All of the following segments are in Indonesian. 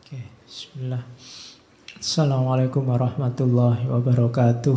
Oke, bismillah. Assalamualaikum warahmatullahi wabarakatuh.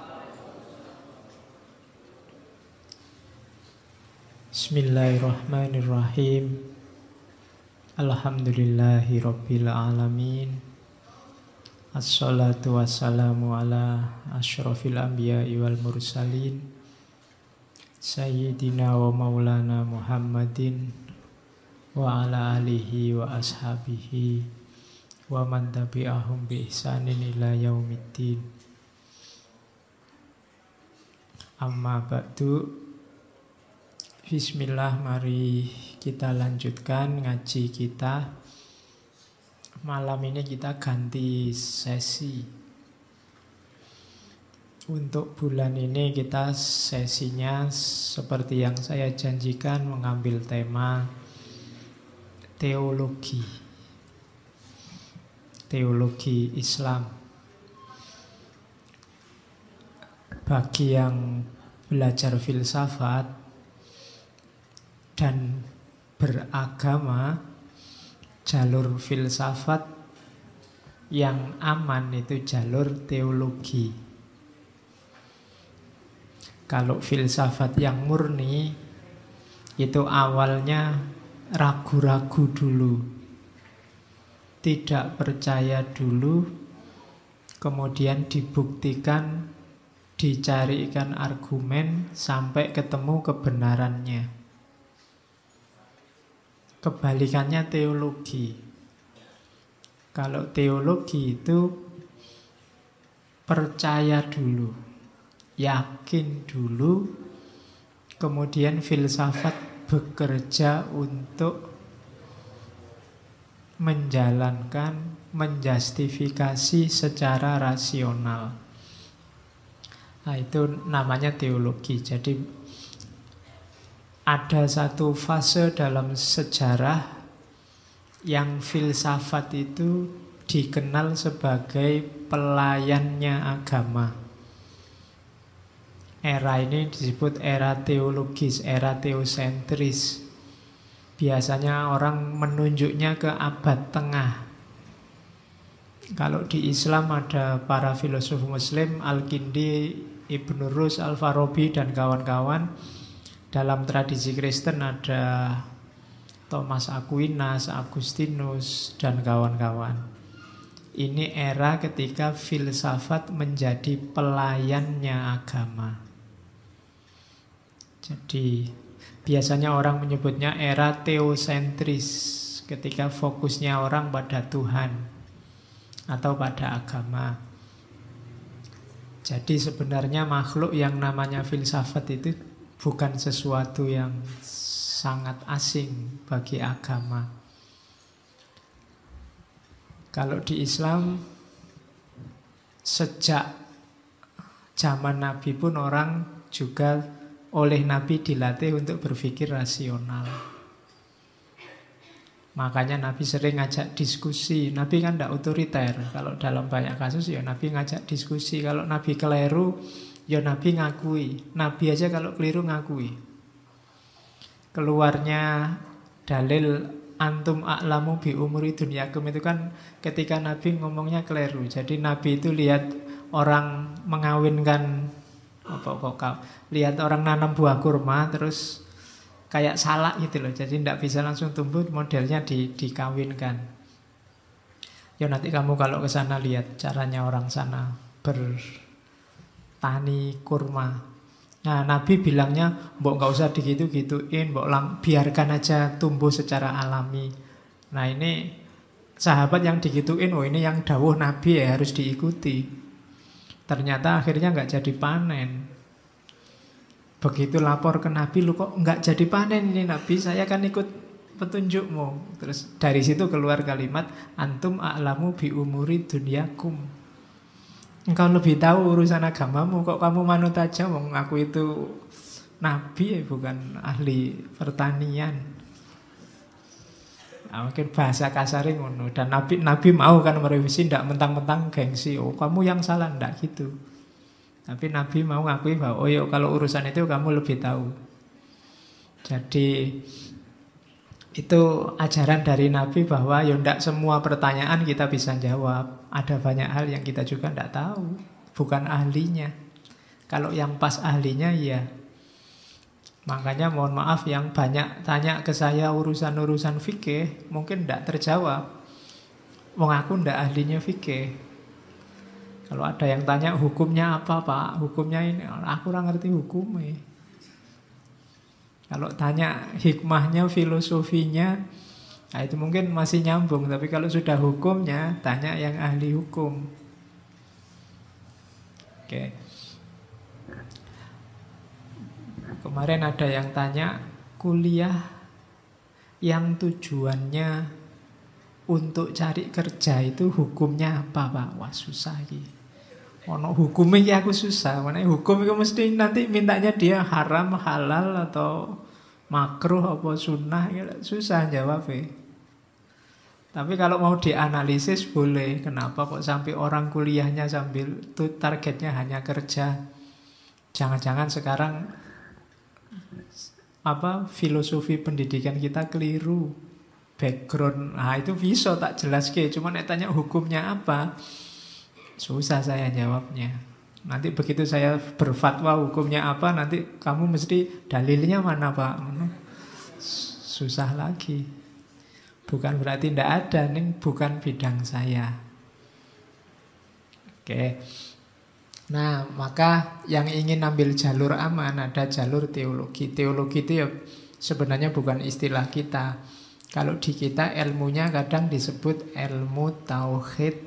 Bismillahirrahmanirrahim. Alhamdulillahi rabbil alamin. Assalatu wassalamu ala asyrafil anbiya'i wal mursalin Sayyidina wa maulana Muhammadin wa ala alihi wa ashabihi wa man tabi'ahum bi ihsanin ila yaumiddin. Amma ba'du. Bismillah, mari kita lanjutkan ngaji kita. Malam ini kita ganti sesi. Untuk bulan ini kita sesinya seperti yang saya janjikan, mengambil tema teologi. Teologi Islam. Bagi yang belajar filsafat dan beragama, jalur filsafat yang aman itu jalur teologi. Kalau filsafat yang murni itu awalnya ragu-ragu dulu, tidak percaya dulu, kemudian dibuktikan, dicarikan argumen sampai ketemu kebenarannya. Kebalikannya teologi. Kalau teologi itu percaya dulu, yakin dulu, kemudian filsafat bekerja untuk menjalankan, menjustifikasi secara rasional. Nah, itu namanya teologi. Jadi ada satu fase dalam sejarah yang filsafat itu dikenal sebagai pelayannya agama. Era ini disebut era teologis, era teosentris. Biasanya orang menunjuknya ke abad tengah. Kalau di Islam ada para filosof Muslim, Al-Kindi, Ibn Rus, Al-Farabi, dan kawan-kawan. Dalam tradisi Kristen ada Thomas Aquinas, Agustinus, dan kawan-kawan. Ini era ketika filsafat menjadi pelayannya agama. Jadi biasanya orang menyebutnya era teosentris, ketika fokusnya orang pada Tuhan atau pada agama. Jadi sebenarnya makhluk yang namanya filsafat itu bukan sesuatu yang sangat asing bagi agama. Kalau di Islam, sejak zaman Nabi pun orang juga oleh Nabi dilatih untuk berpikir rasional. Makanya Nabi sering ngajak diskusi. Nabi kan tidak otoriter. Kalau dalam banyak kasus ya Nabi ngajak diskusi. Kalau Nabi keliru, ya Nabi ngakui. Nabi aja kalau keliru ngakui. Keluarnya dalil antum a'lamu bi umuri dunyakum itu kan ketika Nabi ngomongnya keliru. Jadi Nabi itu lihat orang mengawinkan lihat orang nanam buah kurma terus kayak salak gitu loh. Jadi tidak bisa langsung tumbuh, modelnya dikawinkan. Ya nanti kamu kalau ke sana lihat caranya orang sana bertani kurma. Nah, Nabi bilangnya, mbok nggak usah digitu-gituin, mbok biarkan aja tumbuh secara alami. Nah, ini sahabat yang digituin, oh ini yang dawuh Nabi ya harus diikuti. Ternyata akhirnya nggak jadi panen. Begitu lapor ke Nabi, lu kok nggak jadi panen ini Nabi? Saya kan ikut petunjukmu. Terus dari situ keluar kalimat, antum a'lamu bi umuri dunyakum. Engkau lebih tahu urusan agamamu, kok kamu manut aja, wong aku itu nabi ya, bukan ahli pertanian. Nah, mungkin bahasa kasarin ngono. Dan nabi mau kan merevisi, tidak mentang-mentang gengsi. Oh kamu yang salah, tidak gitu. Tapi Nabi mau ngakui bahwa oh ya kalau urusan itu kamu lebih tahu. Jadi Itu ajaran dari Nabi bahwa ya ndak semua pertanyaan kita bisa jawab. Ada banyak hal yang kita juga ndak tahu, bukan ahlinya. Kalau yang pas ahlinya ya. Makanya mohon maaf yang banyak tanya ke saya urusan-urusan fikih mungkin ndak terjawab. Wong aku ndak ahlinya fikih. Kalau ada yang tanya hukumnya apa Pak, hukumnya ini, aku kurang ngerti hukumnya. Kalau tanya hikmahnya, filosofinya, nah itu mungkin masih nyambung. Tapi kalau sudah hukumnya, tanya yang ahli hukum. Oke. Kemarin ada yang tanya, kuliah yang tujuannya untuk cari kerja itu hukumnya apa Pak? Wah susah gitu. Ono hukumnya aku susah. Mana hukum itu mesti nanti mintanya dia haram, halal atau makruh apa sunnah, susah jawabnya. Tapi kalau mau dianalisis boleh. Kenapa kok sampai orang kuliahnya sambil tuh targetnya hanya kerja? Jangan-jangan sekarang filosofi pendidikan kita keliru, background. Nah itu bisa tak jelas ke. Cuma tanya hukumnya apa? Susah saya jawabnya. Nanti begitu saya berfatwa hukumnya apa, nanti kamu mesti dalilnya mana Pak? Susah lagi. Bukan berarti tidak ada, ini bukan bidang saya. Oke. Nah, maka yang ingin ambil jalur aman ada jalur teologi. Teologi itu ya sebenarnya bukan istilah kita. Kalau di kita ilmunya kadang disebut ilmu tauhid,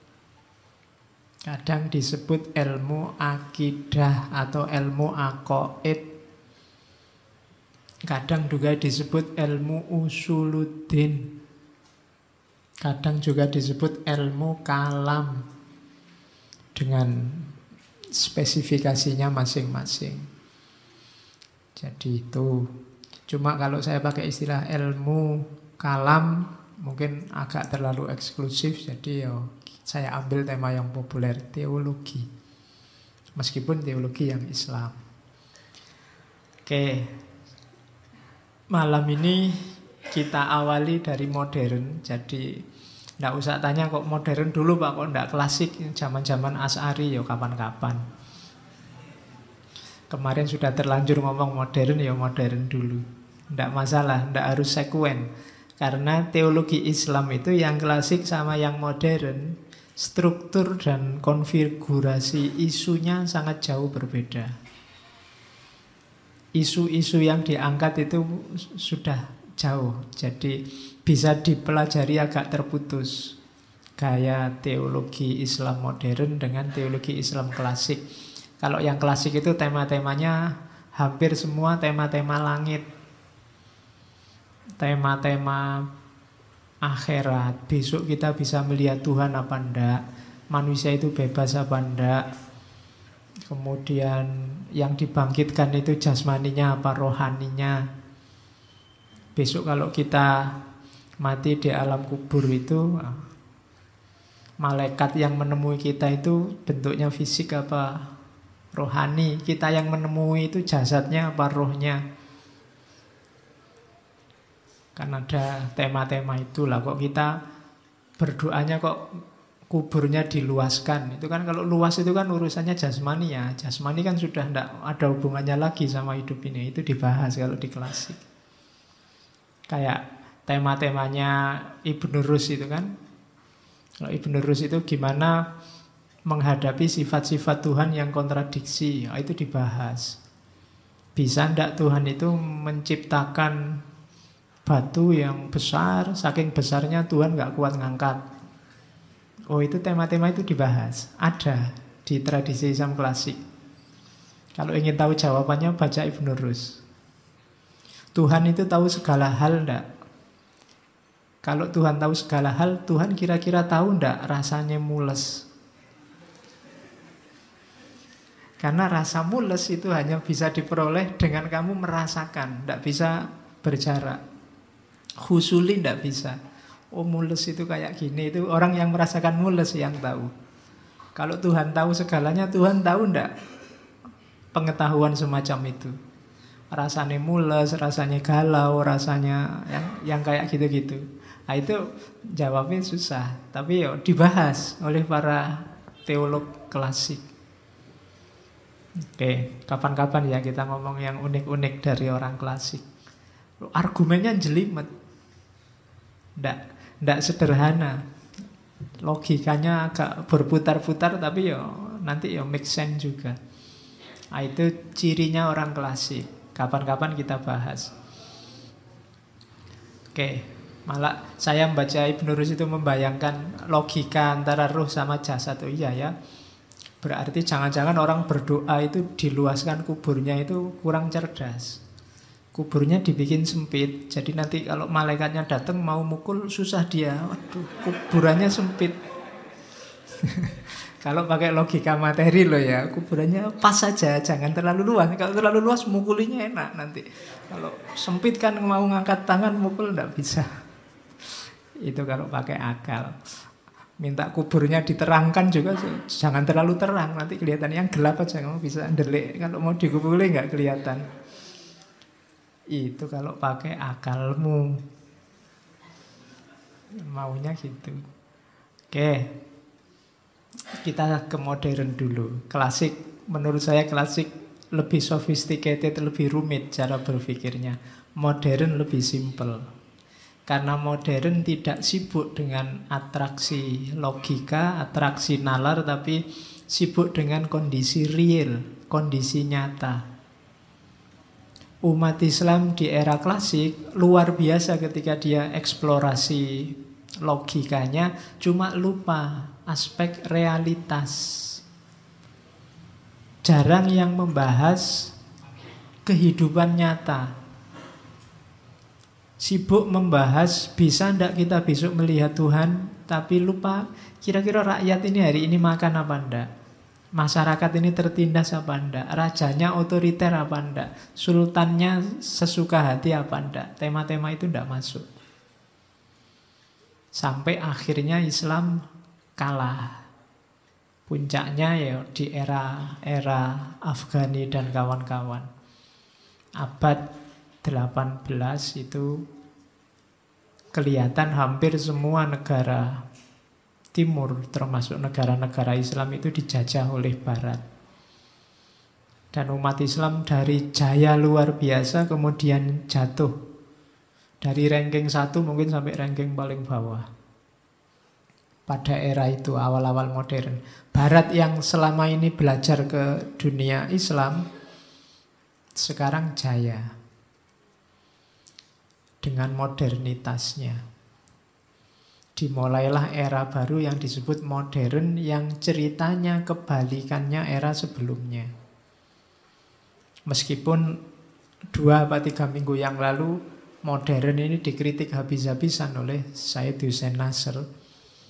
kadang disebut ilmu akidah atau ilmu aqaid. Kadang juga disebut ilmu usuluddin. Kadang juga disebut ilmu kalam dengan spesifikasinya masing-masing. Jadi itu. Cuma kalau saya pakai istilah ilmu kalam mungkin agak terlalu eksklusif. Jadi saya ambil tema yang populer, teologi. Meskipun teologi yang Islam. Oke. Malam ini kita awali dari modern. Jadi tidak usah tanya kok modern dulu Pak, kok tidak klasik. Zaman-zaman Asy'ari ya kapan-kapan. Kemarin sudah terlanjur ngomong modern, ya modern dulu. Tidak masalah, tidak harus sekuen. Karena teologi Islam itu yang klasik sama yang modern, struktur dan konfigurasi isunya sangat jauh berbeda. Isu-isu yang diangkat itu sudah jauh. Jadi bisa dipelajari agak terputus. Gaya teologi Islam modern dengan teologi Islam klasik. Kalau yang klasik itu tema-temanya hampir semua tema-tema langit. Tema-tema akhirat. Besok kita bisa melihat Tuhan apa enggak, manusia itu bebas apa enggak, kemudian yang dibangkitkan itu jasmaninya apa rohaninya. Besok kalau kita mati di alam kubur itu, malaikat yang menemui kita itu bentuknya fisik apa rohani. Kita yang menemui itu jasadnya apa rohnya. Kan ada tema-tema itulah. Kok kita berdoanya kok kuburnya diluaskan. Itu kan kalau luas itu kan urusannya jasmani ya. Jasmani kan sudah tidak ada hubungannya lagi sama hidup ini. Itu dibahas kalau di klasik. Kayak tema-temanya Ibnu Rus itu kan. Kalau Ibnu Rus itu gimana menghadapi sifat-sifat Tuhan yang kontradiksi. Itu dibahas. Bisa tidak Tuhan itu menciptakan batu yang besar, saking besarnya Tuhan nggak kuat ngangkat. Oh itu tema-tema itu dibahas. Ada di tradisi Islam klasik. Kalau ingin tahu jawabannya baca Ibnu Rus. Tuhan itu tahu segala hal enggak? Kalau Tuhan tahu segala hal, Tuhan kira-kira tahu enggak rasanya mules? Karena rasa mules itu hanya bisa diperoleh dengan kamu merasakan, enggak bisa berjarak. Khusuli enggak bisa. Oh mules itu kayak gini, itu orang yang merasakan mules yang tahu. Kalau Tuhan tahu segalanya, Tuhan tahu enggak pengetahuan semacam itu? rasanya mules, rasanya galau, rasanya yang kayak gitu-gitu. Nah itu jawabnya susah, tapi ya dibahas oleh para teolog klasik. Oke, kapan-kapan ya kita ngomong yang unik-unik dari orang klasik. Argumennya jelimet, ndak sederhana, logikanya agak berputar-putar, tapi ya nanti ya make sense juga. Nah, itu cirinya orang klasik. Kapan-kapan kita bahas. Oke, malah saya membaca Ibnu Rushd itu membayangkan logika antara ruh sama jasad. Oh iya ya, berarti jangan-jangan orang berdoa itu diluaskan kuburnya itu kurang cerdas. Kuburnya dibikin sempit, jadi nanti kalau malaikatnya datang mau mukul susah dia. Waduh, kuburannya sempit. Kalau pakai logika materi loh ya, kuburannya pas saja, jangan terlalu luas. Kalau terlalu luas mukulinya enak nanti. Kalau sempit kan mau ngangkat tangan mukul enggak bisa. Itu kalau pakai akal. Minta kuburnya diterangkan juga jangan terlalu terang, nanti kelihatan yang gelap aja, kamu bisa ndelik. Kalau mau dikuburi nggak kelihatan. Itu kalau pakai akalmu. Maunya gitu. Oke. Kita ke modern dulu. Klasik, menurut saya klasik lebih sophisticated, lebih rumit cara berpikirnya. Modern lebih simple. Karena modern tidak sibuk dengan atraksi logika, atraksi nalar, tapi sibuk dengan kondisi real, kondisi nyata. Umat Islam di era klasik luar biasa ketika dia eksplorasi logikanya, cuma lupa aspek realitas. Jarang yang membahas kehidupan nyata. Sibuk membahas bisa ndak kita besok melihat Tuhan, tapi lupa kira-kira rakyat ini hari ini makan apa ndak, masyarakat ini tertindas apa ndak, rajanya otoriter apa ndak, sultannya sesuka hati apa ndak. Tema-tema itu ndak masuk. Sampai akhirnya Islam kalah. Puncaknya ya di era Afghani dan kawan-kawan. Abad 18 itu kelihatan hampir semua negara Timur, termasuk negara-negara Islam itu dijajah oleh Barat. Dan umat Islam dari jaya luar biasa kemudian jatuh. Dari ranking 1 mungkin sampai ranking paling bawah. Pada era itu, awal-awal modern. Barat yang selama ini belajar ke dunia Islam, sekarang jaya. Dengan modernitasnya. Dimulailah era baru yang disebut modern, yang ceritanya kebalikannya era sebelumnya. Meskipun 2 atau 3 minggu yang lalu, modern ini dikritik habis-habisan oleh Said Hussein Nasr.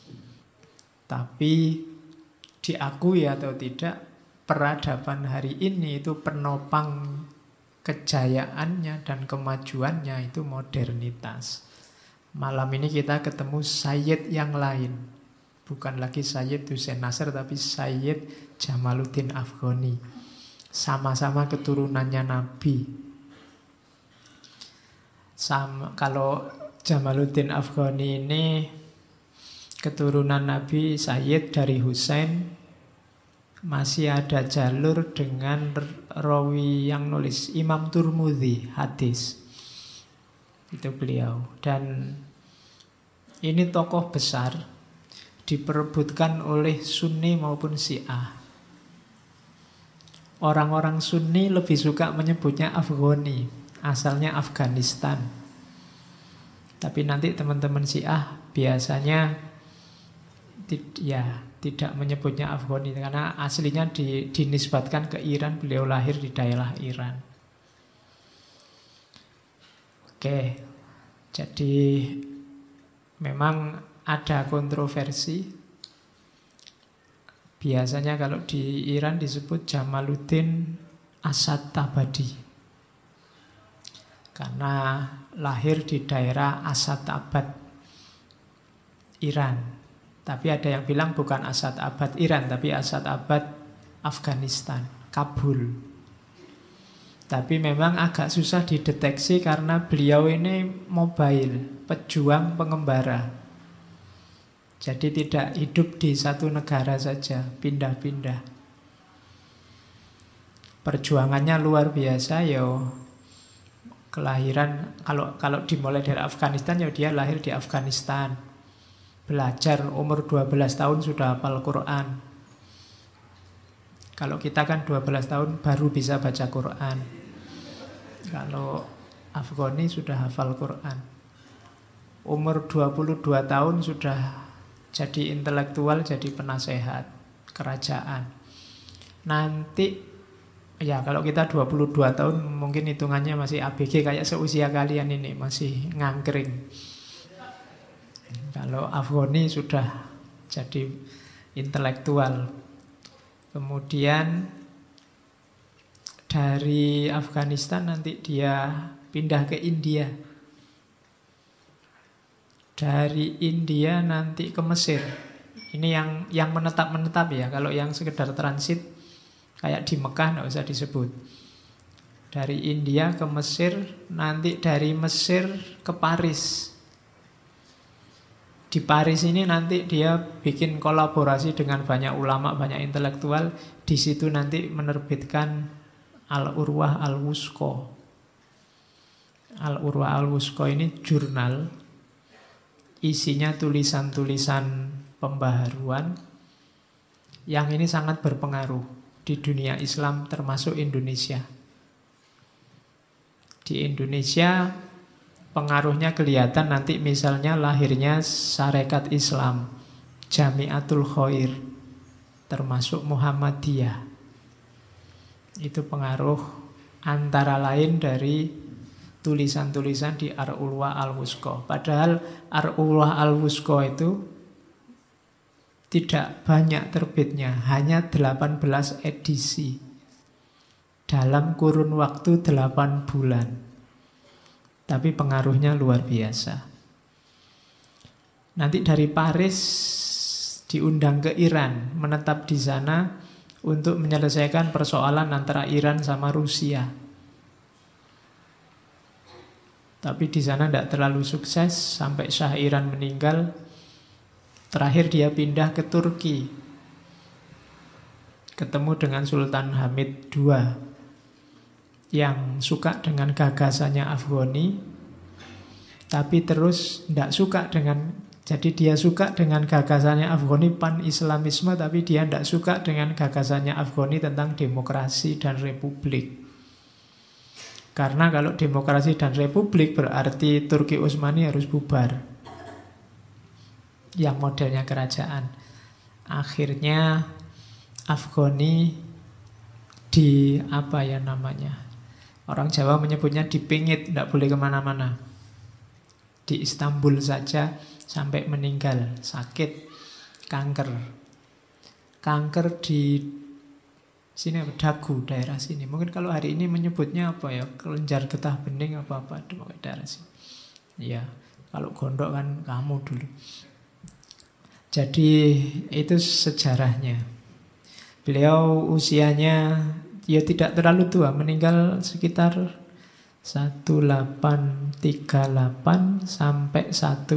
Tapi diakui atau tidak, peradaban hari ini itu penopang kejayaannya dan kemajuannya itu modernitas. Malam ini kita ketemu Sayyid yang lain. Bukan lagi Sayyid Hussein Nasr, tapi Sayyid Jamaluddin Afghani. Sama-sama keturunannya Nabi. Kalau Jamaluddin Afghani ini keturunan Nabi, Sayyid dari Husain, masih ada jalur dengan rawi yang nulis Imam Turmudi hadis. Itu beliau. Dan ini tokoh besar, diperebutkan oleh Sunni maupun Syiah. Orang-orang Sunni lebih suka menyebutnya Afghani, asalnya Afghanistan. Tapi nanti teman-teman Syiah biasanya tidak menyebutnya Afghani, karena aslinya dinisbatkan ke Iran. Beliau lahir di daerah Iran. Oke, jadi memang ada kontroversi. Biasanya kalau di Iran disebut Jamaluddin Asad Tabadi, karena lahir di daerah Asad Abad, Iran. Tapi ada yang bilang bukan Asad Abad Iran, tapi Asad Abad Afghanistan, Kabul. Tapi memang agak susah dideteksi karena beliau ini mobile, pejuang pengembara. Jadi tidak hidup di satu negara saja, pindah-pindah. Perjuangannya luar biasa, yo. Kelahiran, kalau dimulai dari Afghanistan, ya dia lahir di Afghanistan. Belajar umur 12 tahun sudah hafal Quran. Kalau kita kan 12 tahun baru bisa baca Quran. Kalau Afghani sudah hafal Quran. Umur 22 tahun sudah jadi intelektual, jadi penasehat kerajaan. Nanti, ya kalau kita 22 tahun mungkin hitungannya masih ABG kayak seusia kalian ini, masih ngangkring. Kalau Afghani sudah jadi intelektual. Kemudian dari Afghanistan nanti dia pindah ke India. Dari India nanti ke Mesir. Ini yang menetap-menetap ya. Kalau yang sekedar transit kayak di Mekah nggak usah disebut. Dari India ke Mesir, nanti dari Mesir ke Paris. Di Paris ini nanti dia bikin kolaborasi dengan banyak ulama, banyak intelektual. Di situ nanti menerbitkan Al-Urwah Al-Wusqa. Al-Urwah Al-Wusqa ini jurnal, isinya tulisan-tulisan pembaharuan yang ini sangat berpengaruh di dunia Islam termasuk Indonesia. Di Indonesia pengaruhnya kelihatan nanti misalnya lahirnya Sarekat Islam, Jamiatul Khair, termasuk Muhammadiyah. Itu pengaruh antara lain dari tulisan-tulisan di Ar-Urwah Al-Wusqa. Padahal Ar-Urwah Al-Wusqa itu tidak banyak terbitnya, hanya 18 edisi dalam kurun waktu 8 bulan. Tapi pengaruhnya luar biasa. Nanti dari Paris diundang ke Iran, menetap di sana untuk menyelesaikan persoalan antara Iran sama Rusia. Tapi di sana tidak terlalu sukses sampai Shah Iran meninggal. Terakhir dia pindah ke Turki, ketemu dengan Sultan Hamid II yang suka dengan gagasannya Afghani, tapi terus tidak suka dengan, jadi dia suka dengan gagasannya Afghani pan-Islamisme, tapi dia tidak suka dengan gagasannya Afghani tentang demokrasi dan republik. Karena kalau demokrasi dan republik berarti Turki Utsmani harus bubar, yang modelnya kerajaan. Akhirnya Afghani di apa ya namanya, orang Jawa menyebutnya dipingit, tidak boleh kemana-mana. Di Istanbul saja sampai meninggal, sakit, kanker. Kanker di sini, dagu, daerah sini. Mungkin kalau hari ini menyebutnya apa ya, kelenjar getah bening apa-apa, daerah sini. Ya, kalau gondok kan kamu dulu. Jadi itu sejarahnya. Beliau usianya ya tidak terlalu tua, meninggal sekitar 1838 sampai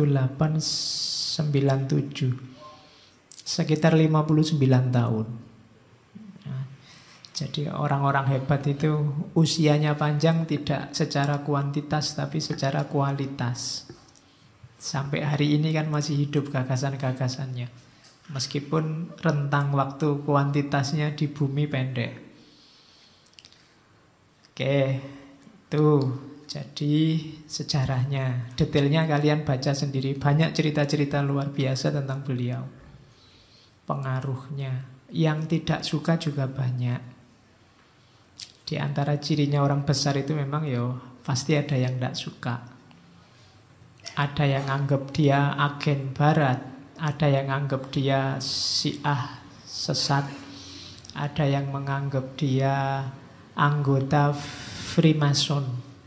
1897. Sekitar 59 tahun. Nah, jadi orang-orang hebat itu usianya panjang tidak secara kuantitas tapi secara kualitas. Sampai hari ini kan masih hidup gagasan-gagasannya. Meskipun rentang waktu kuantitasnya di bumi pendek. Oke, tuh jadi sejarahnya. Detailnya kalian baca sendiri. Banyak cerita-cerita luar biasa tentang beliau. Pengaruhnya. Yang tidak suka juga banyak. Di antara cirinya orang besar itu memang pasti ada yang tidak suka. Ada yang anggap dia agen barat, ada yang anggap dia Syiah sesat, ada yang menganggap dia anggota Freemason.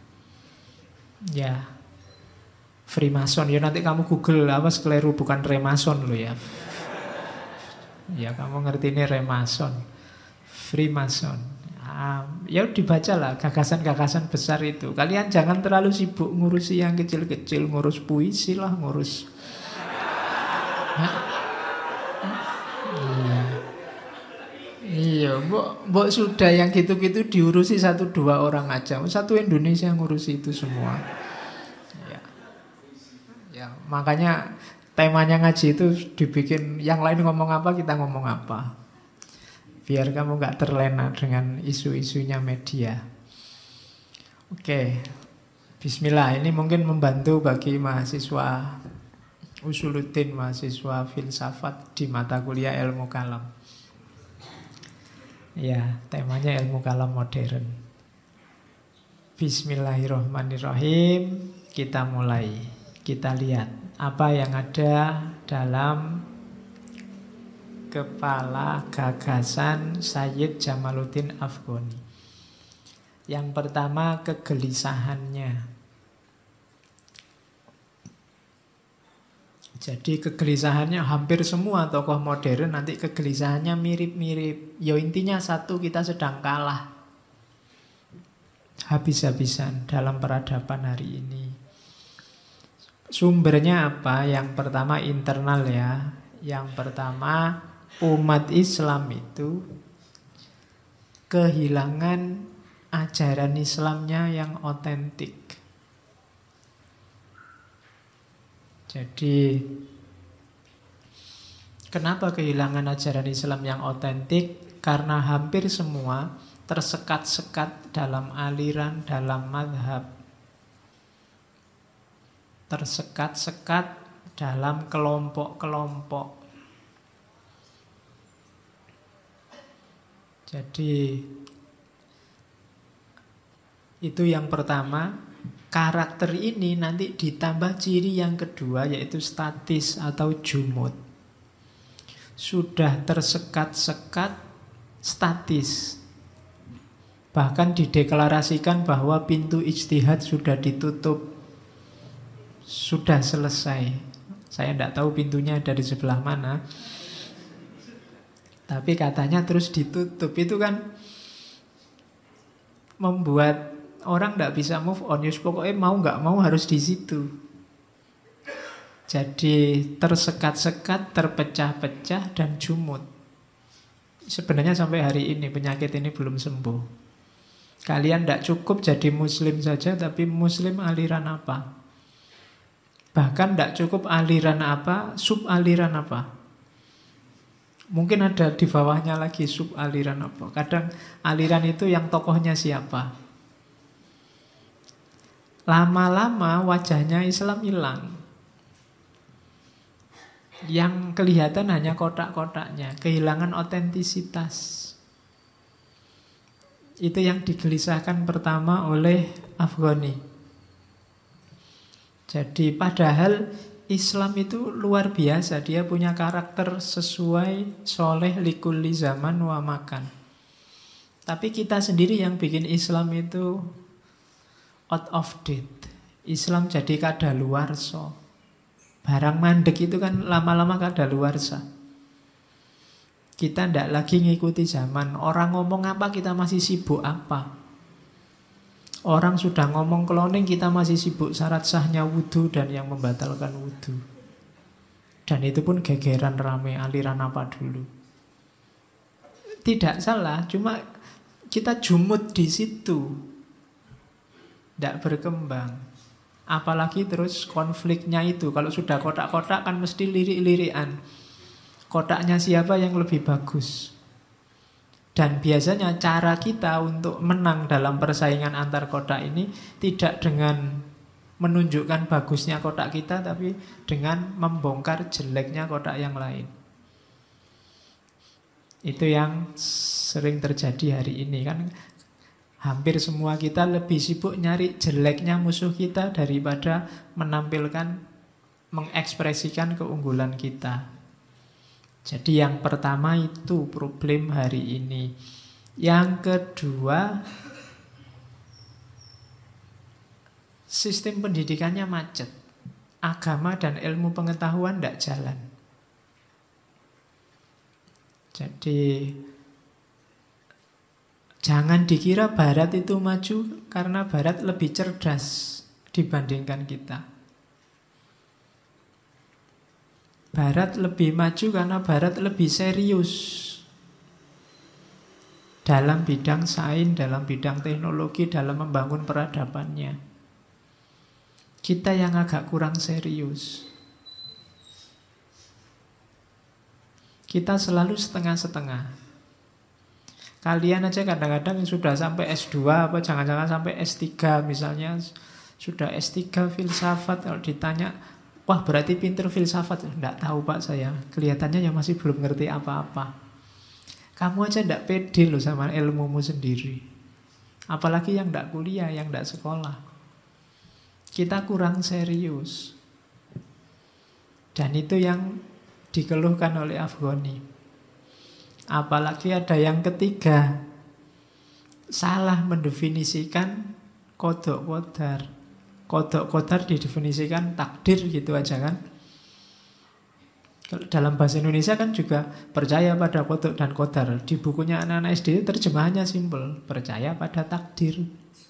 Ya, Freemason. Ya nanti kamu Google apa skleru, bukan Remason lo ya. Ya kamu ngerti ini Remason, Freemason. Ya dibacalah gagasan-gagasan besar itu. Kalian jangan terlalu sibuk ngurusi yang kecil-kecil, ngurus puisi lah, ngurus. Iya, iya, mbok sudah yang gitu-gitu diurusi 1-2 orang aja. Satu Indonesia ngurusi itu semua. Ya, ya, makanya temanya ngaji itu dibikin yang lain ngomong apa, kita ngomong apa. Biar kamu gak terlena dengan isu-isunya media. Oke, bismillah. Ini mungkin membantu bagi mahasiswa Usuluddin, mahasiswa filsafat di mata kuliah ilmu kalam. Ya, temanya ilmu kalam modern. Bismillahirrahmanirrahim. Kita mulai. Kita lihat apa yang ada dalam kepala gagasan Sayyid Jamaluddin Afghani. Yang pertama, kegelisahannya. Jadi kegelisahannya hampir semua tokoh modern nanti kegelisahannya mirip-mirip. Ya intinya satu, kita sedang kalah habis-habisan dalam peradaban hari ini. Sumbernya apa? Yang pertama internal ya. Yang pertama, umat Islam itu kehilangan ajaran Islamnya yang otentik. Jadi kenapa kehilangan ajaran Islam yang otentik? Karena hampir semua tersekat-sekat dalam aliran, dalam madhab. Tersekat-sekat dalam kelompok-kelompok. Jadi itu yang pertama. Karakter ini nanti ditambah ciri yang kedua, yaitu statis atau jumud. Sudah tersekat-sekat, statis. Bahkan dideklarasikan bahwa pintu ijtihad sudah ditutup, sudah selesai. Saya tidak tahu pintunya ada di sebelah mana, tapi katanya terus ditutup. Itu kan membuat orang tidak bisa move on. Yus pokoknya mau nggak mau harus di situ. Jadi tersekat-sekat, terpecah-pecah dan jumud. Sebenarnya sampai hari ini penyakit ini belum sembuh. Kalian tidak cukup jadi muslim saja, tapi muslim aliran apa? Bahkan tidak cukup aliran apa, sub aliran apa? Mungkin ada di bawahnya lagi sub aliran apa. Kadang aliran itu yang tokohnya siapa. Lama-lama wajahnya Islam hilang. Yang kelihatan hanya kotak-kotaknya, kehilangan otentisitas. Itu yang digelisahkan pertama oleh Afghani. Jadi padahal Islam itu luar biasa. Dia punya karakter sesuai soleh likulli zaman wa makan. Tapi kita sendiri yang bikin Islam itu out of date. Islam jadi kadaluwarsa. Barang mandek itu kan lama-lama kadaluwarsa. Kita tidak lagi ngikuti zaman. Orang ngomong apa kita masih sibuk apa. Orang sudah ngomong cloning, kita masih sibuk syarat sahnya wudhu dan yang membatalkan wudhu. Dan itu pun gegeran rame, aliran apa dulu. Tidak salah, cuma kita jumud di situ. Tidak berkembang. Apalagi terus konfliknya itu. Kalau sudah kotak-kotak kan mesti lirik-lirikan. Kotaknya siapa yang lebih bagus. Dan biasanya cara kita untuk menang dalam persaingan antar kotak ini tidak dengan menunjukkan bagusnya kotak kita, tapi dengan membongkar jeleknya kotak yang lain. Itu yang sering terjadi hari ini kan. Hampir semua kita lebih sibuk nyari jeleknya musuh kita daripada menampilkan, mengekspresikan keunggulan kita. Jadi yang pertama itu problem hari ini. Yang kedua, sistem pendidikannya macet. Agama dan ilmu pengetahuan tidak jalan. Jadi Jangan dikira Barat itu maju karena Barat lebih cerdas dibandingkan kita. Barat lebih maju karena Barat lebih serius dalam bidang sains, dalam bidang teknologi, dalam membangun peradabannya. Kita yang agak kurang serius. Kita selalu setengah-setengah. Kalian aja kadang-kadang sudah sampai S2 apa jangan-jangan sampai S3 misalnya, sudah S3 filsafat, kalau ditanya, wah berarti pinter filsafat. Enggak tahu Pak saya, kelihatannya yang masih belum ngerti apa-apa. Kamu aja enggak pede loh sama ilmumu sendiri. Apalagi yang enggak kuliah, yang enggak sekolah. Kita kurang serius. Dan itu yang dikeluhkan oleh Afghani. Apalagi ada yang ketiga, salah mendefinisikan kodok kodar. Kodok kodar didefinisikan takdir gitu aja kan. Dalam bahasa Indonesia kan juga percaya pada kodok dan kodar. Di bukunya anak-anak SD terjemahannya simpel, percaya pada takdir.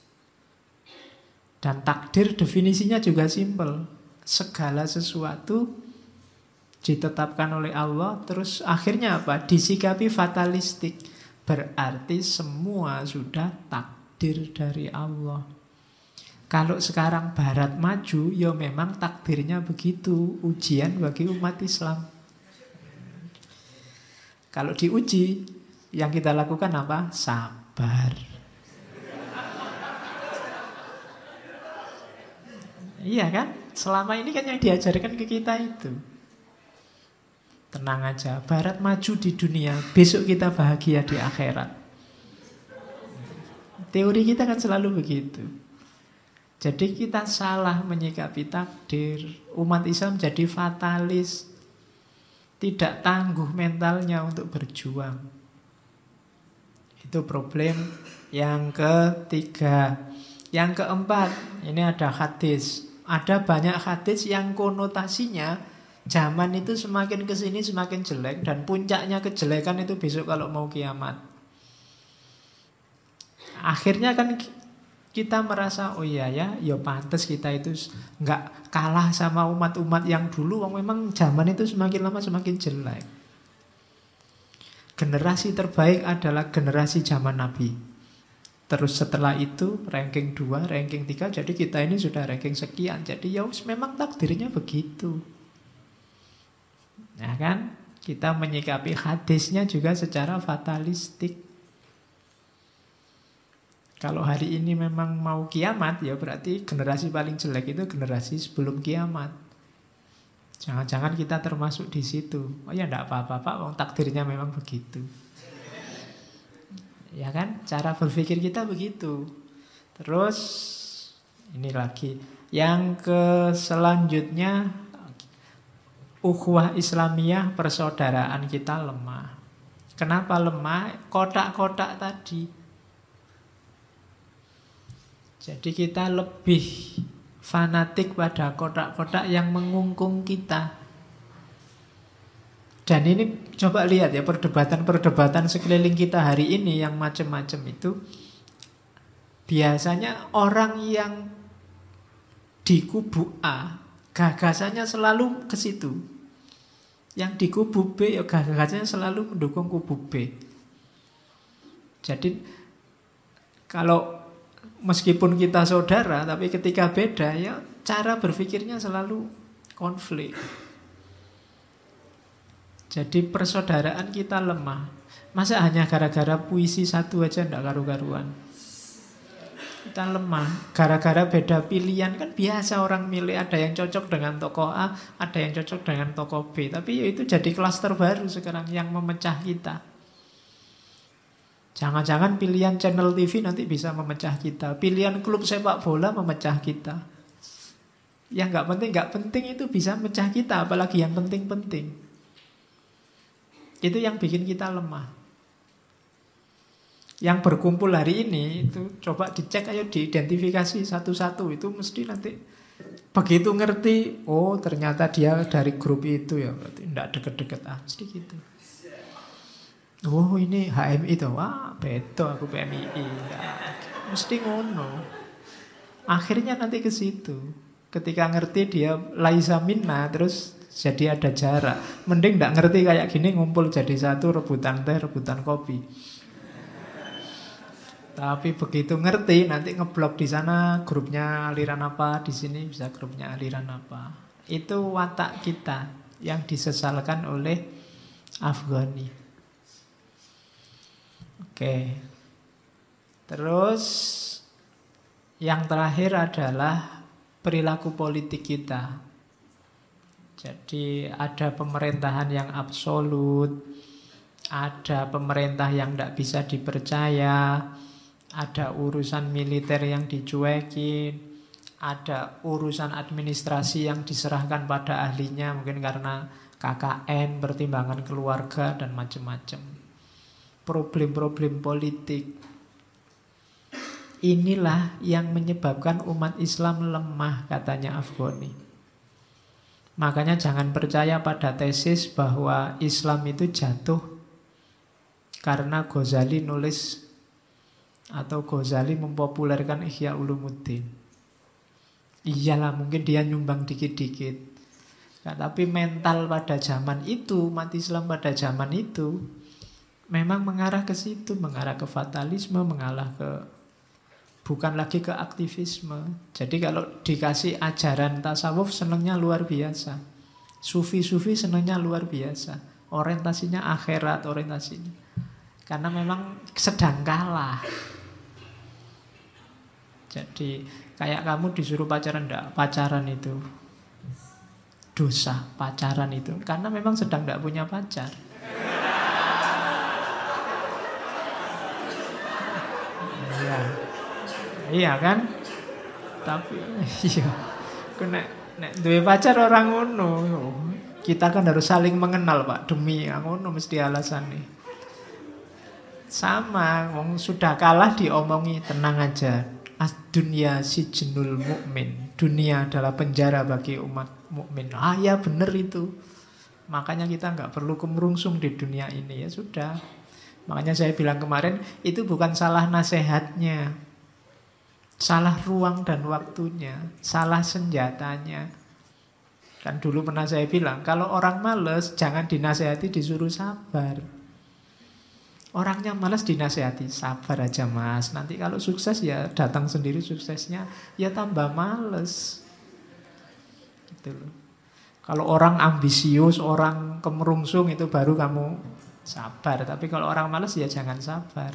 Dan takdir definisinya juga simpel. Segala sesuatu ditetapkan oleh Allah, terus akhirnya apa? Disikapi fatalistik. Berarti semua sudah takdir dari Allah. Kalau sekarang Barat maju, ya memang takdirnya begitu. Ujian bagi umat Islam. Kalau diuji, yang kita lakukan apa? Sabar. Iya kan? Selama ini kan yang diajarkan ke kita itu. Tenang aja, Barat maju di dunia, besok kita bahagia di akhirat. Teori kita kan selalu begitu. Jadi kita salah menyikapi takdir. Umat Islam jadi fatalis, tidak tangguh mentalnya untuk berjuang. Itu problem yang ketiga. Yang keempat, ini ada hadis. Ada banyak hadis yang konotasinya zaman itu semakin kesini semakin jelek, dan puncaknya kejelekan itu besok kalau mau kiamat. Akhirnya kan kita merasa, oh iya ya, ya pantas kita itu nggak kalah sama umat-umat yang dulu. Memang zaman itu semakin lama semakin jelek. Generasi terbaik adalah generasi zaman Nabi. Terus setelah itu ranking 2, ranking 3, jadi kita ini sudah ranking sekian. Jadi ya memang takdirnya begitu. Ya kan? Kita menyikapi hadisnya juga secara fatalistik. Kalau hari ini memang mau kiamat, ya berarti generasi paling jelek itu generasi sebelum kiamat. Jangan-jangan kita termasuk di situ. Oh ya enggak apa-apa Pak, wong takdirnya memang begitu. Ya kan? Cara berpikir kita begitu. Terus ini lagi. Yang selanjutnya, ukhuwah Islamiyah, persaudaraan kita lemah. Kenapa lemah? Kotak-kotak tadi. Jadi kita lebih fanatik pada kotak-kotak yang mengungkung kita. Dan ini coba lihat ya, perdebatan-perdebatan sekeliling kita hari ini yang macam-macam itu. Biasanya orang yang di kubu A, gagasannya selalu ke situ. Yang di kubu B, ya gagasannya selalu mendukung kubu B. Jadi kalau meskipun kita saudara, tapi ketika beda, ya cara berpikirnya selalu konflik. Jadi persaudaraan kita lemah. Masa hanya gara-gara puisi satu aja ndak karu-karuan. Kita lemah. Gara-gara beda pilihan, kan biasa orang milih, ada yang cocok dengan tokoh A, ada yang cocok dengan tokoh B. Tapi ya itu jadi klaster baru sekarang yang memecah kita. Jangan-jangan pilihan channel TV nanti bisa memecah kita. Pilihan klub sepak bola memecah kita. Yang nggak penting itu bisa memecah kita, apalagi yang penting-penting. Itu yang bikin kita lemah. Yang berkumpul hari ini itu coba dicek, ayo diidentifikasi satu-satu. Itu mesti nanti begitu ngerti, oh ternyata dia dari grup itu ya, berarti tidak deket-deket mesti gitu. Oh ini HMI tuh, wah beto aku PMII. Ya, mesti ngono. Akhirnya nanti ke situ. Ketika ngerti dia laisa minna, terus jadi ada jarak. Mending nggak ngerti kayak gini ngumpul jadi satu, rebutan teh, rebutan kopi. Tapi begitu ngerti nanti ngeblok di sana grupnya aliran apa, di sini bisa grupnya aliran apa. Itu watak kita yang disesalkan oleh Afghani. Oke. Terus yang terakhir adalah perilaku politik kita. Jadi ada pemerintahan yang absolut, ada pemerintah yang tidak bisa dipercaya, ada urusan militer yang dicuekin, ada urusan administrasi yang diserahkan pada ahlinya, mungkin karena KKN, pertimbangan keluarga, dan macam-macam. Problem-problem politik. Inilah yang menyebabkan umat Islam lemah, katanya Afghani. Makanya jangan percaya pada tesis bahwa Islam itu jatuh karena Ghazali nulis atau Ghazali mempopulerkan Ihya Ulumuddin. Iyalah mungkin dia nyumbang dikit-dikit. Nah, tapi mental pada zaman itu, umat Islam pada zaman itu memang mengarah ke situ, mengarah ke fatalisme, mengarah ke bukan lagi ke aktivisme. Jadi kalau dikasih ajaran tasawuf senangnya luar biasa. Sufi-sufi senangnya luar biasa. Orientasinya akhirat, orientasinya. Karena memang sedang kalah. Jadi kayak kamu disuruh pacaran, enggak, pacaran itu dosa, pacaran itu. Karena memang sedang enggak punya pacar. Iya. Iya kan? Tapi iya. Nek duwe pacar orang ngono. Kita kan harus saling mengenal, Pak. Demi ngono mesti alasan nih. Sama, wong sudah kalah diomongi, tenang aja. Dunia si jenul mukmin. Dunia adalah penjara bagi umat mukmin. Ah ya bener itu. Makanya kita nggak perlu kemerungsung di dunia ini, ya sudah. Makanya saya bilang kemarin itu bukan salah nasihatnya, salah ruang dan waktunya, salah senjatanya. Kan dulu pernah saya bilang, kalau orang males jangan dinasehati, disuruh sabar. Orangnya malas dinasehati, sabar aja mas. Nanti kalau sukses ya datang sendiri suksesnya, ya tambah males. Gitu loh. Kalau orang ambisius, orang kemerungsung itu baru kamu sabar. Tapi kalau orang malas ya jangan sabar.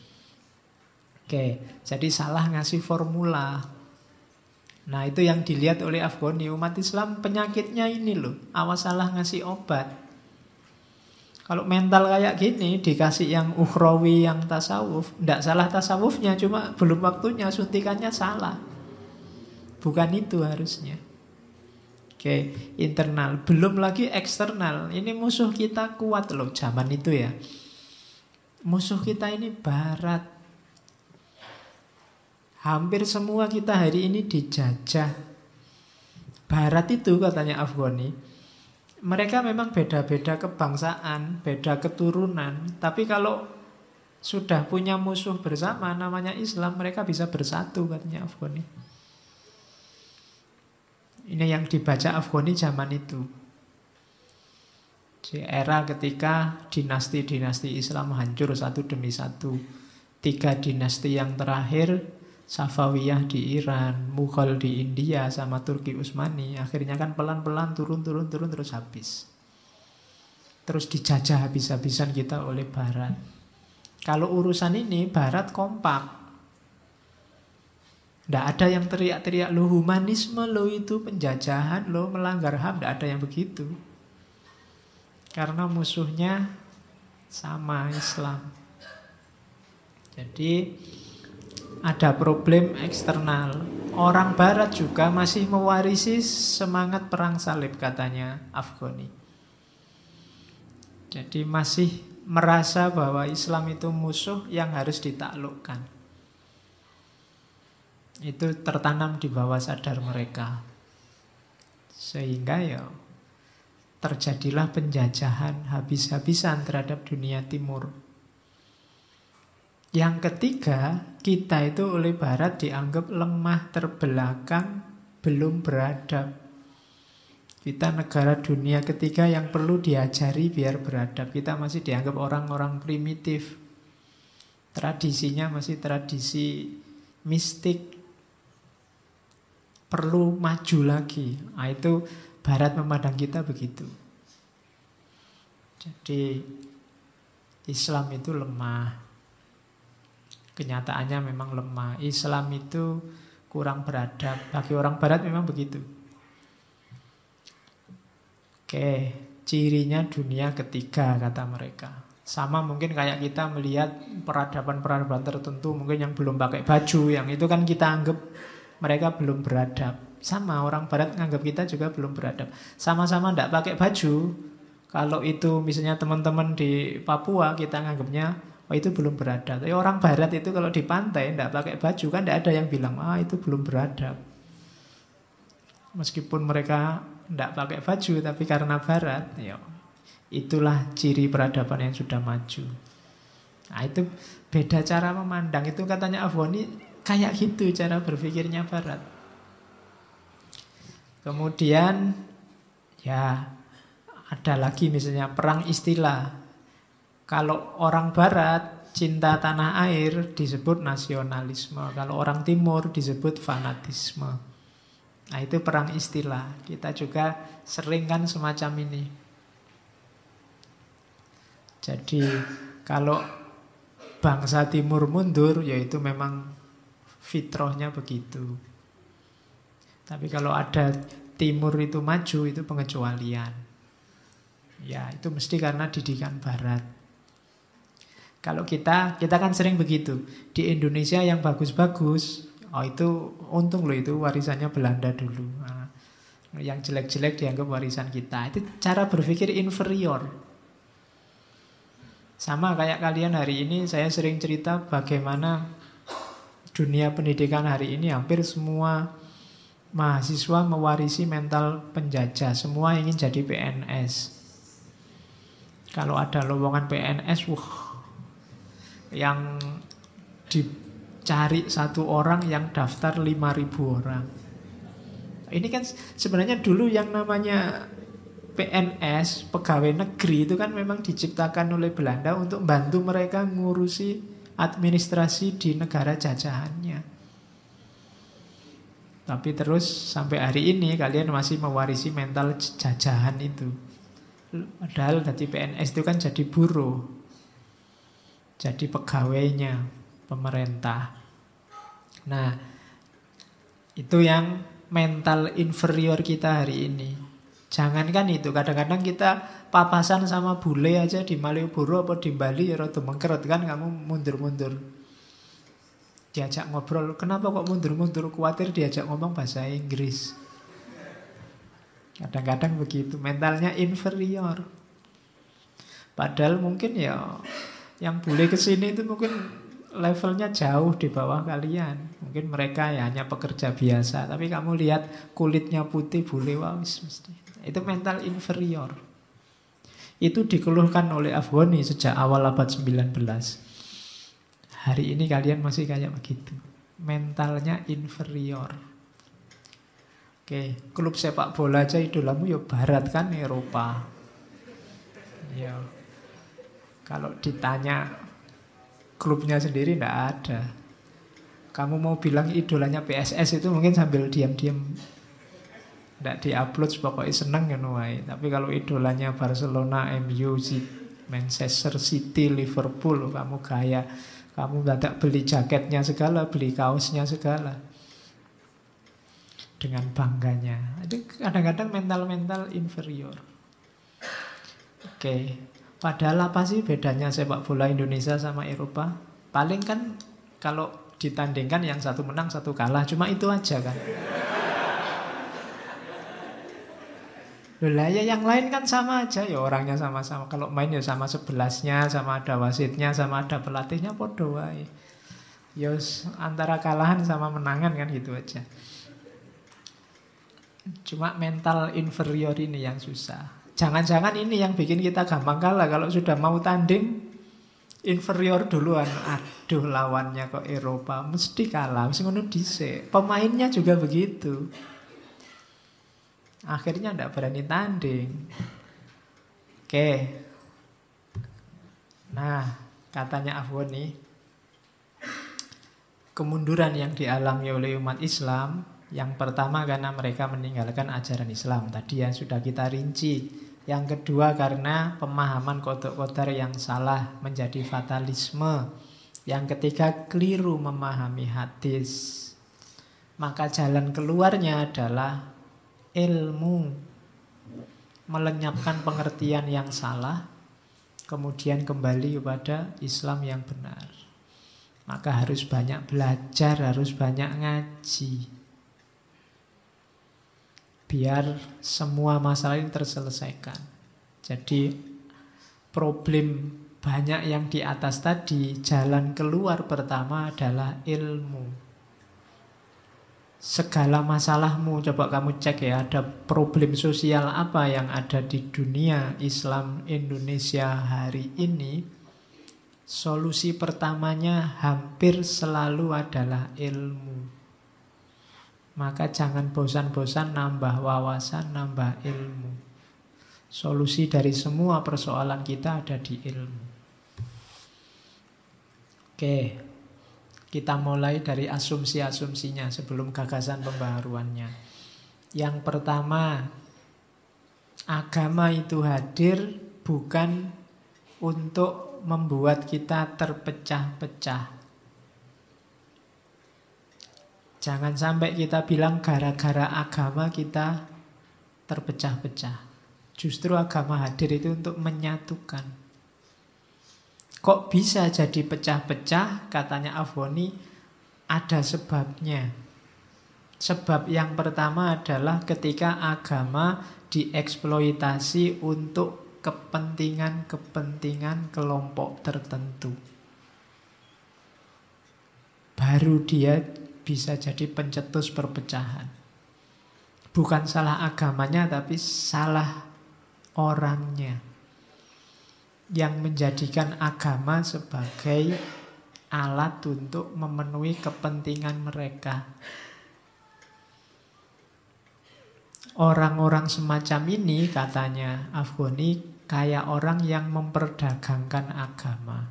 Oke, jadi salah ngasih formula. Nah itu yang dilihat oleh Afghani. Umat Islam penyakitnya ini loh, awas salah ngasih obat. Kalau mental kayak gini dikasih yang ukhrawi, yang tasawuf, tidak salah tasawufnya, cuma belum waktunya, suntikannya salah. Bukan itu harusnya. Oke, internal. Belum lagi eksternal. Ini musuh kita kuat loh zaman itu ya. Musuh kita ini barat. Hampir semua kita hari ini dijajah. Barat itu katanya Afghani, mereka memang beda-beda kebangsaan, beda keturunan. Tapi kalau sudah punya musuh bersama namanya Islam, mereka bisa bersatu katanya Afghani. Ini yang dibaca Afghani zaman itu. Di era ketika dinasti-dinasti Islam hancur satu demi satu. 3 dinasti yang terakhir, Safawiyah di Iran, Mughal di India, sama Turki Utsmani. Akhirnya kan pelan-pelan turun terus habis. Terus dijajah habis-habisan kita oleh Barat. Kalau urusan ini Barat kompak. Tidak ada yang teriak-teriak, lo humanisme lo itu penjajahan, lo melanggar HAM. Tidak ada yang begitu. Karena musuhnya sama Islam. Jadi ada problem eksternal. Orang Barat juga masih mewarisi semangat perang salib katanya Afghani. Jadi masih merasa bahwa Islam itu musuh yang harus ditaklukkan. Itu tertanam di bawah sadar mereka. Sehingga ya terjadilah penjajahan habis-habisan terhadap dunia timur. Yang ketiga, kita itu oleh Barat dianggap lemah, terbelakang, belum beradab. Kita negara dunia ketiga yang perlu diajari biar beradab. Kita masih dianggap orang-orang primitif. Tradisinya masih tradisi mistik. Perlu maju lagi. Nah, itu Barat memandang kita begitu. Jadi Islam itu lemah. Kenyataannya memang lemah. Islam itu kurang beradab. Bagi orang Barat memang begitu. Oke, cirinya dunia ketiga kata mereka. Sama mungkin kayak kita melihat peradaban-peradaban tertentu mungkin yang belum pakai baju, yang itu kan kita anggap mereka belum beradab. Sama orang Barat menganggap kita juga belum beradab. Sama-sama tidak pakai baju. Kalau itu misalnya teman-teman di Papua kita anggapnya oh itu belum beradab. Tapi orang Barat itu kalau di pantai tidak pakai baju kan tidak ada yang bilang itu belum beradab. Meskipun mereka tidak pakai baju tapi karena Barat, ya itulah ciri peradaban yang sudah maju. Nah itu beda cara memandang. Itu katanya Afghani kayak gitu cara berpikirnya Barat. Kemudian ya ada lagi misalnya perang istilah. Kalau orang Barat cinta tanah air disebut nasionalisme. Kalau orang Timur disebut fanatisme. Nah itu perang istilah. Kita juga sering kan semacam ini. Jadi kalau bangsa Timur mundur, yaitu memang fitrahnya begitu. Tapi kalau ada Timur itu maju, itu pengecualian. Ya itu mesti karena didikan Barat. Kalau kita kan sering begitu. Di Indonesia yang bagus-bagus, itu untung loh itu warisannya Belanda dulu. Nah, yang jelek-jelek dianggap warisan kita. Itu cara berpikir inferior. Sama kayak kalian hari ini, saya sering cerita bagaimana dunia pendidikan hari ini hampir semua mahasiswa mewarisi mental penjajah. Semua ingin jadi PNS. Kalau ada lowongan PNS, yang dicari satu orang yang daftar 5.000 orang. Ini kan sebenarnya dulu yang namanya PNS, pegawai negeri itu kan memang diciptakan oleh Belanda untuk bantu mereka ngurusi administrasi di negara jajahannya. Tapi terus sampai hari ini kalian masih mewarisi mental jajahan itu. Padahal dari PNS itu kan jadi buruh. Jadi pegawainya pemerintah. Nah, itu yang mental inferior kita hari ini. Jangankan itu, kadang-kadang kita papasan sama bule aja di Malioboro atau di Bali ya rada mengkerut kan kamu mundur-mundur. Diajak ngobrol, kenapa kok mundur-mundur? Khawatir diajak ngomong bahasa Inggris. Kadang-kadang begitu, mentalnya inferior. Padahal mungkin ya yang bule kesini itu mungkin levelnya jauh di bawah kalian. Mungkin mereka ya hanya pekerja biasa. Tapi kamu lihat kulitnya putih bule, mesti. Itu mental inferior. Itu dikeluhkan oleh Afghani sejak awal abad 19. Hari ini kalian masih kayak begitu. Mentalnya inferior. Oke, klub sepak bola aja idolamu ya Barat kan, Eropa. Ya. Kalau ditanya klubnya sendiri tidak ada. Kamu mau bilang idolanya PSS itu mungkin sambil diam-diam tidak diupload, pokoknya seneng ya nuai. Tapi kalau idolanya Barcelona, MU, Manchester City, Liverpool, kamu gaya, kamu tidak beli jaketnya segala, beli kaosnya segala dengan bangganya. Itu kadang-kadang mental-mental inferior. Oke. Padahal apa sih bedanya sepak bola Indonesia sama Eropa? Paling kan kalau ditandingkan yang satu menang satu kalah, cuma itu aja kan. Lah ya yang lain kan sama aja ya, orangnya sama-sama. Kalau main ya sama 11-nya, sama ada wasitnya, sama ada pelatihnya, podo wae. Ya antara kalahan sama menangan kan gitu aja. Cuma mental inferior ini yang susah. Jangan-jangan ini yang bikin kita gampang kalah. Kalau sudah mau tanding, inferior duluan. Aduh, lawannya kok Eropa, mesti kalah. Mesti ngono dhisik. Pemainnya juga begitu. Akhirnya tidak berani tanding. Oke. Nah, katanya Afwan nih, kemunduran yang dialami oleh umat Islam, yang pertama karena mereka meninggalkan ajaran Islam. Tadi yang sudah kita rinci. Yang kedua karena pemahaman kodok kodar yang salah, menjadi fatalisme. Yang ketiga keliru memahami hadis. Maka jalan keluarnya adalah ilmu, melenyapkan pengertian yang salah, kemudian kembali kepada Islam yang benar. Maka harus banyak belajar, harus banyak ngaji, biar semua masalah ini terselesaikan. Jadi problem banyak yang di atas tadi, jalan keluar pertama adalah ilmu. Segala masalahmu, coba kamu cek ya, ada problem sosial apa yang ada di dunia Islam Indonesia hari ini, solusi pertamanya hampir selalu adalah ilmu. Maka jangan bosan-bosan nambah wawasan, nambah ilmu. Solusi dari semua persoalan kita ada di ilmu. Oke, kita mulai dari asumsi-asumsinya sebelum gagasan pembaharuannya. Yang pertama, agama itu hadir bukan untuk membuat kita terpecah-pecah. Jangan sampai kita bilang gara-gara agama kita terpecah-pecah. Justru agama hadir itu untuk menyatukan. Kok bisa jadi pecah-pecah? Katanya Afwani, ada sebabnya. Sebab yang pertama adalah ketika agama dieksploitasi untuk kepentingan-kepentingan kelompok tertentu. Baru dia bisa jadi pencetus perpecahan. Bukan salah agamanya, tapi salah orangnya yang menjadikan agama sebagai alat untuk memenuhi kepentingan mereka. Orang-orang semacam ini, katanya Afghani, kayak orang yang memperdagangkan agama.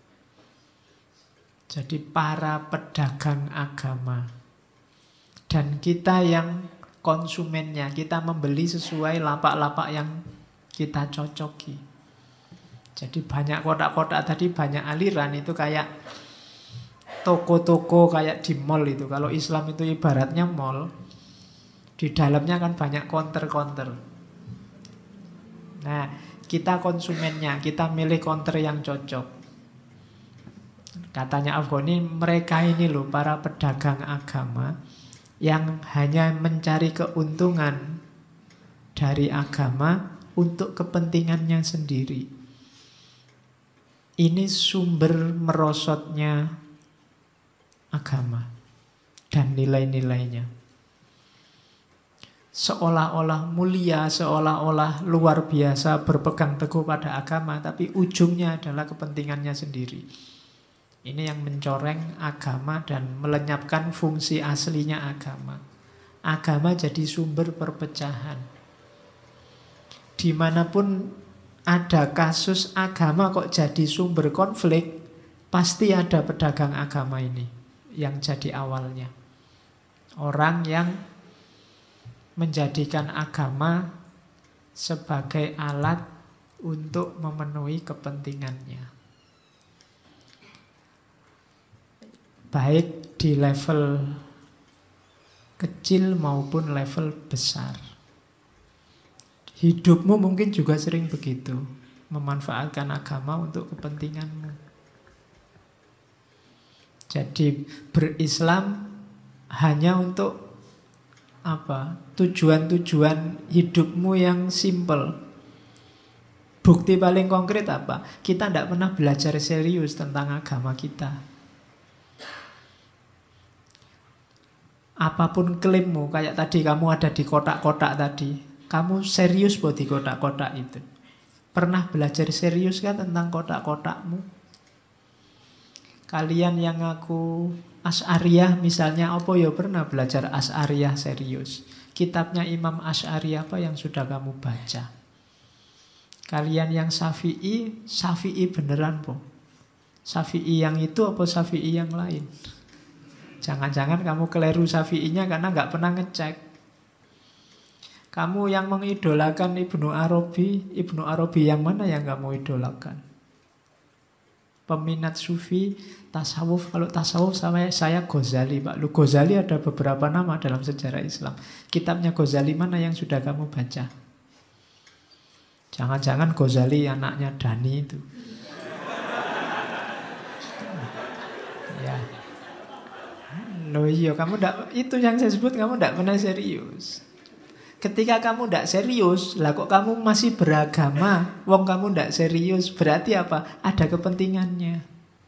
Jadi para pedagang agama. Dan kita yang konsumennya, kita membeli sesuai lapak-lapak yang kita cocoki. Jadi banyak kotak-kotak tadi, banyak aliran, itu kayak toko-toko kayak di mall itu. Kalau Islam itu ibaratnya mall, di dalamnya kan banyak counter-counter. Nah, kita konsumennya, kita milih counter yang cocok. Katanya Afghani, mereka ini loh para pedagang agama yang hanya mencari keuntungan dari agama untuk kepentingannya sendiri. Ini sumber merosotnya agama dan nilai-nilainya. Seolah-olah mulia, seolah-olah luar biasa berpegang teguh pada agama, tapi ujungnya adalah kepentingannya sendiri. Ini yang mencoreng agama dan melenyapkan fungsi aslinya agama. Agama jadi sumber perpecahan. Dimanapun ada kasus agama kok jadi sumber konflik, pasti ada pedagang agama ini yang jadi awalnya. Orang yang menjadikan agama sebagai alat untuk memenuhi kepentingannya. Baik di level kecil maupun level besar. Hidupmu mungkin juga sering begitu, memanfaatkan agama untuk kepentinganmu. Jadi berislam hanya untuk apa? Tujuan-tujuan hidupmu yang simple. Bukti paling konkret apa? Kita tidak pernah belajar serius tentang agama kita. Apapun klaimmu, kayak tadi kamu ada di kotak-kotak tadi, Kamu serius buat di kotak-kotak itu? Pernah belajar serius kan tentang kotak-kotakmu? Kalian yang ngaku Asy'ariyah misalnya, apa ya pernah belajar Asy'ariyah serius? Kitabnya Imam Asy'ari apa yang sudah kamu baca? Kalian yang Syafi'i, Syafi'i beneran po? Syafi'i yang itu apa Syafi'i yang lain? Jangan-jangan kamu keliru Syafi'inya karena nggak pernah ngecek. Kamu yang mengidolakan Ibnu Arabi yang mana yang kamu idolakan? Peminat sufi, tasawuf. Kalau tasawuf saya Ghazali, Pak. Lu Ghazali ada beberapa nama dalam sejarah Islam. Kitabnya Ghazali mana yang sudah kamu baca? Jangan-jangan Ghazali anaknya Dani itu. Ya. Loh iya, itu yang saya sebut kamu tidak pernah serius. Ketika kamu tidak serius, lah kok kamu masih beragama? Wong kamu tidak serius, berarti apa? Ada kepentingannya.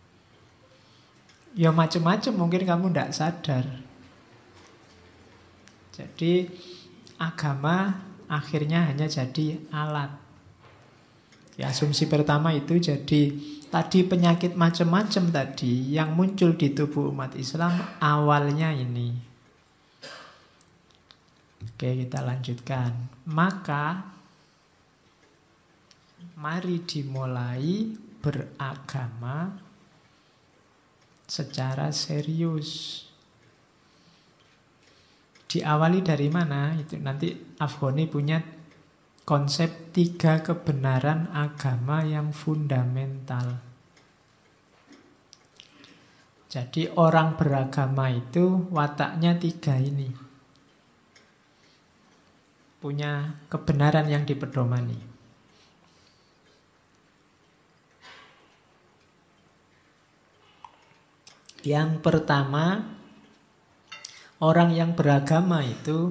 Ya macam-macam, mungkin kamu tidak sadar. Jadi agama akhirnya hanya jadi alat. Ya, asumsi pertama itu jadi tadi penyakit macam-macam tadi yang muncul di tubuh umat Islam awalnya ini. Oke, kita lanjutkan. Maka mari dimulai beragama secara serius. Diawali dari mana? Itu nanti Afghani punya konsep 3 kebenaran agama yang fundamental. Jadi orang beragama itu wataknya 3 ini. Punya kebenaran yang dipedomani. Yang pertama, orang yang beragama itu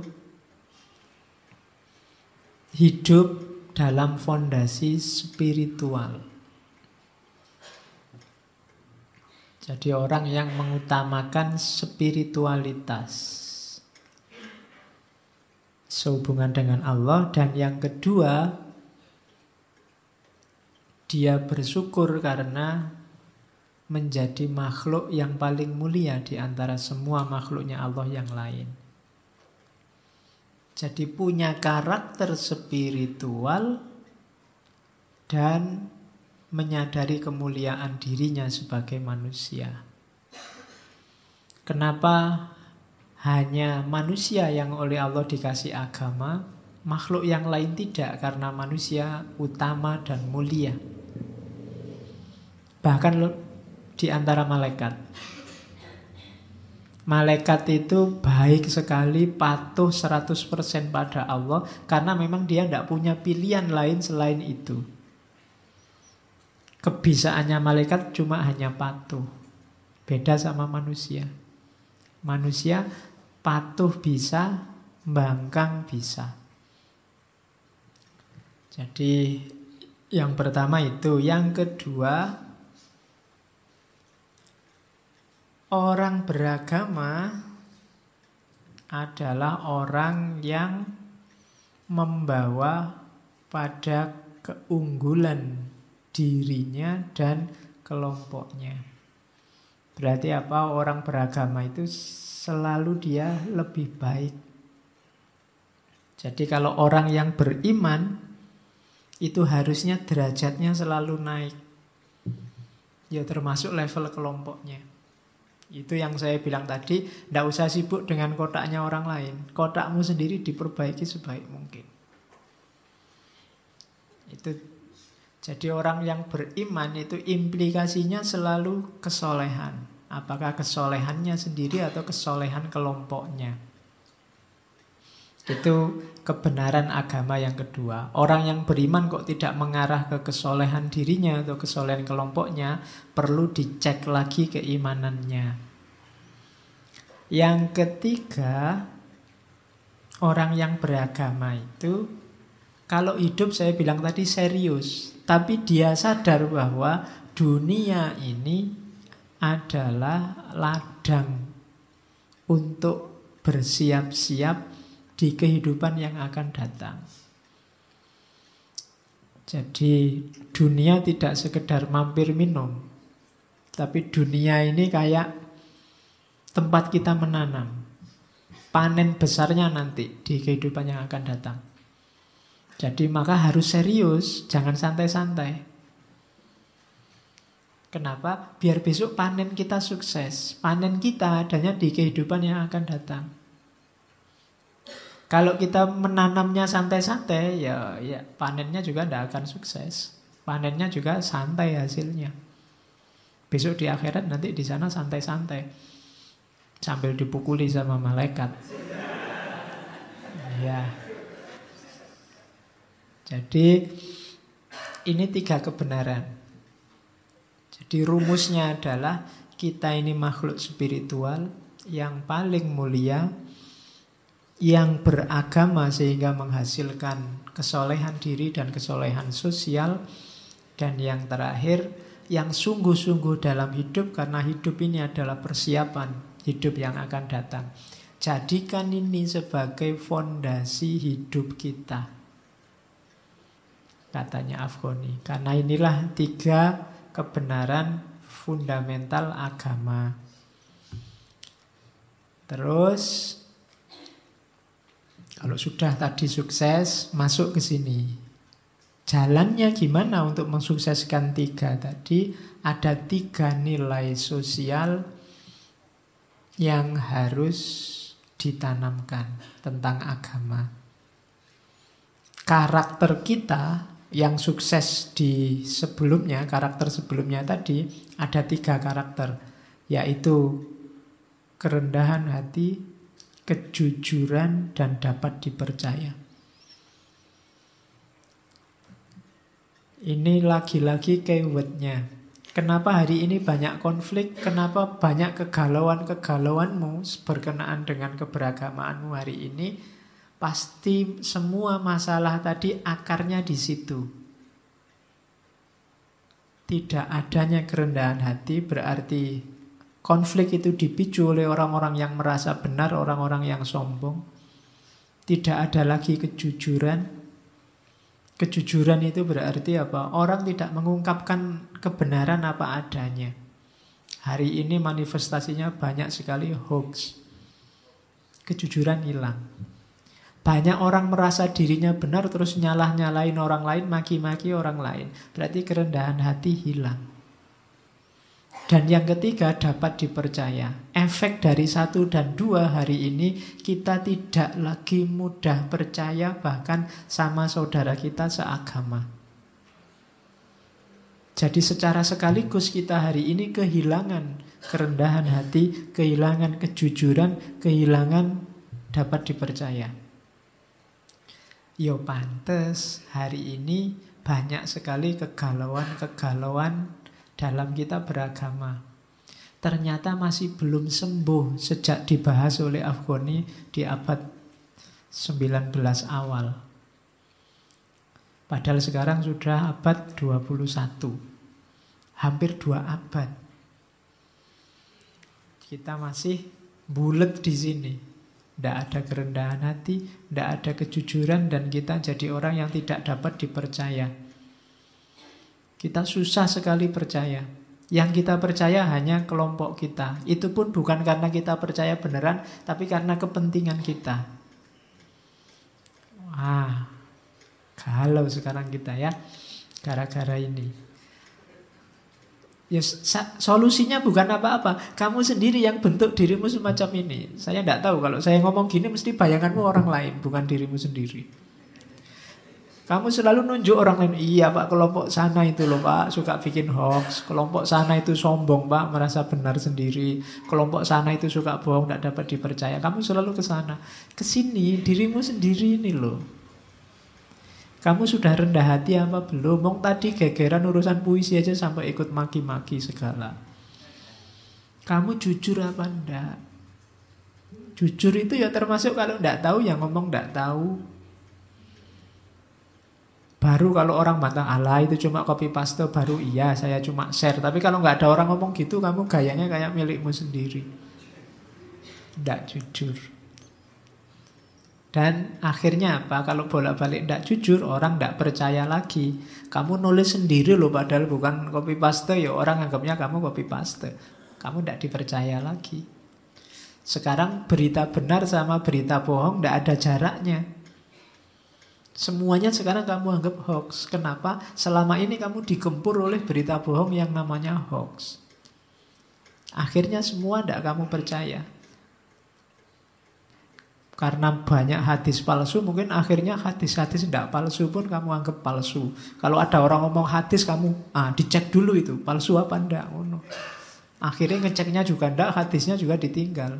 hidup dalam fondasi spiritual. Jadi orang yang mengutamakan spiritualitas, sehubungan dengan Allah. Dan yang kedua, dia bersyukur karena menjadi makhluk yang paling mulia di antara semua makhluknya Allah yang lain. Jadi punya karakter spiritual dan menyadari kemuliaan dirinya sebagai manusia. Kenapa hanya manusia yang oleh Allah dikasih agama, makhluk yang lain tidak? Karena manusia utama dan mulia. Bahkan di antara malaikat. Malaikat itu baik sekali, patuh 100% pada Allah, karena memang dia tidak punya pilihan lain selain itu. Kebisaannya malaikat cuma hanya patuh. Beda sama manusia. Manusia patuh bisa, mbangkang bisa. Jadi yang pertama itu. Yang kedua, orang beragama adalah orang yang membawa pada keunggulan dirinya dan kelompoknya. Berarti apa? Orang beragama itu selalu dia lebih baik. Jadi kalau orang yang beriman itu harusnya derajatnya selalu naik. Ya termasuk level kelompoknya. Itu yang saya bilang tadi, tidak usah sibuk dengan kotaknya orang lain. Kotakmu sendiri diperbaiki sebaik mungkin. Itu. Jadi orang yang beriman itu implikasinya selalu kesolehan. Apakah kesolehannya sendiri atau kesolehan kelompoknya. Itu kebenaran agama yang kedua. Orang yang beriman kok tidak mengarah ke kesolehan dirinya atau kesolehan kelompoknya, perlu dicek lagi keimanannya. Yang ketiga, orang yang beragama itu kalau hidup saya bilang tadi serius, tapi dia sadar bahwa dunia ini adalah ladang untuk bersiap-siap di kehidupan yang akan datang. Jadi dunia tidak sekedar mampir minum, tapi dunia ini kayak tempat kita menanam. Panen besarnya nanti di kehidupan yang akan datang. Jadi maka harus serius, jangan santai-santai. Kenapa? Biar besok panen kita sukses. Panen kita adanya di kehidupan yang akan datang. Kalau kita menanamnya santai-santai, ya panennya juga tidak akan sukses. Panennya juga santai hasilnya. Besok di akhirat nanti di sana santai-santai, sambil dipukuli sama malaikat. Ya. Jadi ini 3 kebenaran. Jadi rumusnya adalah kita ini makhluk spiritual yang paling mulia, yang beragama sehingga menghasilkan kesolehan diri dan kesolehan sosial. Dan yang terakhir, yang sungguh-sungguh dalam hidup, karena hidup ini adalah persiapan hidup yang akan datang. Jadikan ini sebagai fondasi hidup kita, katanya Afghani. Karena inilah 3 kebenaran fundamental agama. Terus kalau sudah tadi sukses, masuk ke sini. Jalannya gimana untuk mensukseskan 3 tadi? Ada 3 nilai sosial yang harus ditanamkan tentang agama. Karakter kita yang sukses di sebelumnya, karakter sebelumnya tadi, ada 3 karakter, yaitu kerendahan hati, kejujuran, dan dapat dipercaya. Ini lagi-lagi keywordnya. Kenapa hari ini banyak konflik? Kenapa banyak kegalauan-kegalauanmu berkenaan dengan keberagamaanmu hari ini? Pasti semua masalah tadi akarnya di situ. Tidak adanya kerendahan hati berarti konflik itu dipicu oleh orang-orang yang merasa benar, orang-orang yang sombong. Tidak ada lagi kejujuran. Kejujuran itu berarti apa? Orang tidak mengungkapkan kebenaran apa adanya. Hari ini manifestasinya banyak sekali hoax. Kejujuran hilang. Banyak orang merasa dirinya benar terus nyalah-nyalain orang lain, maki-maki orang lain. Berarti kerendahan hati hilang. Dan yang ketiga, dapat dipercaya. Efek dari 1 dan 2 hari ini, kita tidak lagi mudah percaya bahkan sama saudara kita seagama. Jadi secara sekaligus kita hari ini kehilangan kerendahan hati, kehilangan kejujuran, kehilangan dapat dipercaya. Yo pantes hari ini banyak sekali kegalauan-kegalauan dalam kita beragama. Ternyata masih belum sembuh sejak dibahas oleh Afghani di abad 19 awal. Padahal sekarang sudah abad 21. Hampir 2 abad. Kita masih bulet di sini. Tidak ada kerendahan hati, tidak ada kejujuran, dan kita jadi orang yang tidak dapat dipercaya. Kita susah sekali percaya. Yang kita percaya hanya kelompok kita. Itu pun bukan karena kita percaya beneran, tapi karena kepentingan kita. Wah, galau sekarang kita ya, gara-gara ini. Ya, solusinya bukan apa-apa. Kamu sendiri yang bentuk dirimu semacam ini. Saya tidak tahu, kalau saya ngomong gini mesti bayanganmu orang lain, bukan dirimu sendiri. Kamu selalu nunjuk orang lain. Iya Pak, kelompok sana itu loh Pak, suka bikin hoax. Kelompok sana itu sombong Pak, merasa benar sendiri. Kelompok sana itu suka bohong, tidak dapat dipercaya. Kamu selalu ke sana. Kesini dirimu sendiri ini loh. Kamu sudah rendah hati apa belum? Mong tadi gegeran urusan puisi aja sampai ikut maki-maki segala. Kamu jujur apa enggak? Jujur itu ya termasuk kalau enggak tahu ya ngomong enggak tahu. Baru kalau orang bantah, Allah itu cuma copy paste, baru iya saya cuma share. Tapi kalau nggak ada orang ngomong gitu, kamu gayanya kayak milikmu sendiri. Nggak jujur. Dan akhirnya apa? Kalau bolak-balik tidak jujur, orang tidak percaya lagi. Kamu nulis sendiri loh, padahal bukan copy paste, ya orang anggapnya kamu copy paste. Kamu tidak dipercaya lagi. Sekarang berita benar sama berita bohong tidak ada jaraknya. Semuanya sekarang kamu anggap hoax. Kenapa? Selama ini kamu digempur oleh berita bohong yang namanya hoax. Akhirnya semua tidak kamu percaya. Karena banyak hadis palsu, mungkin akhirnya hadis-hadis tidak palsu pun kamu anggap palsu. Kalau ada orang ngomong hadis, kamu dicek dulu itu, palsu apa enggak. Oh, no. Akhirnya ngeceknya juga enggak, hadisnya juga ditinggal.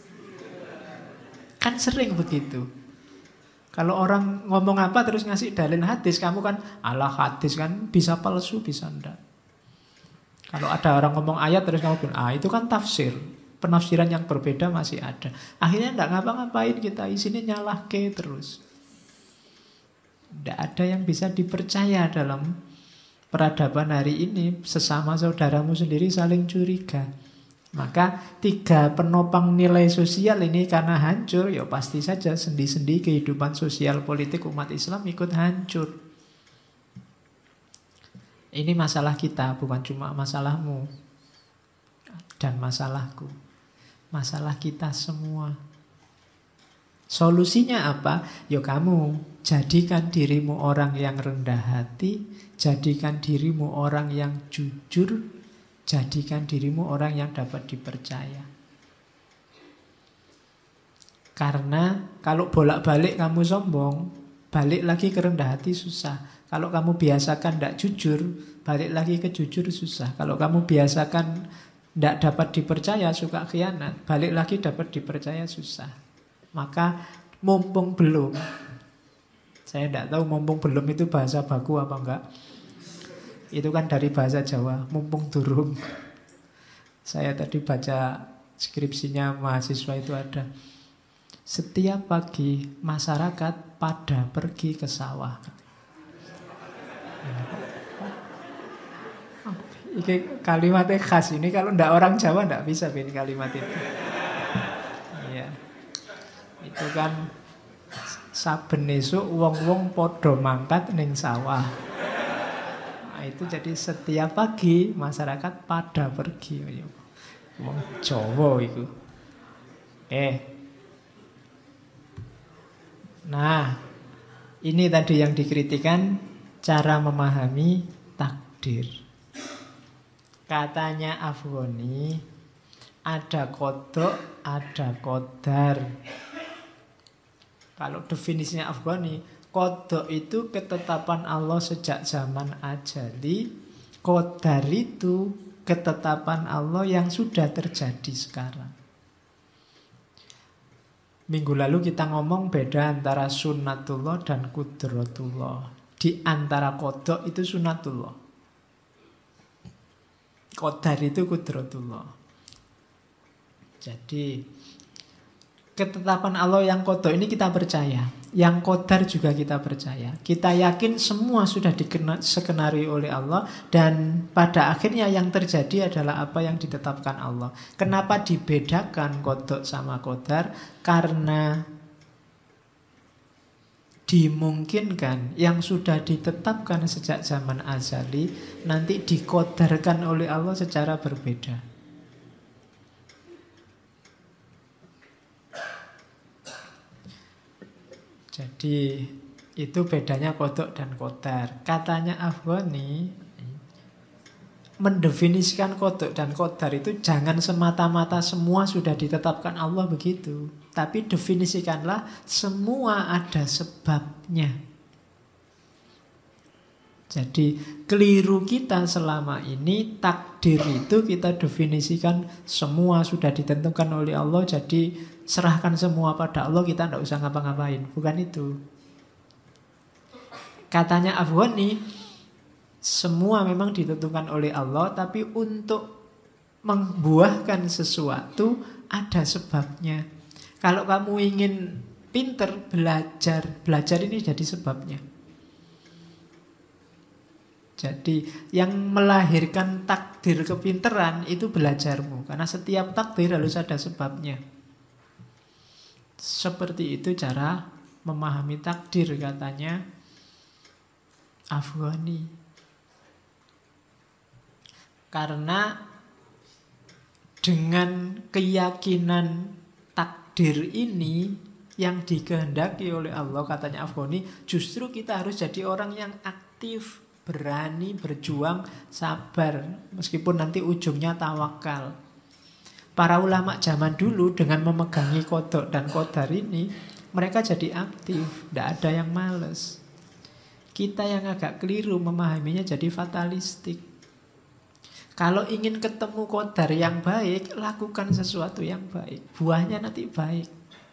Kan sering begitu. Kalau orang ngomong apa terus ngasih dalil hadis, kamu kan, alah hadis kan bisa palsu, bisa enggak. Kalau ada orang ngomong ayat terus kamu bilang, itu kan tafsir. Penafsiran yang berbeda masih ada. Akhirnya tidak ngapa-ngapain kita, isinya nyalah ke terus. Tidak ada yang bisa dipercaya dalam peradaban hari ini. Sesama saudaramu sendiri saling curiga. Maka 3 penopang nilai sosial ini karena hancur, ya pasti saja sendi-sendi kehidupan sosial politik umat Islam ikut hancur. Ini masalah kita, bukan cuma masalahmu dan masalahku. Masalah kita semua. Solusinya apa? Ya kamu jadikan dirimu orang yang rendah hati, jadikan dirimu orang yang jujur, jadikan dirimu orang yang dapat dipercaya. Karena kalau bolak-balik kamu sombong, balik lagi ke rendah hati susah. Kalau kamu biasakan tidak jujur, balik lagi ke jujur susah. Kalau kamu biasakan tidak dapat dipercaya, suka khianat, balik lagi dapat dipercaya susah. Maka mumpung belum, saya tidak tahu mumpung belum itu bahasa baku apa enggak. Itu kan dari bahasa Jawa, mumpung durung. Saya tadi baca skripsinya mahasiswa itu ada. Setiap pagi masyarakat pada pergi ke sawah. Ini kalimatnya khas ini, kalau ndak orang Jawa ndak bisa ini kalimat itu. Iya. Itu kan saben esuk wong-wong padha mangkat ning sawah. Nah, itu jadi setiap pagi masyarakat pada pergi. Wong Jawa itu. Nah, ini tadi yang dikritikan cara memahami takdir. Katanya Afghani, ada kodok, ada kodar. Kalau definisinya Afghani, kodok itu ketetapan Allah sejak zaman ajali, kodar itu ketetapan Allah yang sudah terjadi sekarang. Minggu lalu kita ngomong beda antara sunnatullah dan kudratullah. Di antara kodok itu sunnatullah, qadar itu kudratullah. Jadi ketetapan Allah yang qada ini kita percaya, yang qadar juga kita percaya. Kita yakin semua sudah diskenario oleh Allah, dan pada akhirnya yang terjadi adalah apa yang ditetapkan Allah. Kenapa dibedakan qada sama qadar? Karena dimungkinkan yang sudah ditetapkan sejak zaman azali nanti dikodarkan oleh Allah secara berbeda. Jadi itu bedanya kodok dan kodar. Katanya Afghani, mendefinisikan kodok dan kodar itu jangan semata-mata semua sudah ditetapkan Allah begitu, tapi definisikanlah semua ada sebabnya. Jadi keliru kita selama ini, takdir itu kita definisikan semua sudah ditentukan oleh Allah, jadi serahkan semua pada Allah, kita tidak usah ngapa-ngapain. Bukan itu. Katanya Afghani, semua memang ditentukan oleh Allah, tapi untuk membuahkan sesuatu ada sebabnya. Kalau kamu ingin pinter, belajar ini jadi sebabnya. Jadi yang melahirkan takdir kepinteran itu belajarmu, karena setiap takdir harus ada sebabnya. Seperti itu cara memahami takdir, katanya Afghani. Karena dengan keyakinan takdir ini yang dikehendaki oleh Allah, katanya Afghani, justru kita harus jadi orang yang aktif, berani, berjuang, sabar, meskipun nanti ujungnya tawakal. Para ulama zaman dulu dengan memegangi kodok dan kodar ini, mereka jadi aktif, tidak ada yang males. Kita yang agak keliru memahaminya jadi fatalistik. Kalau ingin ketemu kodar yang baik, lakukan sesuatu yang baik. Buahnya nanti baik.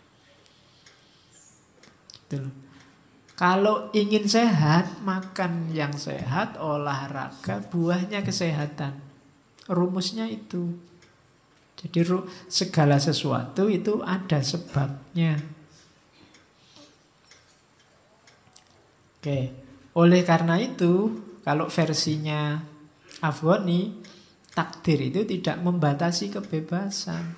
Gitu loh. Kalau ingin sehat, makan yang sehat, olahraga, buahnya kesehatan. Rumusnya itu. Jadi segala sesuatu itu ada sebabnya. Oke. Oleh karena itu, kalau versinya Afghani, takdir itu tidak membatasi kebebasan.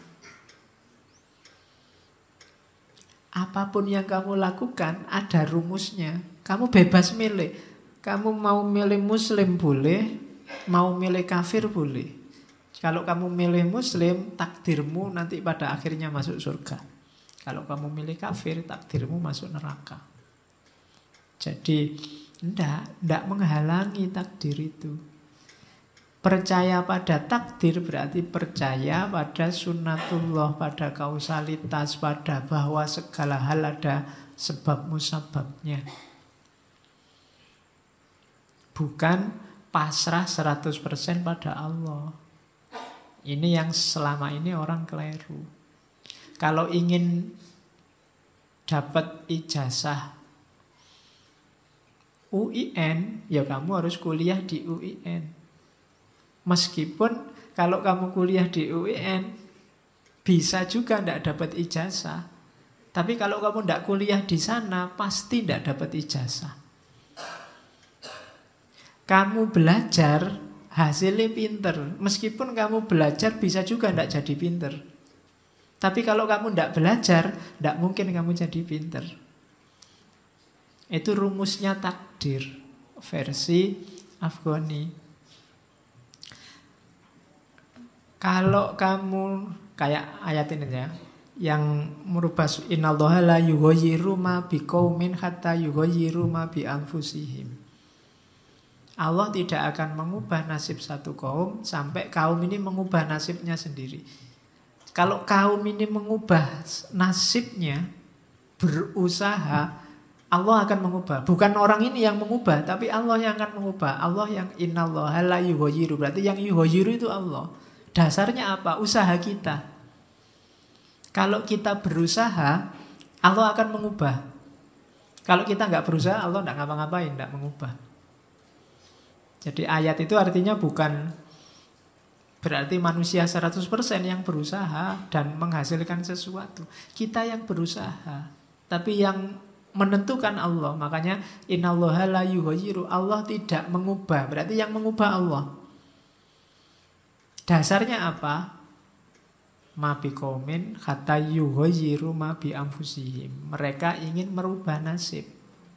Apapun yang kamu lakukan ada rumusnya. Kamu bebas milih. Kamu mau milih muslim boleh, mau milih kafir boleh. Kalau kamu milih muslim, takdirmu nanti pada akhirnya masuk surga. Kalau kamu milih kafir, takdirmu masuk neraka. Jadi tidak menghalangi takdir itu. Percaya pada takdir berarti percaya pada sunnatullah, pada kausalitas, pada bahwa segala hal ada sebab musababnya. Bukan pasrah 100% pada Allah. Ini yang selama ini orang keliru. Kalau ingin dapat ijazah UIN, ya kamu harus kuliah di UIN. Meskipun kalau kamu kuliah di UIN, bisa juga tidak dapat ijazah. Tapi kalau kamu tidak kuliah di sana, pasti tidak dapat ijazah. Kamu belajar, hasilnya pinter. Meskipun kamu belajar, bisa juga tidak jadi pinter. Tapi kalau kamu tidak belajar, tidak mungkin kamu jadi pinter. Itu rumusnya takdir, versi Afghani. Kalau kamu kayak ayat ini ya, yang merubah innallaha la yughayyiru ma biqaumin hatta yughayyiru ma bi anfusihim. Allah tidak akan mengubah nasib satu kaum sampai kaum ini mengubah nasibnya sendiri. Kalau kaum ini mengubah nasibnya, berusaha, Allah akan mengubah. Bukan orang ini yang mengubah, tapi Allah yang akan mengubah. Allah yang innallaha la yughayyiru. Berarti yang yughayyiru itu Allah. Dasarnya apa? Usaha kita. Kalau kita berusaha, Allah akan mengubah. Kalau kita nggak berusaha, Allah nggak ngapa-ngapain, nggak mengubah. Jadi ayat itu artinya bukan berarti manusia 100% yang berusaha dan menghasilkan sesuatu. Kita yang berusaha. Tapi yang menentukan Allah. Makanya innallaha la yughayyiru. Allah tidak mengubah. Berarti yang mengubah Allah. Dasarnya apa? Ma biqaumin hatta yughayyiru ma bi anfusihim. Mereka ingin merubah nasib.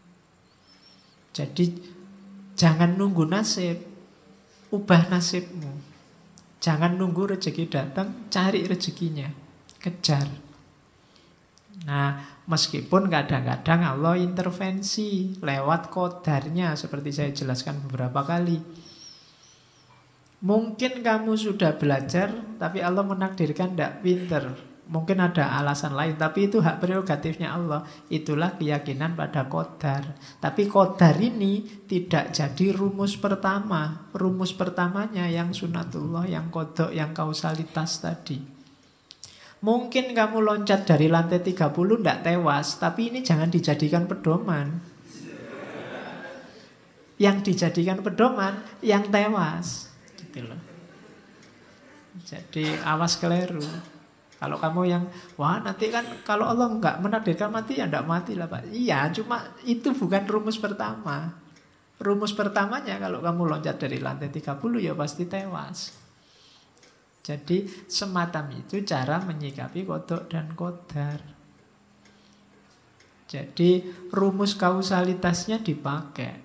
Jadi jangan nunggu nasib, ubah nasibmu. Jangan nunggu rezeki datang, cari rezekinya, kejar. Nah, meskipun kadang-kadang Allah intervensi lewat qadarnya, seperti saya jelaskan beberapa kali. Mungkin kamu sudah belajar, tapi Allah menakdirkan tidak pinter. Mungkin ada alasan lain, tapi itu hak prerogatifnya Allah. Itulah keyakinan pada qadar. Tapi qadar ini tidak jadi rumus pertama. Rumus pertamanya yang sunatullah, yang qadha, yang kausalitas tadi. Mungkin kamu loncat dari lantai 30 tidak tewas, tapi ini jangan dijadikan pedoman. Yang dijadikan pedoman, yang tewas. Jadi awas keliru. Kalau kamu yang wah nanti kan kalau Allah nggak menakdirkan mati ya nggak mati lah Pak. Iya, cuma itu bukan rumus pertama. Rumus pertamanya kalau kamu loncat dari lantai 30 ya pasti tewas. Jadi semacam itu cara menyikapi qadha dan qadar. Jadi rumus kausalitasnya dipakai.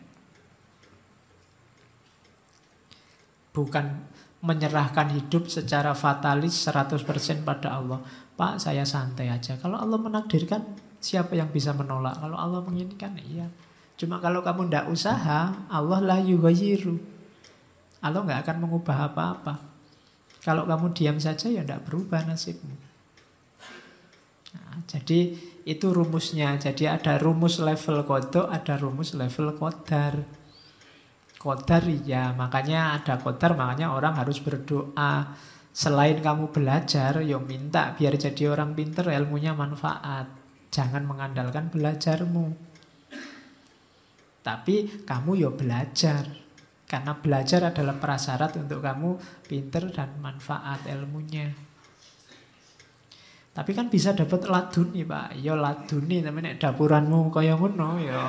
Bukan menyerahkan hidup secara fatalis 100% pada Allah. Pak, saya santai aja. Kalau Allah menakdirkan, siapa yang bisa menolak? Kalau Allah menginginkan, iya. Cuma kalau kamu tidak usaha, Allah la yughayyiru. Allah nggak akan mengubah apa-apa. Kalau kamu diam saja, ya tidak berubah nasibmu. Nah, jadi itu rumusnya. Jadi ada rumus level qada, ada rumus level qadar. Qadar ya, makanya ada qadar, makanya orang harus berdoa. Selain kamu belajar, ya minta biar jadi orang pinter, ilmunya manfaat. Jangan mengandalkan belajarmu. Tapi kamu ya belajar. Karena belajar adalah prasyarat untuk kamu pinter dan manfaat ilmunya. Tapi kan bisa dapat laduni, Pak. Ya laduni, tapi nek dapuranmu kaya ngono ya.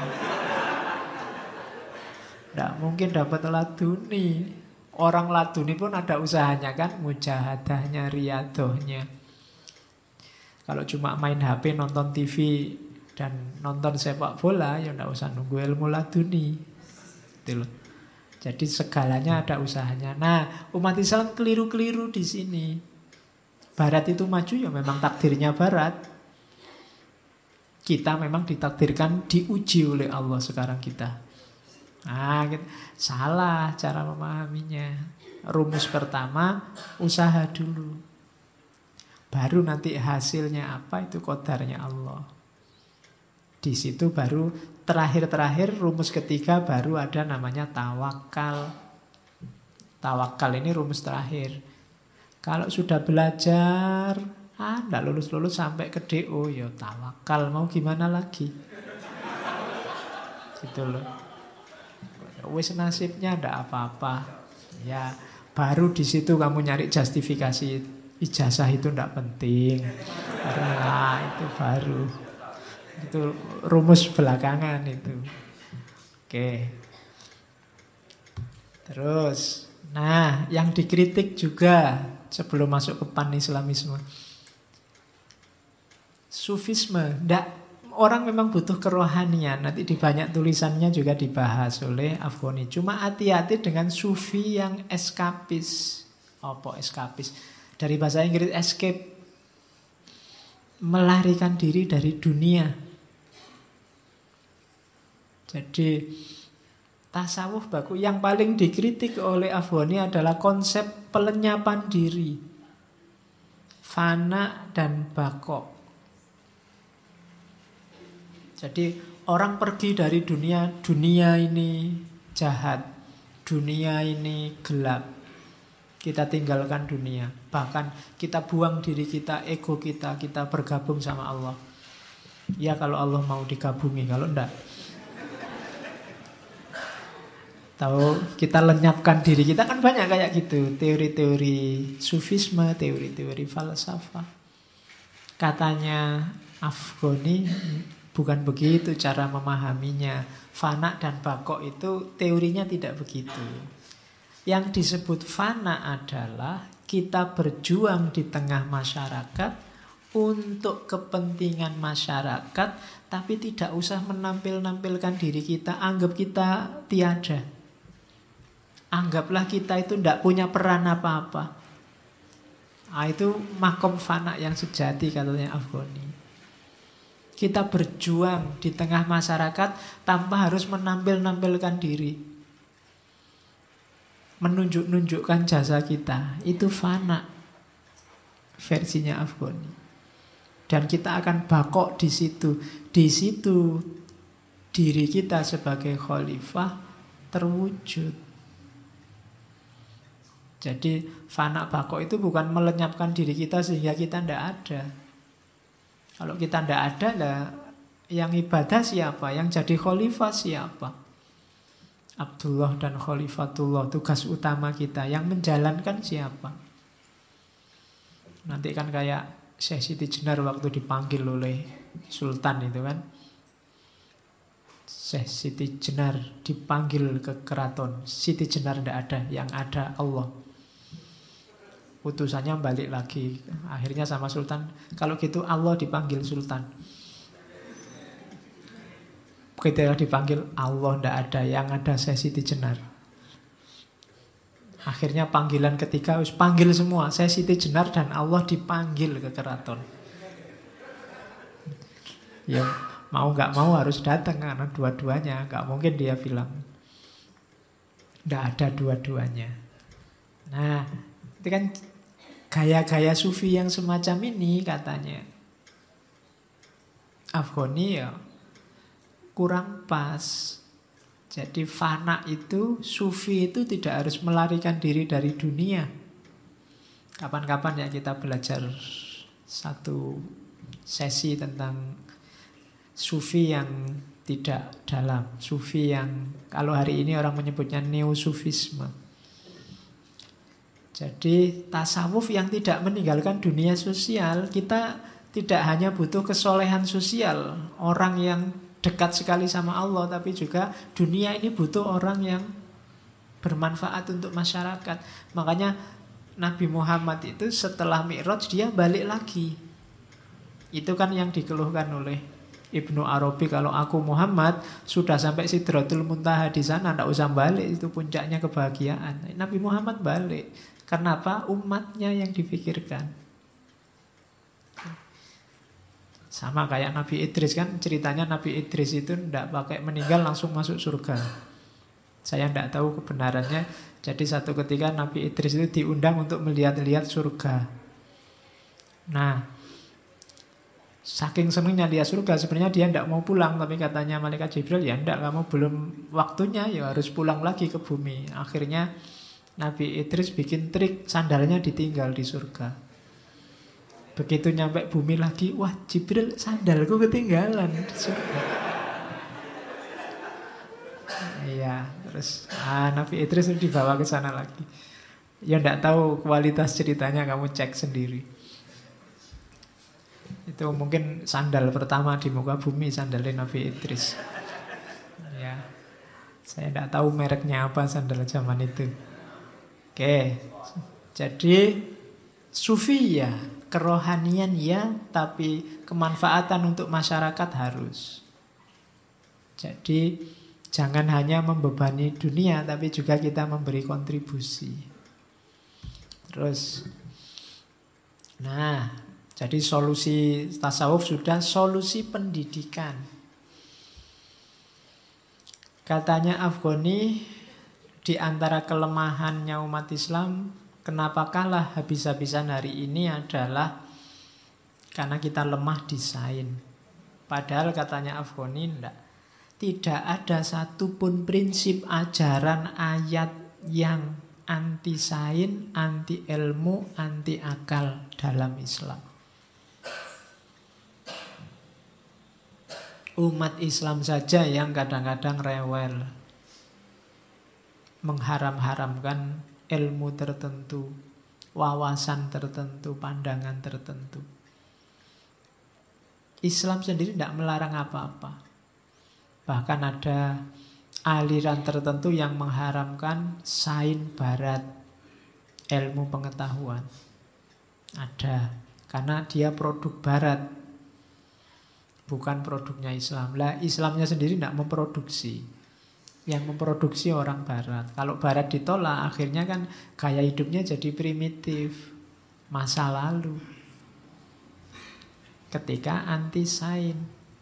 Nggak mungkin dapat laduni. Orang laduni pun ada usahanya kan, mujahadahnya, riadohnya. Kalau cuma main HP, nonton TV, dan nonton sepak bola, ya nggak usah nunggu ilmu laduni. Gitu loh. Jadi segalanya ada usahanya. Nah, umat Islam keliru-keliru di sini. Barat itu maju ya memang takdirnya Barat. Kita memang ditakdirkan diuji oleh Allah sekarang kita. Nah, gitu. Salah cara memahaminya. Rumus pertama, usaha dulu. Baru nanti hasilnya apa, itu qadarnya Allah. Di situ baru terakhir-terakhir rumus ketiga baru ada namanya tawakal. Tawakal ini rumus terakhir. Kalau sudah belajar, nggak lulus-lulus sampai ke DO, ya tawakal. Mau gimana lagi? Gitu loh. Wis nasibnya ndak apa-apa. Ya, baru di situ kamu nyari justifikasi ijazah itu ndak penting. Nah, itu baru. Itu rumus belakangan itu. Oke. Terus, nah, yang dikritik juga sebelum masuk ke pan-islamisme. Sufisme, ndak. Orang memang butuh kerohanian. Nanti di banyak tulisannya juga dibahas oleh Afghani. Cuma hati-hati dengan sufi yang eskapis. Apa eskapis? Dari bahasa Inggris escape. Melarikan diri dari dunia. Jadi tasawuf baku yang paling dikritik oleh Afghani adalah konsep pelenyapan diri. Fana dan bako. Jadi orang pergi dari dunia ini jahat, dunia ini gelap. Kita tinggalkan dunia. Bahkan kita buang diri kita, ego kita bergabung sama Allah. Ya kalau Allah mau digabungi, kalau enggak. Tahu kita lenyapkan diri kita, kan banyak kayak gitu. Teori-teori sufisme, teori-teori falsafah. Katanya Afghani, bukan begitu cara memahaminya. Fana dan bako itu teorinya tidak begitu. Yang disebut fana adalah kita berjuang di tengah masyarakat untuk kepentingan masyarakat, tapi tidak usah menampilkan diri kita, anggap kita tiada. Anggaplah kita itu tidak punya peran apa-apa. Nah, itu makom fana yang sejati katanya Afghani. Kita berjuang di tengah masyarakat tanpa harus menampilkan diri. Menunjukkan jasa kita. Itu fana. Versinya Afghani. Dan kita akan bakok di situ. Di situ diri kita sebagai khalifah terwujud. Jadi fana bakok itu bukan melenyapkan diri kita sehingga kita tidak ada. Kalau kita tidak ada lah, yang ibadah siapa? Yang jadi khalifah siapa? Abdullah dan Khalifatullah, tugas utama kita. Yang menjalankan siapa? Nanti kan kayak Syekh Siti Jenar waktu dipanggil oleh Sultan itu kan. Syekh Siti Jenar dipanggil ke keraton. Siti Jenar tidak ada, yang ada Allah. Utusannya balik lagi. Akhirnya sama Sultan, kalau gitu Allah dipanggil Sultan. Ketika dipanggil Allah tidak ada, yang ada saya Siti Jenar. Akhirnya panggilan ketiga harus panggil semua, saya Siti Jenar dan Allah dipanggil ke keraton. Ya mau nggak mau harus datang karena dua-duanya, nggak mungkin dia bilang tidak ada dua-duanya. Nah, itu kan gaya-gaya sufi yang semacam ini katanya Afghani ya kurang pas. Jadi fana itu, sufi itu tidak harus melarikan diri dari dunia. Kapan-kapan ya kita belajar satu sesi tentang sufi yang tidak dalam. Sufi yang kalau hari ini orang menyebutnya neo-sufisme. Jadi tasawuf yang tidak meninggalkan dunia sosial. Kita tidak hanya butuh kesolehan sosial, orang yang dekat sekali sama Allah, tapi juga dunia ini butuh orang yang bermanfaat untuk masyarakat. Makanya Nabi Muhammad itu setelah Mi'raj dia balik lagi. Itu kan yang dikeluhkan oleh Ibnu Arabi, kalau aku Muhammad sudah sampai Sidratul Muntaha di sana, tidak usah balik, itu puncaknya kebahagiaan. Nabi Muhammad balik. Kenapa? Umatnya yang dipikirkan. Sama kayak Nabi Idris kan, ceritanya Nabi Idris itu tidak pakai meninggal langsung masuk surga. Saya tidak tahu kebenarannya. Jadi satu ketika Nabi Idris itu diundang untuk melihat-lihat surga. Nah, saking senangnya lihat surga, sebenarnya dia tidak mau pulang. Tapi katanya Malaikat Jibril, ya tidak, kamu belum waktunya, ya harus pulang lagi ke bumi. Akhirnya Nabi Idris bikin trik, sandalnya ditinggal di surga. Begitu nyampe bumi lagi, wah Jibril, sandalku ketinggalan di surga. Iya, terus Nabi Idris dibawa ke sana lagi. Ya tidak tahu kualitas ceritanya, kamu cek sendiri. Itu mungkin sandal pertama di muka bumi, sandalnya Nabi Idris. Ya, saya tidak tahu mereknya apa sandal zaman itu. Oke, jadi sufi ya, kerohanian ya, tapi kemanfaatan untuk masyarakat harus. Jadi jangan hanya membebani dunia, tapi juga kita memberi kontribusi. Terus, nah, jadi solusi tasawuf sudah, solusi pendidikan. Katanya Afghani, di antara kelemahannya umat Islam, kenapa kalah habis-habisan hari ini adalah karena kita lemah desain. Padahal katanya Afghani tidak ada satupun prinsip ajaran ayat yang anti sains, anti ilmu, anti akal dalam Islam. Umat Islam saja yang kadang-kadang rewel, mengharam-haramkan ilmu tertentu, wawasan tertentu, pandangan tertentu. Islam sendiri tidak melarang apa-apa. Bahkan ada aliran tertentu yang mengharamkan sains barat, ilmu pengetahuan. Ada, karena dia produk barat, bukan produknya Islam. Lah, Islamnya sendiri tidak memproduksi. Yang memproduksi orang barat. Kalau barat ditolak, akhirnya kan gaya hidupnya jadi primitif, masa lalu. Ketika anti sains.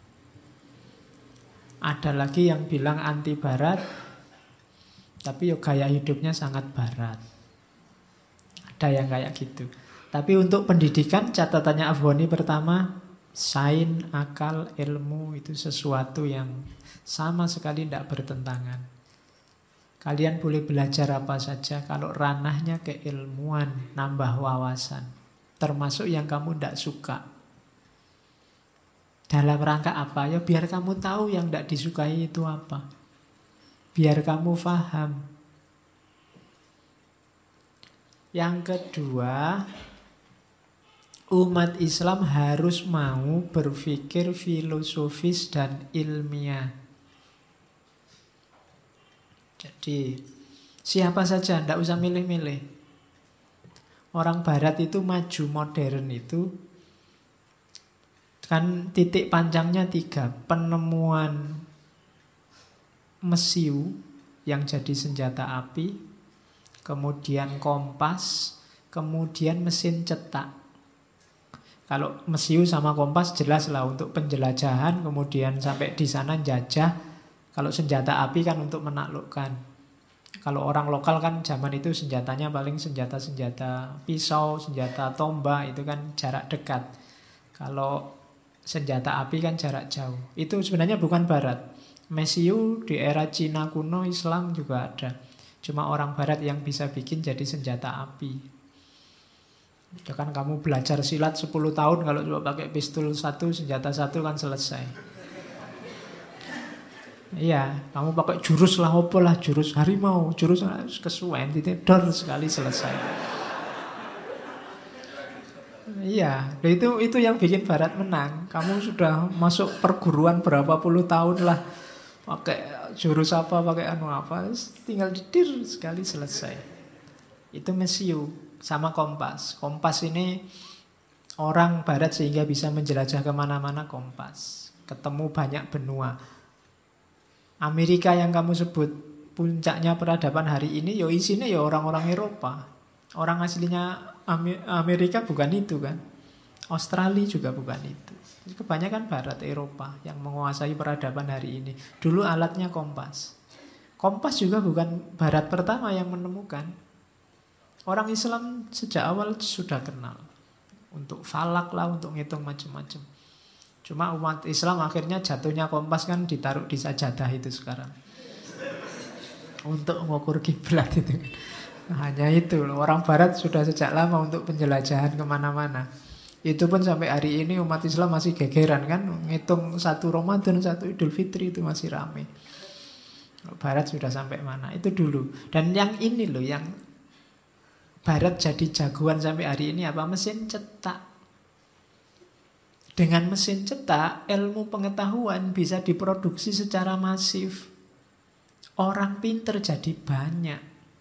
Ada lagi yang bilang anti barat, tapi yo gaya hidupnya sangat barat. Ada yang kayak gitu. Tapi untuk pendidikan, catatannya Afghani pertama, sains, akal, ilmu itu sesuatu yang sama sekali tidak bertentangan. Kalian boleh belajar apa saja kalau ranahnya keilmuan, nambah wawasan. Termasuk yang kamu tidak suka. Dalam rangka apa? Ya biar kamu tahu yang tidak disukai itu apa. Biar kamu paham. Yang kedua, umat Islam harus mau berpikir filosofis dan ilmiah. Jadi siapa saja, tidak usah milih-milih. Orang barat itu maju modern itu kan titik panjangnya 3. Penemuan mesiu yang jadi senjata api, kemudian kompas, kemudian mesin cetak. Kalau mesiu sama kompas jelas lah untuk penjelajahan, kemudian sampai di sana jajah. Kalau senjata api kan untuk menaklukkan. Kalau orang lokal kan zaman itu senjatanya paling senjata-senjata pisau, senjata tombak, itu kan jarak dekat. Kalau senjata api kan jarak jauh. Itu sebenarnya bukan barat. Mesiu di era Cina kuno, Islam juga ada. Cuma orang barat yang bisa bikin jadi senjata api. Itu kan kamu belajar silat 10 tahun, kalau coba pakai pistol satu, senjata satu kan selesai. Iya, kamu pakai jurus lah, apa lah, jurus harimau, jurus kesuwen, dor sekali selesai. Iya, itu yang bikin Barat menang. Kamu sudah masuk perguruan berapa puluh tahun lah, pakai jurus apa, pakai anu apa, tinggal didir sekali selesai. Itu mesiu sama kompas. Kompas ini orang Barat sehingga bisa menjelajah kemana-mana kompas. Ketemu banyak benua. Amerika yang kamu sebut puncaknya peradaban hari ini, yo isinya ya orang-orang Eropa. Orang aslinya Amerika bukan itu kan. Australia juga bukan itu. Kebanyakan Barat Eropa yang menguasai peradaban hari ini. Dulu alatnya kompas. Kompas juga bukan Barat pertama yang menemukan. Orang Islam sejak awal sudah kenal. Untuk falak lah, untuk ngitung macam-macam. Cuma umat Islam akhirnya jatuhnya kompas kan ditaruh di sajadah itu sekarang. Untuk mengukur kiblat itu. Hanya itu. Orang Barat sudah sejak lama untuk penjelajahan kemana-mana. Itu pun sampai hari ini umat Islam masih gegeran kan. Ngitung satu Ramadan, satu Idul Fitri itu masih rame. Barat sudah sampai mana. Itu dulu. Dan yang ini loh, yang Barat jadi jagoan sampai hari ini apa? Mesin cetak. Dengan mesin cetak, ilmu pengetahuan bisa diproduksi secara masif. Orang pinter jadi banyak.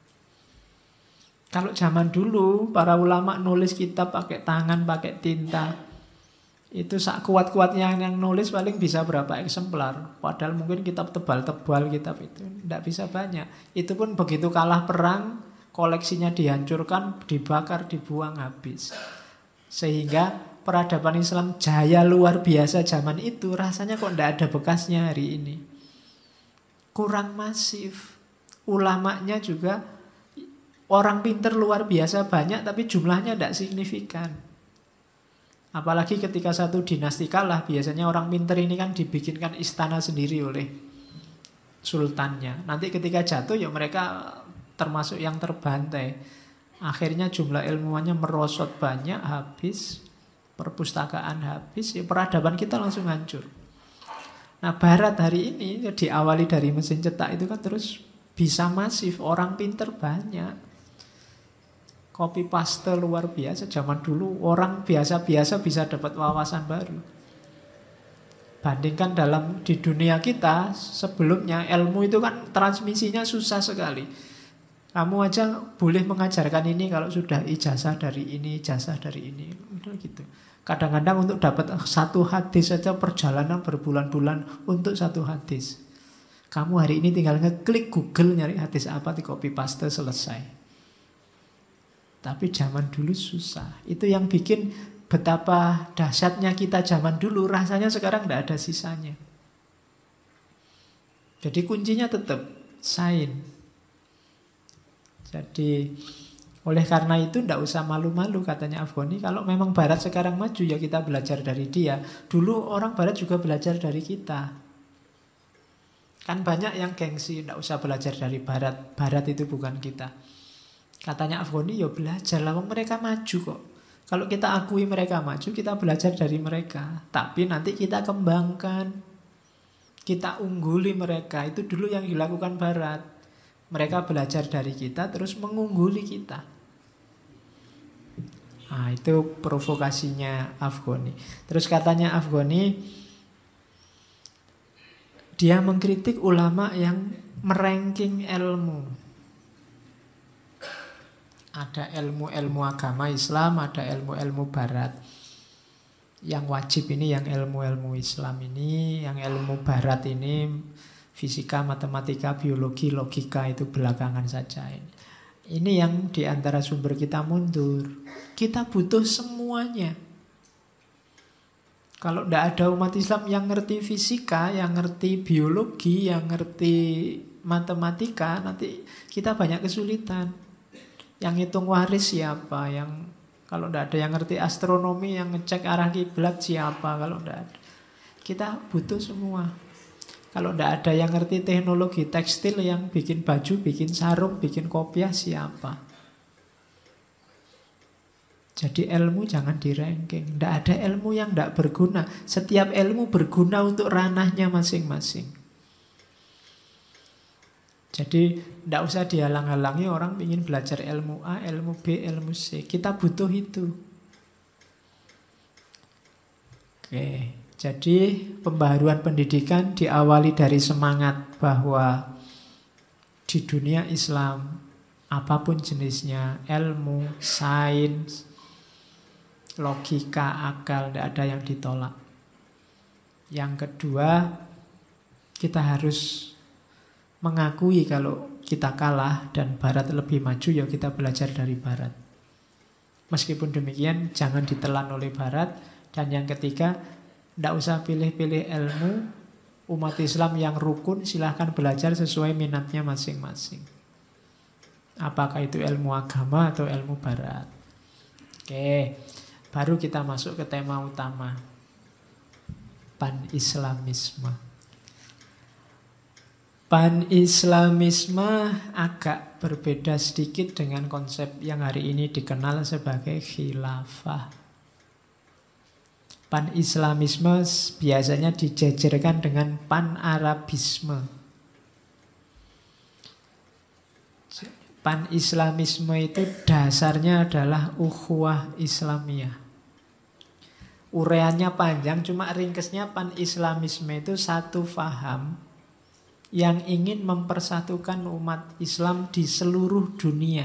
Kalau zaman dulu, para ulama nulis kitab pakai tangan, pakai tinta. Itu sak kuat-kuatnya yang nulis paling bisa berapa eksemplar. Padahal mungkin kitab tebal-tebal kitab itu. Tidak bisa banyak. Itu pun begitu kalah perang, koleksinya dihancurkan, dibakar, dibuang habis. Sehingga peradaban Islam jaya luar biasa zaman itu rasanya kok tidak ada bekasnya hari ini. Kurang masif. Ulamanya juga orang pinter luar biasa banyak tapi jumlahnya tidak signifikan. Apalagi ketika satu dinasti kalah, biasanya orang pinter ini kan dibikinkan istana sendiri oleh sultannya. Nanti ketika jatuh ya mereka termasuk yang terbantai. Akhirnya jumlah ilmuwannya merosot banyak, habis. Perpustakaan habis, ya peradaban kita langsung hancur. Nah Barat hari ini ya diawali dari mesin cetak itu kan terus bisa masif, orang pinter banyak. Copy paste luar biasa. Zaman dulu orang biasa-biasa bisa dapat wawasan baru. Bandingkan di dunia kita sebelumnya, ilmu itu kan transmisinya susah sekali. Kamu aja boleh mengajarkan ini kalau sudah ijazah dari ini, ijazah dari ini. Udah gitu. Kadang-kadang untuk dapat satu hadis saja perjalanan berbulan-bulan untuk satu hadis. Kamu hari ini tinggal ngeklik Google nyari hadis apa, di copy paste selesai. Tapi zaman dulu susah. Itu yang bikin betapa dahsyatnya kita zaman dulu, rasanya sekarang tidak ada sisanya. Jadi kuncinya tetap sains. Jadi oleh karena itu tidak usah malu-malu katanya Afghani. Kalau memang Barat sekarang maju ya kita belajar dari dia. Dulu orang Barat juga belajar dari kita. Kan banyak yang gengsi, tidak usah belajar dari Barat. Barat itu bukan kita. Katanya Afghani ya belajar lah, mereka maju kok. Kalau kita akui mereka maju, kita belajar dari mereka. Tapi nanti kita kembangkan, kita ungguli mereka. Itu dulu yang dilakukan Barat. Mereka belajar dari kita, terus mengungguli kita. Nah, itu provokasinya Afghani. Terus katanya Afghani, dia mengkritik ulama yang meranking ilmu. Ada ilmu-ilmu agama Islam, ada ilmu-ilmu Barat. Yang wajib ini yang ilmu-ilmu Islam ini, yang ilmu Barat ini Fisika, matematika, biologi, logika itu belakangan saja. Ini yang diantara sumber kita mundur. Kita butuh semuanya. Kalau tidak ada umat Islam yang ngerti fisika, yang ngerti biologi, yang ngerti matematika, nanti kita banyak kesulitan. Yang hitung waris siapa? Yang kalau tidak ada yang ngerti astronomi, yang ngecek arah kiblat siapa? Kalau tidak ada, kita butuh semua. Kalau tidak ada yang ngerti teknologi tekstil, yang bikin baju, bikin sarung, bikin kopiah siapa? Jadi ilmu jangan di-ranking. Tidak ada ilmu yang tidak berguna. Setiap ilmu berguna untuk ranahnya masing-masing. Jadi tidak usah dihalang-halangi orang ingin belajar ilmu A, ilmu B, ilmu C. Kita butuh itu. Oke, jadi pembaharuan pendidikan diawali dari semangat bahwa di dunia Islam, apapun jenisnya, ilmu, sains, logika, akal, tidak ada yang ditolak. Yang kedua, kita harus mengakui kalau kita kalah dan Barat lebih maju, ya kita belajar dari Barat. Meskipun demikian, jangan ditelan oleh Barat. Dan yang ketiga, tidak usah pilih-pilih ilmu. Umat Islam yang rukun silahkan belajar sesuai minatnya masing-masing. Apakah itu ilmu agama atau ilmu Barat. Oke. Baru kita masuk ke tema utama, Pan-Islamisme. Pan-Islamisme agak berbeda sedikit dengan konsep yang hari ini dikenal sebagai khilafah. Pan-Islamisme biasanya dijajarkan dengan Pan-Arabisme. Pan-Islamisme itu dasarnya adalah ukhuwah Islamiyah. Ureannya panjang, cuma ringkesnya Pan-Islamisme itu satu faham yang ingin mempersatukan umat Islam di seluruh dunia.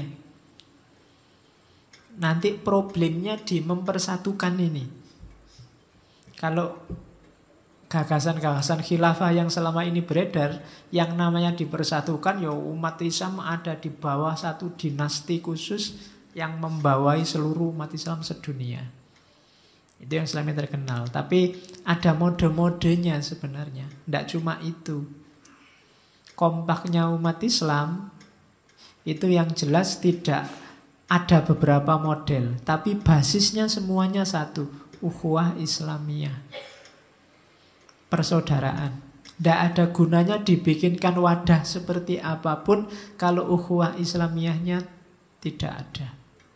Nanti problemnya di mempersatukan ini. Kalau gagasan-gagasan khilafah yang selama ini beredar, yang namanya dipersatukan, ya umat Islam ada di bawah satu dinasti khusus yang membawai seluruh umat Islam sedunia. Itu yang selama ini terkenal. Tapi ada mode-modenya sebenarnya. Tidak cuma itu. Kompaknya umat Islam itu yang jelas tidak ada beberapa model, tapi basisnya semuanya satu, ukhuwah Islamiyah. Persaudaraan. Tidak ada gunanya dibikinkan wadah seperti apapun kalau ukhuwah Islamiyahnya tidak ada.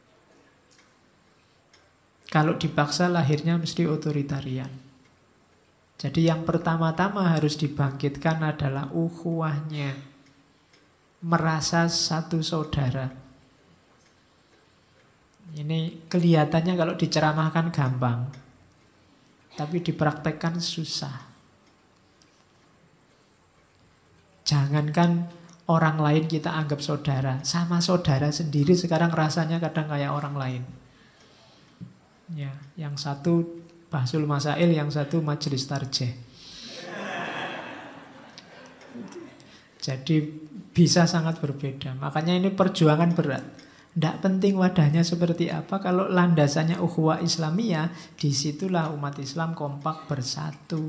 Kalau dipaksa lahirnya mesti otoritarian. Jadi yang pertama-tama harus dibangkitkan adalah ukhuwahnya. Merasa satu saudara. Ini kelihatannya kalau diceramahkan gampang, tapi dipraktekkan susah. Jangankan orang lain kita anggap saudara, sama saudara sendiri sekarang rasanya kadang kayak orang lain. Ya, yang satu bahsul masail, yang satu majelis tarjih. Jadi bisa sangat berbeda. Makanya ini perjuangan berat. Tidak penting wadahnya seperti apa, kalau landasannya ukhuwah Islamiyah, disitulah umat Islam kompak bersatu.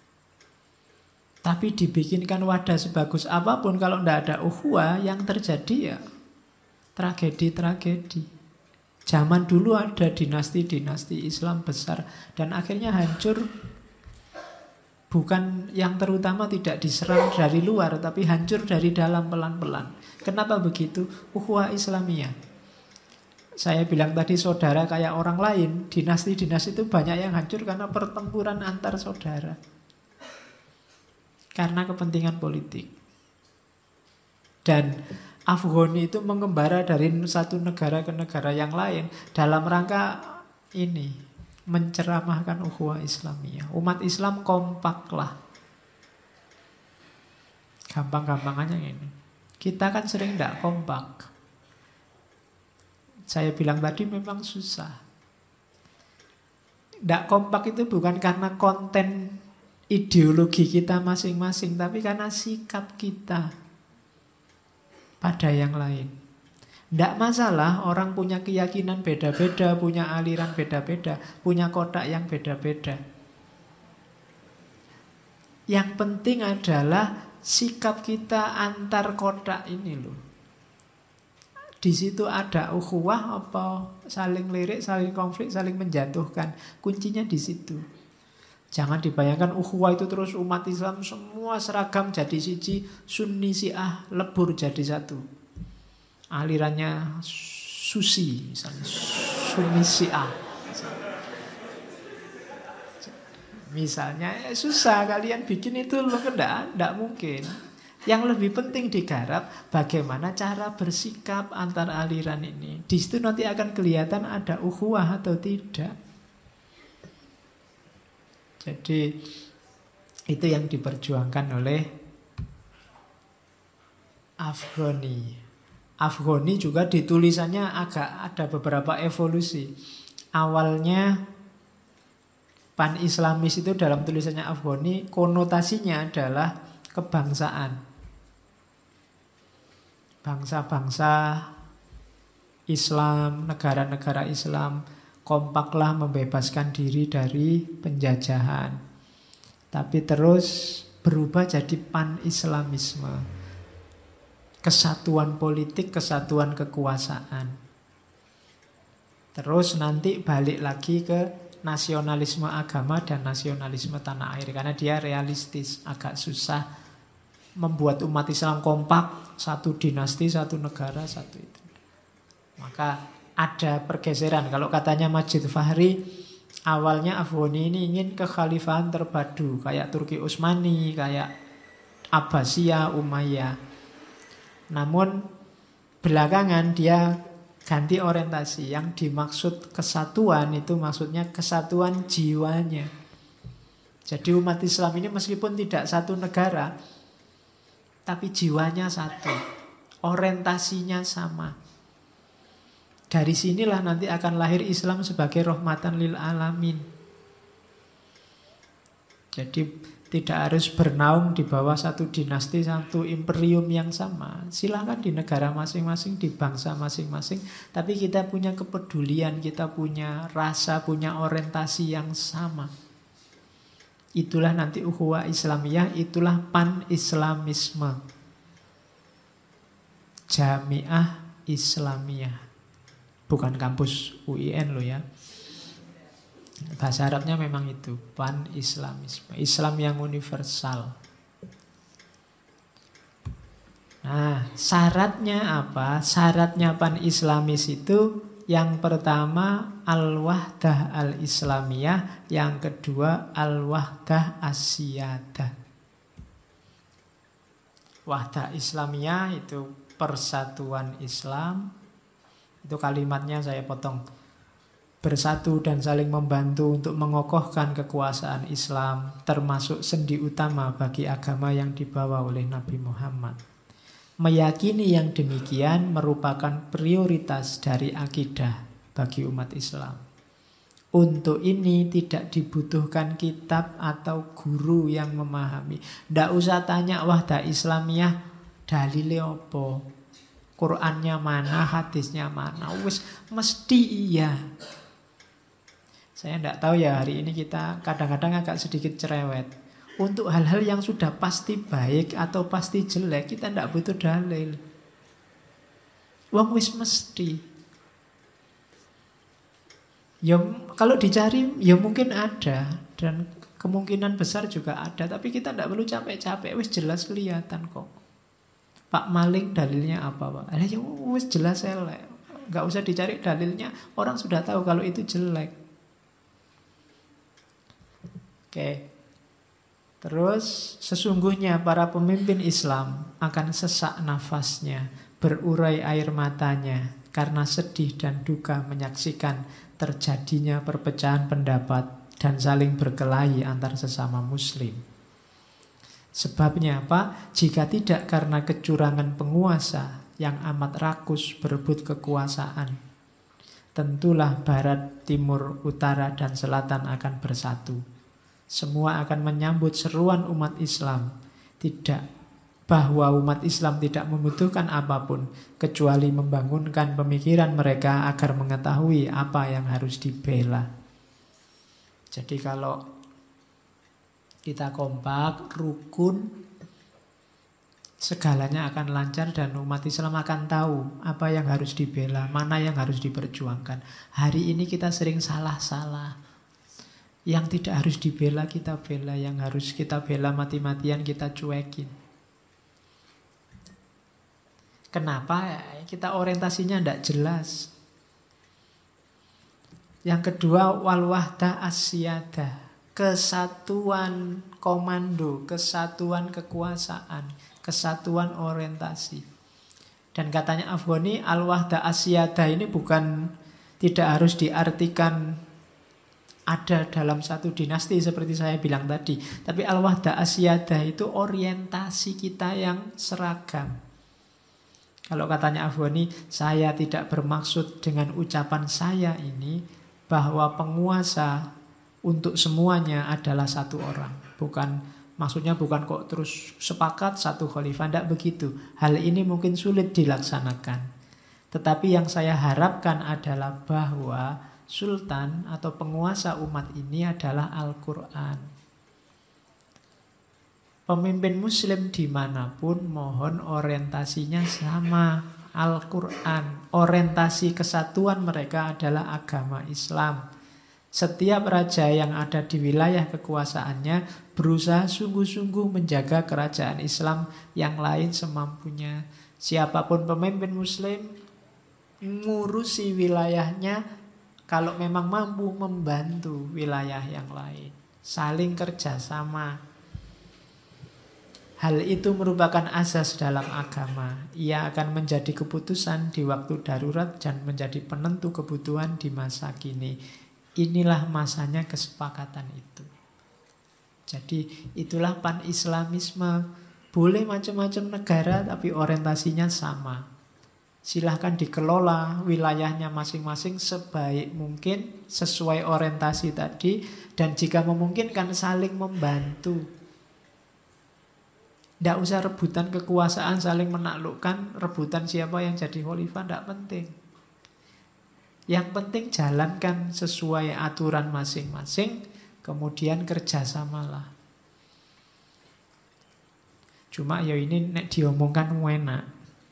Tapi dibikinkan wadah sebagus apapun, kalau tidak ada ukhuwah, yang terjadi ya tragedi-tragedi. Zaman dulu ada dinasti-dinasti Islam besar dan akhirnya hancur. Bukan yang terutama tidak diserang dari luar, tapi hancur dari dalam pelan-pelan. Kenapa begitu? Ukhuwah Islamiyah. Saya bilang tadi saudara kayak orang lain. Dinasti-dinasti itu banyak yang hancur karena pertempuran antar saudara. Karena kepentingan politik. Dan Afghani itu mengembara dari satu negara ke negara yang lain dalam rangka ini, menceramahkan ukhuwah Islamiyah. Umat Islam kompaklah. Gampang-gampangannya ini. Kita kan sering tidak kompak. Saya bilang tadi memang susah. Tidak kompak itu bukan karena konten ideologi kita masing-masing, tapi karena sikap kita pada yang lain. Tidak masalah orang punya keyakinan beda-beda, punya aliran beda-beda, punya kotak yang beda-beda. Yang penting adalah sikap kita antar kotak ini loh. Di situ ada ukhuwah apa saling lirik, saling konflik, saling menjatuhkan. Kuncinya di situ. Jangan dibayangkan ukhuwah itu terus umat Islam semua seragam jadi siji, Sunni Syiah lebur jadi satu. Alirannya Susi misalnya, Sunni Syiah. Misalnya susah kalian bikin itu loh, enggak mungkin. Yang lebih penting digarap bagaimana cara bersikap antar aliran ini. Di situ nanti akan kelihatan ada ukhuwah atau tidak. Jadi itu yang diperjuangkan oleh Afghani. Afghani juga di tulisannya agak ada beberapa evolusi. Awalnya pan-islamis itu dalam tulisannya Afghani konotasinya adalah kebangsaan. Bangsa-bangsa Islam, negara-negara Islam kompaklah membebaskan diri dari penjajahan. Tapi terus berubah jadi pan-islamisme. Kesatuan politik, kesatuan kekuasaan. Terus nanti balik lagi ke nasionalisme agama dan nasionalisme tanah air. Karena dia realistis, agak susah membuat umat Islam kompak, satu dinasti, satu negara, satu itu. Maka ada pergeseran. Kalau katanya Majid Fahri, awalnya Afghani ini ingin kekhalifahan terpadu, kayak Turki Utsmani, kayak Abbasiyah, Umayyah. Namun belakangan dia ganti orientasi. Yang dimaksud kesatuan itu maksudnya kesatuan jiwanya. Jadi umat Islam ini meskipun tidak satu negara, tapi jiwanya satu, orientasinya sama. Dari sinilah nanti akan lahir Islam sebagai rahmatan lil alamin. Jadi tidak harus bernaung di bawah satu dinasti, satu imperium yang sama. Silakan di negara masing-masing, di bangsa masing-masing. Tapi kita punya kepedulian, kita punya rasa, punya orientasi yang sama. Itulah nanti ukhuwah Islamiyah, itulah pan-islamisme. Jamiah Islamiyah. Bukan kampus UIN loh ya. Bahasa Arabnya memang itu, pan-islamisme. Islam yang universal. Nah, syaratnya apa? Syaratnya pan-islamis itu yang pertama al-wahdah al-islamiyah, yang kedua al-wahdah as-siyadah. Wahdah Islamiyah itu persatuan Islam. Itu kalimatnya saya potong. Bersatu dan saling membantu untuk mengokohkan kekuasaan Islam, termasuk sendi utama bagi agama yang dibawa oleh Nabi Muhammad. Meyakini yang demikian merupakan prioritas dari akidah bagi umat Islam. Untuk ini tidak dibutuhkan kitab atau guru yang memahami. Tidak usah tanya wahdah Islamiyah dalile apa, Qurannya mana, hadisnya mana. Wis mesti iya. Saya tidak tahu ya, hari ini kita kadang-kadang agak sedikit cerewet. Untuk hal-hal yang sudah pasti baik atau pasti jelek, kita tidak butuh dalil. Wong wis mesti. Ya kalau dicari ya mungkin ada, dan kemungkinan besar juga ada, tapi kita tidak perlu capek-capek, wis jelas kelihatan kok. Pak maling dalilnya apa, Pak? Ya wis jelas elek. Enggak usah dicari dalilnya, orang sudah tahu kalau itu jelek. Oke. Terus sesungguhnya para pemimpin Islam akan sesak nafasnya, berurai air matanya karena sedih dan duka menyaksikan terjadinya perpecahan pendapat dan saling berkelahi antar sesama muslim. Sebabnya apa? Jika tidak karena kecurangan penguasa yang amat rakus berebut kekuasaan, tentulah barat, timur, utara, dan selatan akan bersatu. Semua akan menyambut seruan umat Islam. Tidak, bahwa umat Islam tidak membutuhkan apapun kecuali membangunkan pemikiran mereka agar mengetahui apa yang harus dibela. Jadi kalau kita kompak, rukun, segalanya akan lancar dan umat Islam akan tahu apa yang harus dibela, mana yang harus diperjuangkan. Hari ini kita sering salah-salah. Yang tidak harus dibela kita bela, yang harus kita bela mati-matian kita cuekin. Kenapa? Kita orientasinya tidak jelas. Yang kedua, wal wahdah as-siyadah, kesatuan komando, kesatuan kekuasaan, kesatuan orientasi. Dan katanya Afghani, al-wahdah as-siyadah ini bukan, tidak harus diartikan ada dalam satu dinasti seperti saya bilang tadi. Tapi al-wahdah as-siyadah itu orientasi kita yang seragam. Kalau katanya Afghani, saya tidak bermaksud dengan ucapan saya ini bahwa penguasa untuk semuanya adalah satu orang. Maksudnya bukan kok terus sepakat satu khalifah, tidak begitu. Hal ini mungkin sulit dilaksanakan. Tetapi yang saya harapkan adalah bahwa sultan atau penguasa umat ini adalah Al-Quran. Pemimpin muslim dimanapun mohon orientasinya sama, Al-Quran. Orientasi kesatuan mereka adalah agama Islam. Setiap raja yang ada di wilayah kekuasaannya berusaha sungguh-sungguh menjaga kerajaan Islam yang lain semampunya. Siapapun pemimpin muslim ngurusi wilayahnya, kalau memang mampu membantu wilayah yang lain. Saling kerjasama. Hal itu merupakan asas dalam agama. Ia akan menjadi keputusan di waktu darurat dan menjadi penentu kebutuhan di masa kini. Inilah masanya kesepakatan itu. Jadi itulah pan-islamisme. Boleh macam-macam negara tapi orientasinya sama. Silahkan dikelola wilayahnya masing-masing sebaik mungkin sesuai orientasi tadi. Dan jika memungkinkan saling membantu. Tidak usah rebutan kekuasaan, saling menaklukkan, rebutan siapa yang jadi khalifah, tidak penting. Yang penting jalankan sesuai aturan masing-masing, kemudian kerjasamalah. Cuma ya ini nek diomongkan enak.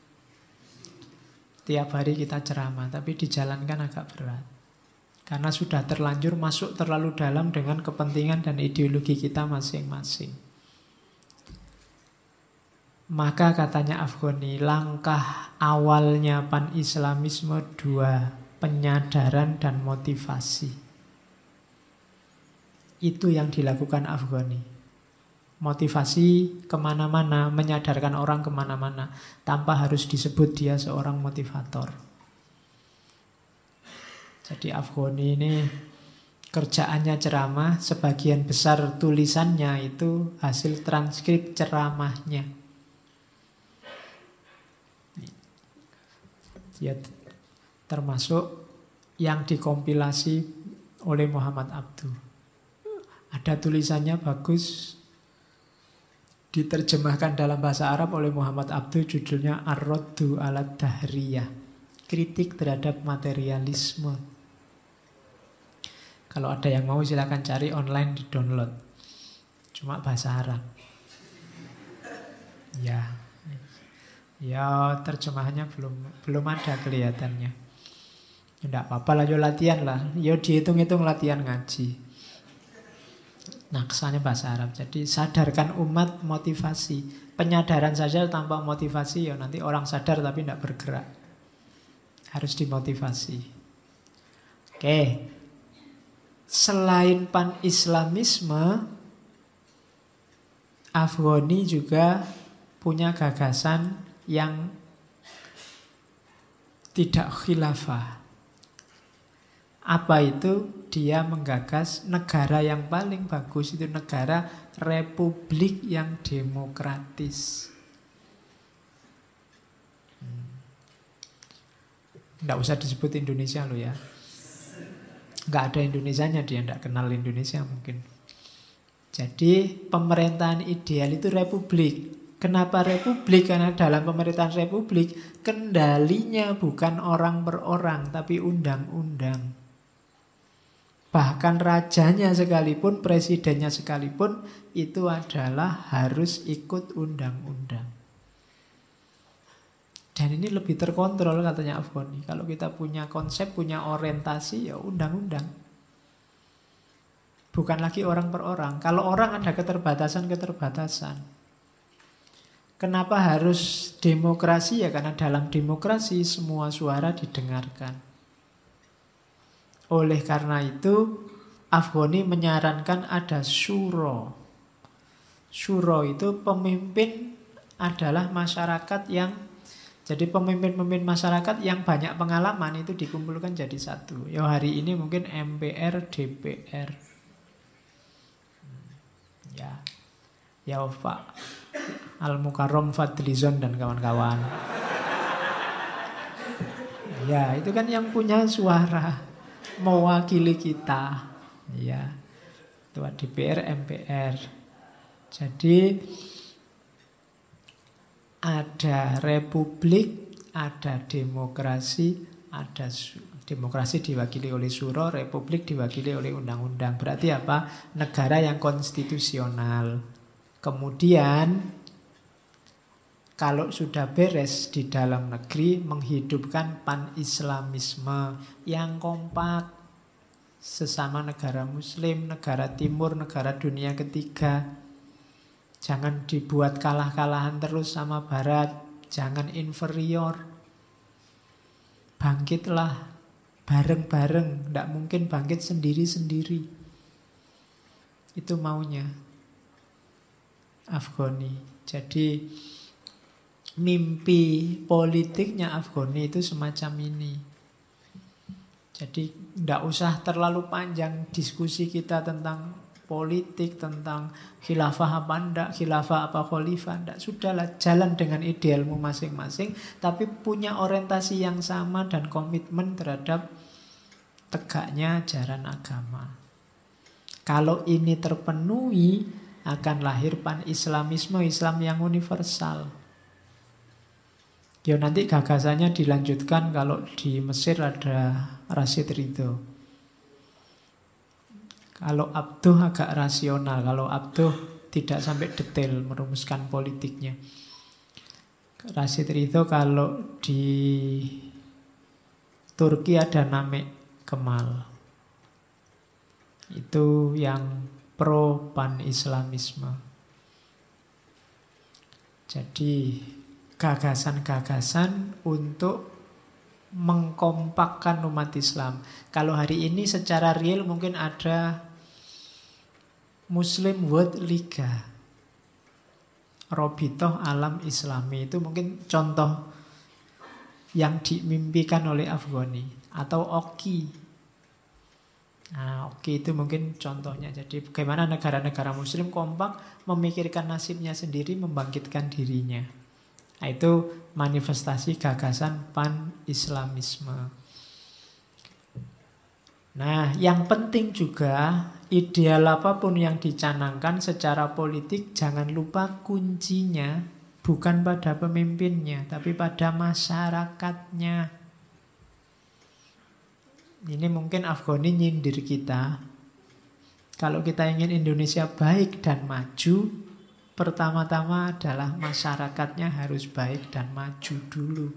Tiap hari kita ceramah, tapi dijalankan agak berat. Karena sudah terlanjur masuk terlalu dalam dengan kepentingan dan ideologi kita masing-masing. Maka katanya Afghani, langkah awalnya pan-islamisme dua, penyadaran dan motivasi. Itu yang dilakukan Afghani. Motivasi kemana-mana, menyadarkan orang kemana-mana, tanpa harus disebut dia seorang motivator. Jadi Afghani ini kerjaannya ceramah, sebagian besar tulisannya itu hasil transkrip ceramahnya. Dia termasuk yang dikompilasi oleh Muhammad Abduh. Ada tulisannya bagus, diterjemahkan dalam bahasa Arab oleh Muhammad Abduh, judulnya Ar-Raddu 'ala Dahriyah, kritik terhadap materialisme. Kalau ada yang mau silakan cari online, di download. Cuma bahasa Arab. Ya terjemahannya belum ada kelihatannya. Tidak apa-apa lah, yo latihan lah. Yo dihitung-hitung latihan ngaji. Nah, kesannya bahasa Arab. Jadi sadarkan umat, motivasi. Penyadaran saja tanpa motivasi, ya nanti orang sadar tapi tidak bergerak. Harus dimotivasi. Oke. Selain pan-islamisme, Afghani juga punya gagasan yang tidak khilafah. Apa itu? Dia menggagas negara yang paling bagus itu negara republik yang demokratis. Nggak usah disebut Indonesia loh ya. Nggak ada Indonesianya, dia nggak kenal Indonesia mungkin. Jadi pemerintahan ideal itu republik. Kenapa republik? Karena dalam pemerintahan republik kendalinya bukan orang per orang, tapi undang-undang. Bahkan rajanya sekalipun, presidennya sekalipun, itu adalah harus ikut undang-undang. Dan ini lebih terkontrol katanya Afghani. Kalau kita punya konsep, punya orientasi, ya undang-undang. Bukan lagi orang per orang. Kalau orang ada keterbatasan-keterbatasan. Kenapa harus demokrasi? Ya karena dalam demokrasi semua suara didengarkan. Oleh karena itu, Afghani menyarankan ada syuro. Syuro itu pemimpin adalah masyarakat yang, jadi pemimpin-pemimpin masyarakat yang banyak pengalaman itu dikumpulkan jadi satu. Ya hari ini mungkin MPR, DPR. Ya Pak Al-Mukarram Fadlizon dan kawan-kawan. Ya itu kan yang punya suara, mewakili kita. Ya, Ketua DPR, MPR. Jadi ada republik, ada demokrasi, ada demokrasi diwakili oleh syuro, republik diwakili oleh undang-undang. Berarti apa? Negara yang konstitusional. Kemudian kalau sudah beres di dalam negeri, menghidupkan pan-islamisme yang kompak. Sesama negara muslim, negara timur, negara dunia ketiga. Jangan dibuat kalah-kalahan terus sama barat. Jangan inferior. Bangkitlah bareng-bareng. Tidak mungkin bangkit sendiri-sendiri. Itu maunya Afghani. Jadi mimpi politiknya Afghani itu semacam ini. Jadi tidak usah terlalu panjang diskusi kita tentang politik, tentang khilafah apa enggak, khilafah apa khalifah enggak. Sudahlah, jalan dengan idealmu masing-masing, tapi punya orientasi yang sama dan komitmen terhadap tegaknya ajaran agama. Kalau ini terpenuhi, akan lahir pan-islamisme, Islam yang universal. Ya nanti gagasannya dilanjutkan kalau di Mesir ada Rashid Ridho. Kalau Abduh agak rasional, kalau Abduh tidak sampai detail merumuskan politiknya. Rashid Ridho kalau di Turki ada Namek Kemal. Itu yang pro pan-islamisme. Jadi gagasan-gagasan untuk mengkompakkan umat Islam. Kalau hari ini secara real mungkin ada Muslim World Liga, Robitoh Alam Islami. Itu mungkin contoh yang dimimpikan oleh Afghani. Atau OKI. Nah, OKI itu mungkin contohnya. Jadi bagaimana negara-negara Muslim kompak memikirkan nasibnya sendiri, membangkitkan dirinya. Nah, itu manifestasi gagasan pan-islamisme. Nah, yang penting juga, ideal apapun yang dicanangkan secara politik, jangan lupa kuncinya bukan pada pemimpinnya, tapi pada masyarakatnya. Ini mungkin Afghani nyindir kita. Kalau kita ingin Indonesia baik dan maju, pertama-tama adalah masyarakatnya harus baik dan maju dulu.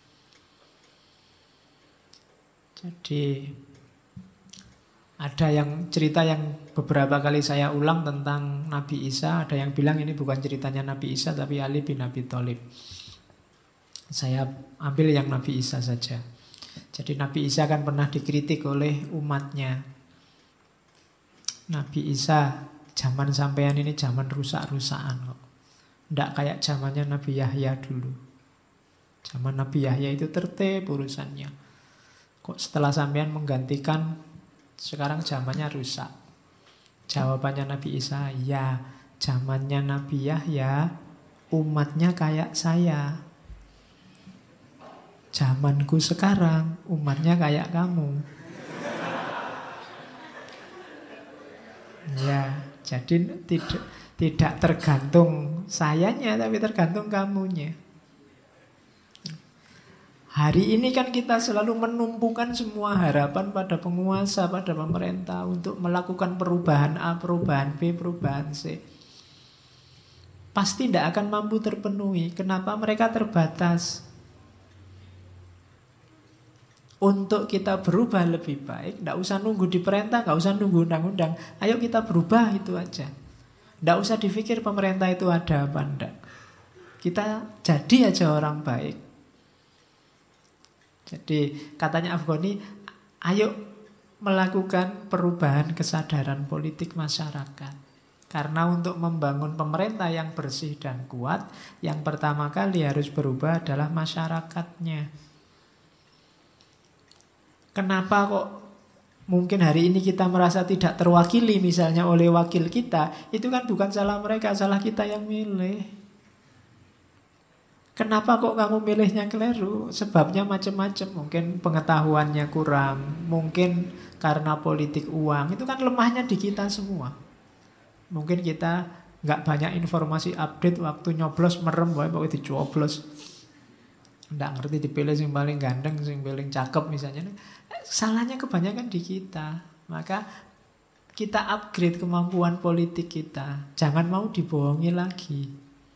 Jadi ada yang cerita yang beberapa kali saya ulang tentang Nabi Isa. Ada yang bilang ini bukan ceritanya Nabi Isa, tapi Ali bin Abi Thalib. Saya ambil yang Nabi Isa saja. Jadi Nabi Isa kan pernah dikritik oleh umatnya. Nabi Isa, zaman sampean ini zaman rusak-rusakan kok. Tidak kayak zamannya Nabi Yahya dulu. Zaman Nabi Yahya itu tertib urusannya. Kok setelah sampean menggantikan, sekarang zamannya rusak? Jawabannya Nabi Isa, ya zamannya Nabi Yahya, umatnya kayak saya. Zamanku sekarang, umatnya kayak kamu. Ya, Jadi tidak tergantung sayanya, tapi tergantung kamunya. Hari ini kan kita selalu menumpukan semua harapan pada penguasa, pada pemerintah untuk melakukan perubahan A, perubahan B, perubahan C. Pasti tidak akan mampu terpenuhi. Kenapa? Mereka terbatas. Untuk kita berubah lebih baik, tidak usah nunggu diperintah, tidak usah nunggu undang-undang. Ayo kita berubah, itu aja. Tidak usah dipikir pemerintah itu ada apa enggak. Kita jadi aja orang baik. Jadi katanya Afghani, ayo melakukan perubahan kesadaran politik masyarakat. Karena untuk membangun pemerintah yang bersih dan kuat, yang pertama kali harus berubah adalah masyarakatnya. Kenapa kok mungkin hari ini kita merasa tidak terwakili misalnya oleh wakil kita? Itu kan bukan salah mereka, salah kita yang milih. Kenapa kok kamu milihnya keliru? Sebabnya macam-macam. Mungkin pengetahuannya kurang, mungkin karena politik uang. Itu kan lemahnya di kita semua. Mungkin kita nggak banyak informasi update, waktu nyoblos merem, pokoknya dicoblos. Nggak ngerti dipilih yang paling ganteng, yang paling cakep misalnya. Salahnya kebanyakan di kita. Maka kita upgrade kemampuan politik kita. Jangan mau dibohongi lagi.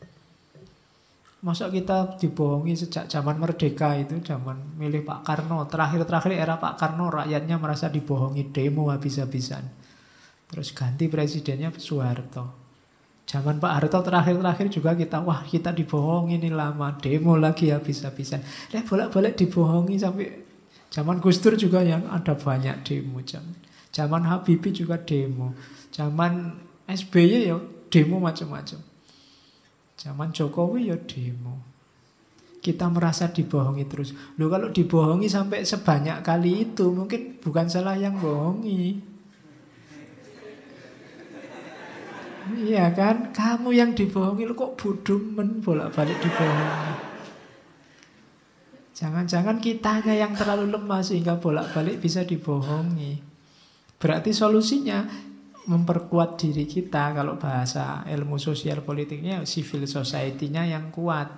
Masa kita dibohongi sejak zaman merdeka itu, zaman milih Pak Karno. Terakhir-terakhir era Pak Karno, rakyatnya merasa dibohongi, demo habis-habisan. Terus ganti presidennya Soeharto. Zaman Pak Harto terakhir-terakhir juga kita dibohongi nih lama, demo lagi habis-habisan. Bolak-balik dibohongi sampai zaman Gus Dur juga yang ada banyak demo. Zaman Habibie juga demo. Zaman SBY ya demo macam-macam. Zaman Jokowi ya demo. Kita merasa dibohongi terus. Loh, kalau dibohongi sampai sebanyak kali itu, mungkin bukan salah yang bohongi. Iya kan, kamu yang dibohongi, lo kok bodoh bolak-balik dibohongi. Jangan-jangan kitanya yang terlalu lemah sehingga bolak-balik bisa dibohongi. Berarti solusinya memperkuat diri kita. Kalau bahasa ilmu sosial politiknya, civil society-nya yang kuat.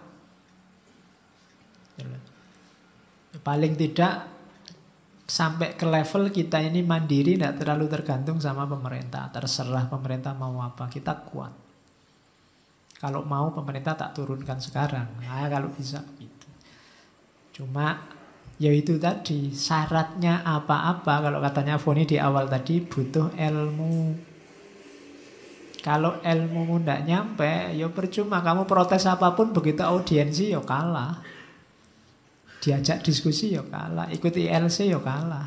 Paling tidak sampai ke level kita ini mandiri, tidak terlalu tergantung sama pemerintah. Terserah pemerintah mau apa, kita kuat. Kalau mau pemerintah tak turunkan sekarang. Nah, kalau bisa begitu. Cuma ya itu tadi, syaratnya apa-apa. Kalau katanya Foni di awal tadi, butuh ilmu. Kalau ilmu tidak nyampe, ya percuma. Kamu protes apapun, begitu audiensi ya kalah. Diajak diskusi ya kalah, ikut ILC ya kalah.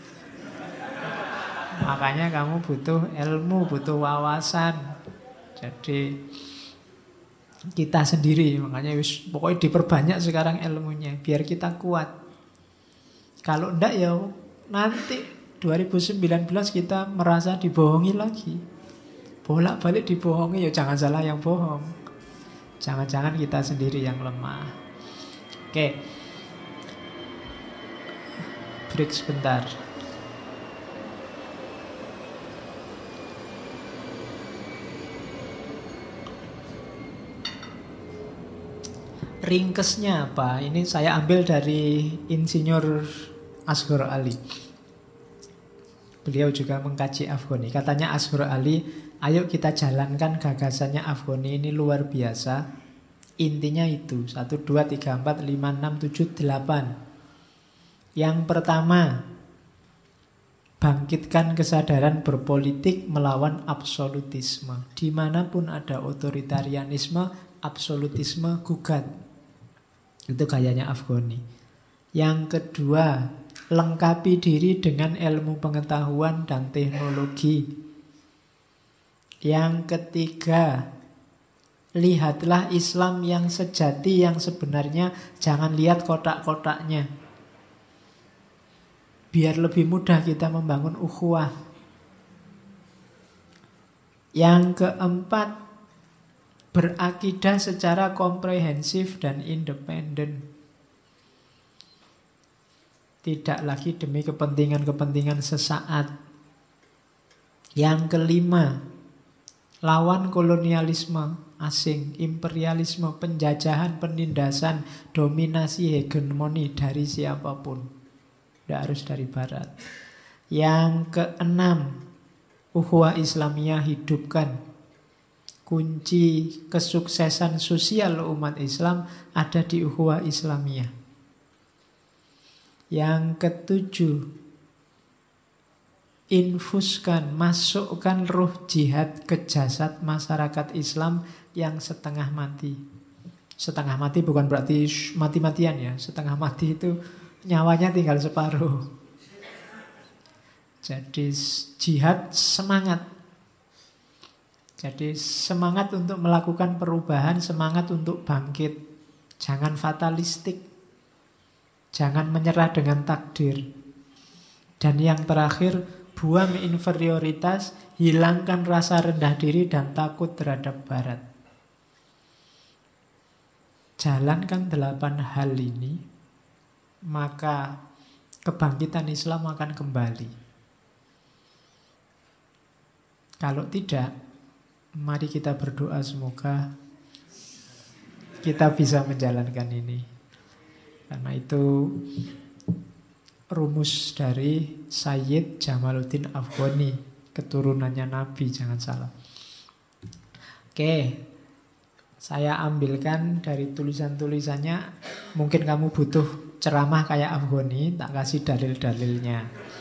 Makanya kamu butuh ilmu, butuh wawasan. Jadi kita sendiri, makanya pokoknya diperbanyak sekarang ilmunya biar kita kuat. Kalau enggak ya nanti 2019 kita merasa dibohongi lagi. Bolak-balik dibohongi, ya jangan salah yang bohong. Jangan-jangan kita sendiri yang lemah. Oke. Break sebentar. Ringkesnya apa? Ini saya ambil dari Insinyur Asghar Ali. Beliau juga mengkaji Afghani. Katanya Asghar Ali, ayo kita jalankan gagasannya Afghani ini luar biasa. Intinya itu 1, 2, 3, 4, 5, 6, 7, 8. Yang pertama, bangkitkan kesadaran berpolitik melawan absolutisme. Dimanapun ada otoritarianisme, absolutisme, gugat. Itu gayanya Afghani. Yang kedua, lengkapi diri dengan ilmu pengetahuan dan teknologi. Yang ketiga, lihatlah Islam yang sejati, yang sebenarnya. Jangan lihat kotak-kotaknya. Biar lebih mudah kita membangun ukhuwah. Yang keempat, berakidah secara komprehensif dan independen. Tidak lagi demi kepentingan-kepentingan sesaat. Yang kelima, lawan kolonialisme asing, imperialisme, penjajahan, penindasan, dominasi, hegemoni dari siapapun. Tidak harus dari barat. Yang keenam, ukhuwah Islamiyah hidupkan. Kunci kesuksesan sosial umat Islam ada di ukhuwah Islamiyah. Yang ketujuh, infuskan, masukkan ruh jihad ke jasad masyarakat Islam yang setengah mati. Setengah mati bukan berarti mati-matian ya. Setengah mati itu nyawanya tinggal separuh. Jadi jihad semangat. Jadi semangat untuk melakukan perubahan, semangat untuk bangkit. Jangan fatalistik. Jangan menyerah dengan takdir. Dan yang terakhir, buang inferioritas, hilangkan rasa rendah diri dan takut terhadap barat. Jalankan 8 hal ini, maka kebangkitan Islam akan kembali. Kalau tidak, mari kita berdoa semoga kita bisa menjalankan ini. Karena itu rumus dari Sayyid Jamaluddin Afghani, keturunannya Nabi, jangan salah. Oke, saya ambilkan dari tulisan-tulisannya. Mungkin kamu butuh ceramah kayak Afghani, tak kasih dalil-dalilnya.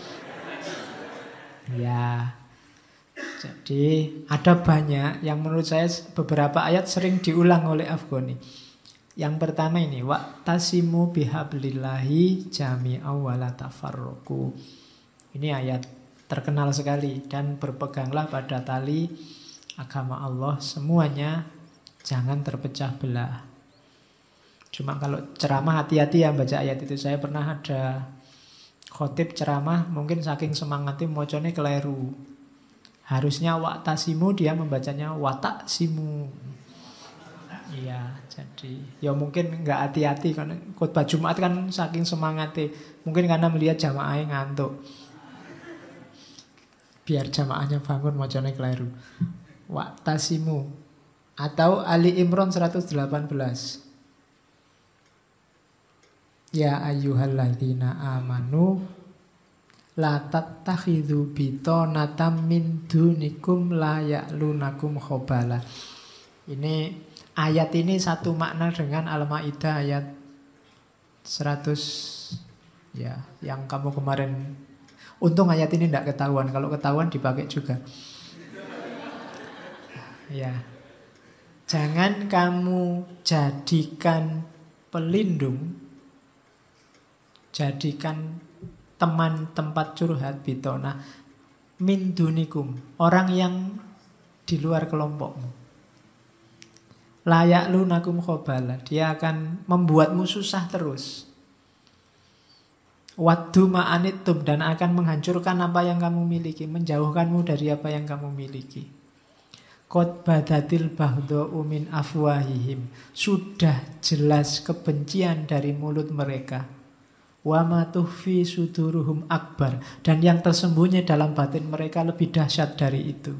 Ya, jadi ada banyak yang menurut saya beberapa ayat sering diulang oleh Afghani. Yang pertama ini, wa'tasimu bihablillahi jami'aw wa la tafarraqu. Ini ayat terkenal sekali. Dan berpeganglah pada tali agama Allah semuanya, jangan terpecah belah. Cuma kalau ceramah hati-hati ya baca ayat itu. Saya pernah ada khotib ceramah, mungkin saking semangatnya mocone keliru. Harusnya wa'tasimu, dia membacanya wataksimu. Iya, jadi ya mungkin nggak hati-hati karena khutbah Jumat kan saking semangatnya. Mungkin karena melihat jamaahnya ngantuk. Biar jamaahnya bangun mocone keliru. Wa'tasimu. Atau Ali Imran 118. Ya ayyuhalladzina amanu la tattakhidhu bitonatan min dunikum la ya'lunakum khobala. Ini ayat ini satu makna dengan Al-Maidah ayat 100 ya, yang kamu kemarin. Untung ayat ini tidak ketahuan. Kalau ketahuan dipakai juga. Ya. Jangan kamu jadikan pelindung, jadikan teman tempat curhat bitona min dunikum, orang yang di luar kelompokmu. Layak lunakum khobala, dia akan membuatmu susah terus. Waddu ma'anitum, dan akan menghancurkan apa yang kamu miliki, menjauhkanmu dari apa yang kamu miliki. Qad badatil baghdha'u min afwahihim, sudah jelas kebencian dari mulut mereka. Wa ma tuhfi suduruhum akbar, dan yang tersembunyi dalam batin mereka lebih dahsyat dari itu.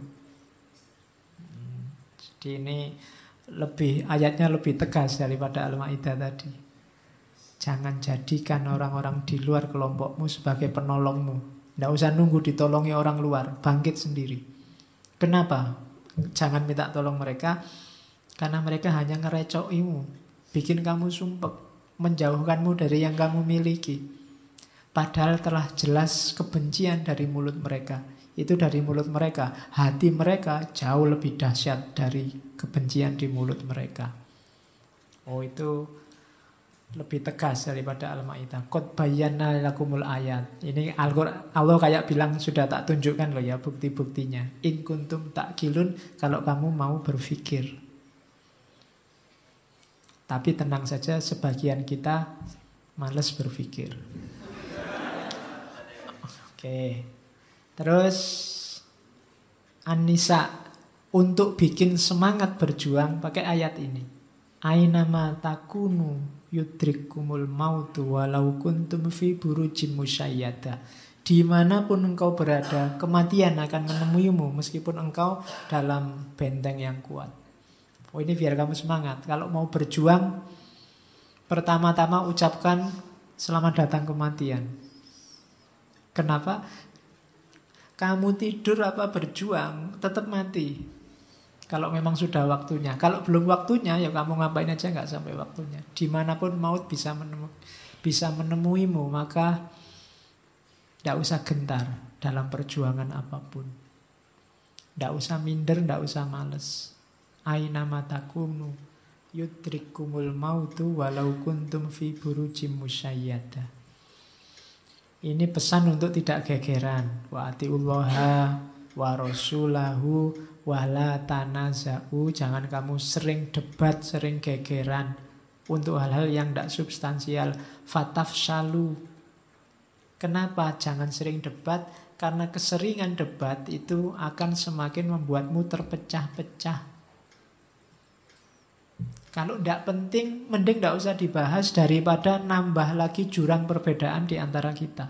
Jadi ini ayatnya lebih tegas daripada Al-Maidah tadi. Jangan jadikan orang-orang di luar kelompokmu sebagai penolongmu. Tidak usah nunggu ditolongi orang luar, bangkit sendiri. Kenapa? Jangan minta tolong mereka, karena mereka hanya ngerecokimu, bikin kamu sumpek, menjauhkanmu dari yang kamu miliki. Padahal telah jelas kebencian dari mulut mereka. Itu dari mulut mereka. Hati mereka jauh lebih dahsyat dari kebencian di mulut mereka. Oh, itu lebih tegas daripada Al-Maidah. Qad bayyana lakumul ayat. Ini Allah kayak bilang sudah tak tunjukkan loh ya bukti-buktinya. In kuntum ta'qilun, kalau kamu mau berpikir. Tapi tenang saja, sebagian kita malas berpikir. Oke. Terus An-Nisa, untuk bikin semangat berjuang pakai ayat ini. Ainama takunu yudrikumul mautu walau kuntum fi burujim musyayyada. Dimanapun engkau berada, kematian akan menemuimu meskipun engkau dalam benteng yang kuat. Oh, ini biar kamu semangat. Kalau mau berjuang, pertama-tama ucapkan selamat datang kematian. Kenapa? Kamu tidur apa berjuang, tetap mati. Kalau memang sudah waktunya. Kalau belum waktunya, ya kamu ngapain aja nggak sampai waktunya. Dimanapun maut bisa menemuimu, maka tidak usah gentar dalam perjuangan apapun. Tidak usah minder, tidak usah males. Aina matakumu yudrikumul mautu walau kuntum fi burujim musyayyada. Ini pesan untuk tidak gegeran. Wa atiullaha wa rasulahu wa la tanaza'u. Jangan kamu sering debat, sering gegeran untuk hal-hal yang tidak substansial. Fatafshalu. Kenapa jangan sering debat? Karena keseringan debat itu akan semakin membuatmu terpecah-pecah. Kalau tidak penting, mending tidak usah dibahas daripada nambah lagi jurang perbedaan di antara kita.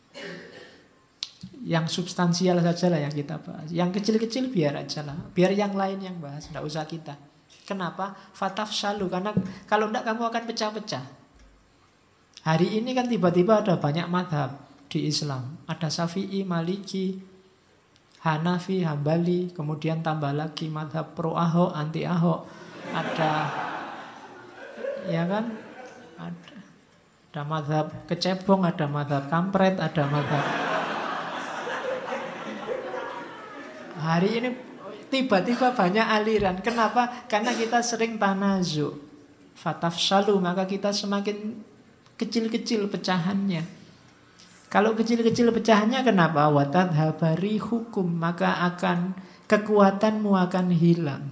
Yang substansial sajalah yang kita bahas. Yang kecil-kecil biar aja lah. Biar yang lain yang bahas, tidak usah kita. Kenapa? Fatafshalu. Karena kalau tidak kamu akan pecah-pecah. Hari ini kan tiba-tiba ada banyak madhab di Islam. Ada Syafi'i, Maliki, Hanafi, Hambali. Kemudian tambah lagi madhab pro Ahok, anti Ahok. Ada, ya kan? Ada madhab kecebong, ada madhab kampret, ada madhab. Hari ini tiba-tiba banyak aliran. Kenapa? Karena kita sering tanazu. Fatafshalu, maka kita semakin kecil-kecil pecahannya. Kalau kecil-kecil pecahannya kenapa? Watadhabari hukum, maka akan kekuatanmu akan hilang.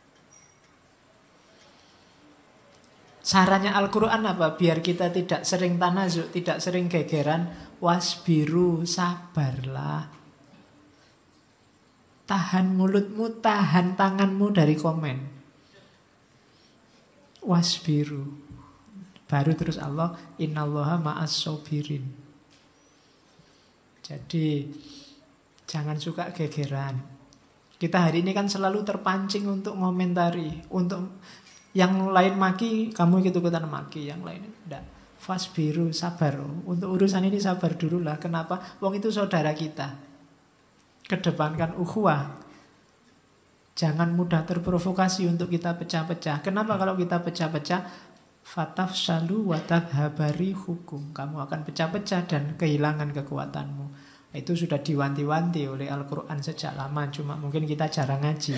Caranya Al-Quran apa? Biar kita tidak sering tanazuk, tidak sering gegeran. Wasbiru, sabarlah. Tahan mulutmu, tahan tanganmu dari komen. Wasbiru. Baru terus Allah, innallaha ma'as sobirin. Jadi jangan suka gegeran. Kita hari ini kan selalu terpancing untuk ngomentari. Untuk yang lain maki, kamu ikut-ikutan maki. Yang lain enggak. Fasbiru, sabar. Untuk urusan ini sabar dulu lah. Kenapa? Wong itu saudara kita. Kedepankan ukhuwah. Jangan mudah terprovokasi untuk kita pecah-pecah. Kenapa kalau kita pecah-pecah? Fatafshalu watadhabari hukum. Kamu akan pecah-pecah dan kehilangan kekuatanmu. Itu sudah diwanti-wanti oleh Al-Quran sejak lama. Cuma mungkin kita jarang ngaji.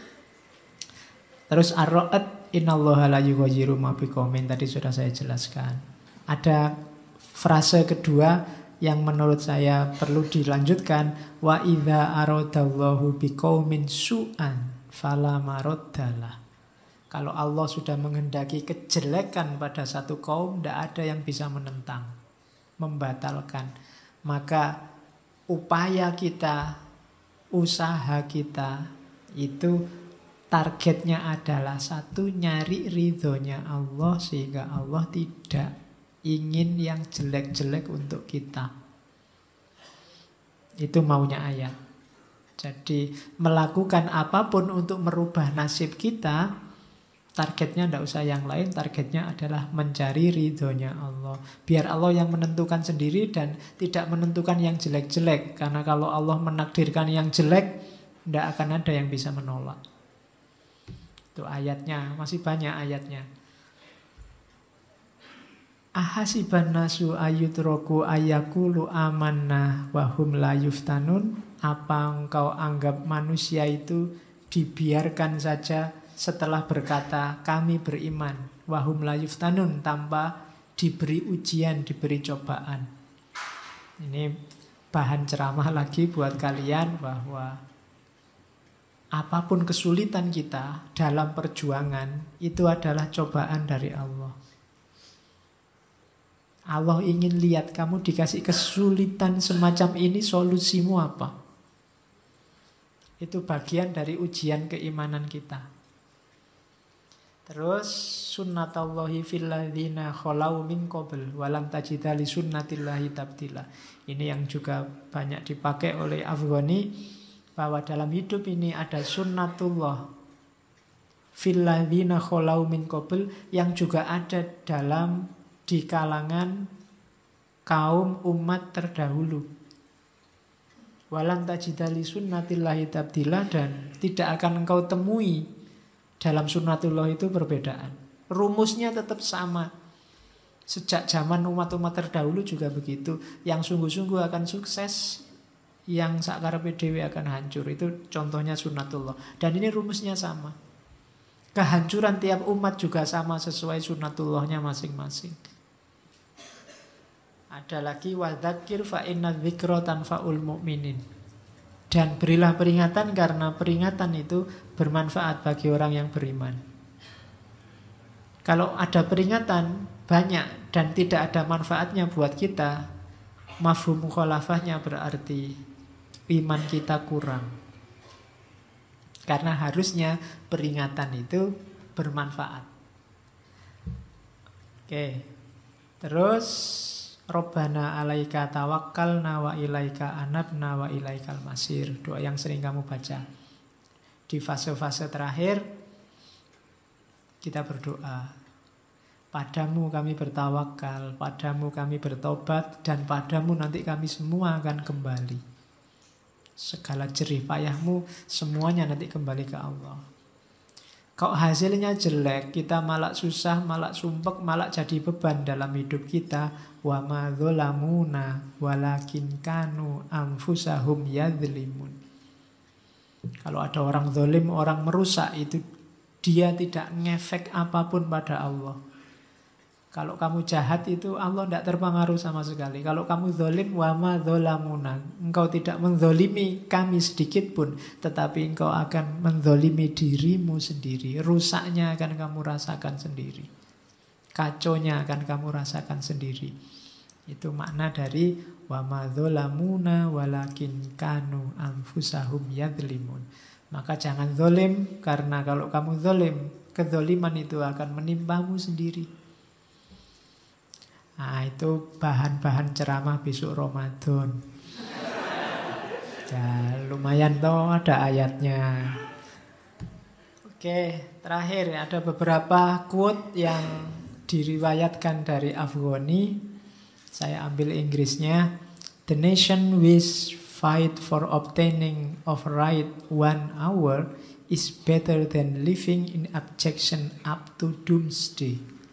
Terus ar-ra'at innallaha la yughayyiru ma biqaumin. Tadi sudah saya jelaskan. Ada frase kedua yang menurut saya perlu dilanjutkan. Wa idza aradallahu biqaumin su'an fala maraddalah. Kalau Allah sudah menghendaki kejelekan pada satu kaum, tidak ada yang bisa menentang, membatalkan. Maka upaya kita, usaha kita, itu targetnya adalah satu, nyari ridhonya Allah. Sehingga Allah tidak ingin yang jelek-jelek untuk kita. Itu maunya ayat. Jadi melakukan apapun untuk merubah nasib kita, targetnya tidak usah yang lain, targetnya adalah mencari ridhonya Allah. Biar Allah yang menentukan sendiri dan tidak menentukan yang jelek-jelek. Karena kalau Allah menakdirkan yang jelek, tidak akan ada yang bisa menolak. Itu ayatnya, masih banyak ayatnya. Ahasiban nasu ayutroku ayakulu amanna wahum la yuftanun. Apa engkau anggap manusia itu dibiarkan saja setelah berkata kami beriman, wahum la yuftanun, tanpa diberi ujian, diberi cobaan. Ini bahan ceramah lagi buat kalian bahwa apapun kesulitan kita dalam perjuangan itu adalah cobaan dari Allah. Allah ingin lihat kamu dikasih kesulitan semacam ini, solusimu apa? Itu bagian dari ujian keimanan kita. Terus sunnatullahi fil ladzina khalau min qabl wa lam tajida li sunnatillahi tabdila. Ini yang juga banyak dipakai oleh Afghani, bahwa dalam hidup ini ada sunnatullah fil ladzina khalau min qabl yang juga ada di kalangan kaum umat terdahulu. Walam tajida li sunnatillahi tabdila, dan tidak akan engkau temui dalam sunnatullah itu perbedaan. Rumusnya tetap sama. Sejak zaman umat-umat terdahulu juga begitu. Yang sungguh-sungguh akan sukses, yang sakarepe dhewe akan hancur. Itu contohnya sunnatullah. Dan ini rumusnya sama. Kehancuran tiap umat juga sama sesuai sunnatullahnya masing-masing. Ada lagi wadzakir fa inna dzikra tanfa'ul mu'minin. Dan berilah peringatan karena peringatan itu bermanfaat bagi orang yang beriman. Kalau ada peringatan banyak dan tidak ada manfaatnya buat kita, mafhum mukhalafahnya berarti iman kita kurang. Karena harusnya peringatan itu bermanfaat. Oke. Terus Robbana alaika tawakkalna wa ilaika anabna wa ilaikal masir. Doa yang sering kamu baca. Di fase-fase terakhir kita berdoa. Padamu kami bertawakal, padamu kami bertobat, dan padamu nanti kami semua akan kembali. Segala jerih payahmu semuanya nanti kembali ke Allah. Kalau hasilnya jelek, kita malah susah, malah sumpek, malah jadi beban dalam hidup kita. Wa ma dzalamuna walakin kanu anfusahum yadzlimun. Kalau ada orang zalim, orang merusak, itu dia tidak ngefek apapun pada Allah. Kalau kamu jahat itu Allah tidak terpengaruh sama sekali. Kalau kamu zalim, wa ma dzalamuna, engkau tidak menzalimi kami sedikit pun, tetapi engkau akan menzalimi dirimu sendiri. Rusaknya akan kamu rasakan sendiri. Kaconya akan kamu rasakan sendiri. Itu makna dari wa ma dzalamuna walakin kanu anfusahum yadzlimun. Maka jangan zalim, karena kalau kamu zalim, kezaliman itu akan menimpamu sendiri. Nah, itu bahan-bahan ceramah besok Ramadan. Ya, lumayan toh ada ayatnya. Oke, terakhir ada beberapa quote yang diriwayatkan dari Afghani. Saya ambil Inggrisnya. The nation which fight for obtaining of right 1 hour is better than living in abjection up to doomsday.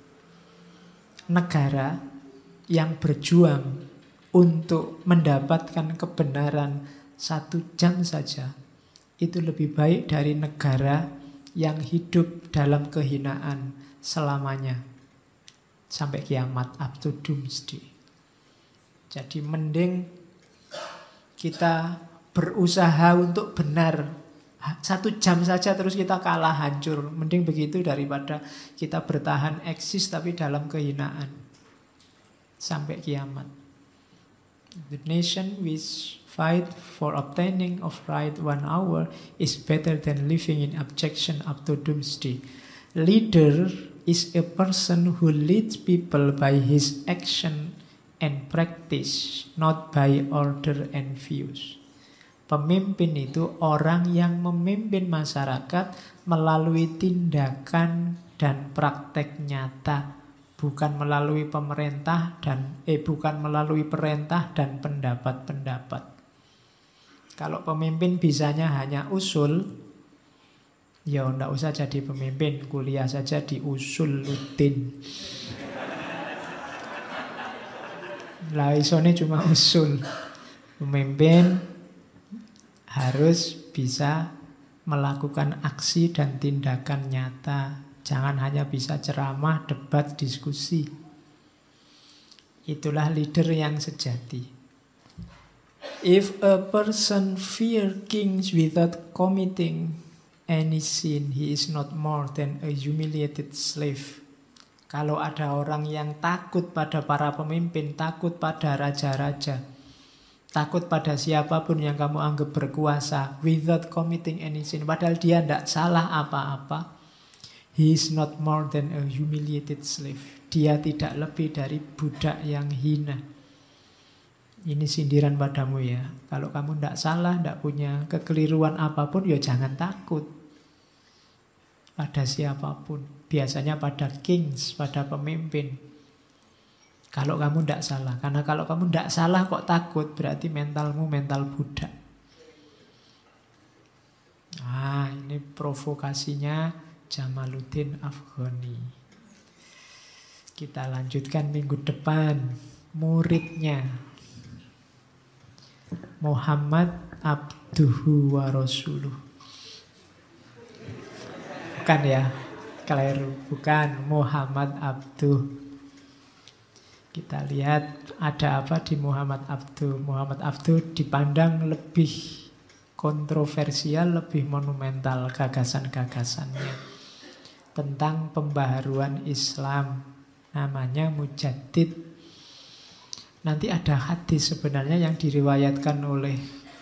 Negara yang berjuang untuk mendapatkan kebenaran 1 jam saja, itu lebih baik dari negara yang hidup dalam kehinaan selamanya sampai kiamat, up to doomsday. Jadi mending kita berusaha untuk benar 1 jam saja terus kita kalah hancur. Mending begitu daripada kita bertahan eksis tapi dalam kehinaan sampai kiamat. The nation which fight for obtaining of right 1 hour is better than living in abjection up to doomsday. Leader is a person who leads people by his action and practice, not by order and views. Pemimpin itu orang yang memimpin masyarakat melalui tindakan dan praktek nyata, bukan melalui bukan melalui perintah dan pendapat-pendapat. Kalau pemimpin bisanya hanya usul, ya enggak usah jadi pemimpin, kuliah saja di Usuluddin. Lah isone cuma usul. Pemimpin harus bisa melakukan aksi dan tindakan nyata. Jangan hanya bisa ceramah, debat, diskusi. Itulah leader yang sejati. If a person fear kings without committing any sin, he is not more than a humiliated slave. Kalau ada orang yang takut pada para pemimpin, takut pada raja-raja, takut pada siapapun yang kamu anggap berkuasa, without committing any sin, padahal dia tidak salah apa-apa, He is not more than a humiliated slave. Dia tidak lebih dari budak yang hina. Ini sindiran padamu ya. Kalau kamu tidak salah, tidak punya kekeliruan apapun, ya jangan takut pada siapapun. Biasanya pada kings, pada pemimpin. Kalau kamu tidak salah. Karena kalau kamu tidak salah kok takut, berarti mentalmu mental budak. Ini provokasinya Jamaluddin Afghani. Kita lanjutkan minggu depan. Muridnya Muhammad abduhu wa rasuluh. Bukan ya, keliru. Bukan, Muhammad abduh. Kita lihat ada apa di Muhammad abduh. Muhammad abduh dipandang lebih kontroversial, lebih monumental gagasan-gagasannya tentang pembaharuan Islam. Namanya Mujaddid. Nanti ada hadis sebenarnya yang diriwayatkan oleh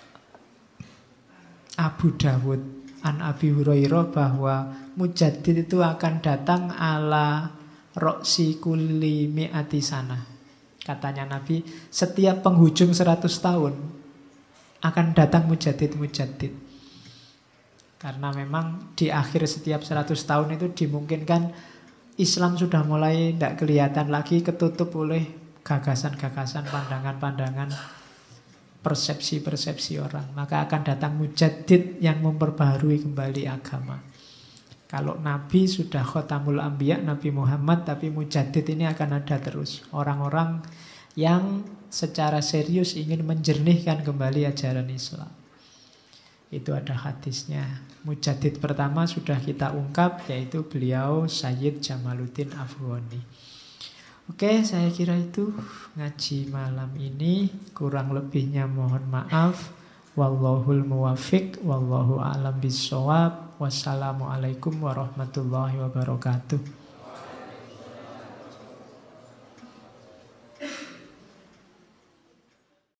Abu Dawud an Abi Hurairah bahwa Mujaddid itu akan datang ala roksi kulli mi'ati sana. Katanya Nabi, setiap penghujung 100 tahun akan datang Mujaddid. Karena memang di akhir setiap 100 tahun itu dimungkinkan Islam sudah mulai tidak kelihatan lagi, ketutup oleh gagasan-gagasan, pandangan-pandangan, persepsi-persepsi orang. Maka akan datang Mujaddid yang memperbaharui kembali agama. Kalau Nabi sudah Khotamul Anbiya, Nabi Muhammad, tapi Mujaddid ini akan ada terus. Orang-orang yang secara serius ingin menjernihkan kembali ajaran Islam. Itu ada hadisnya. Mujaddid pertama sudah kita ungkap, yaitu beliau Sayyid Jamaluddin Afghani. Oke, saya kira itu ngaji malam ini. Kurang lebihnya mohon maaf. Wallahul muwafiq, wallahu a'lam bissawab. Wassalamualaikum warahmatullahi wabarakatuh.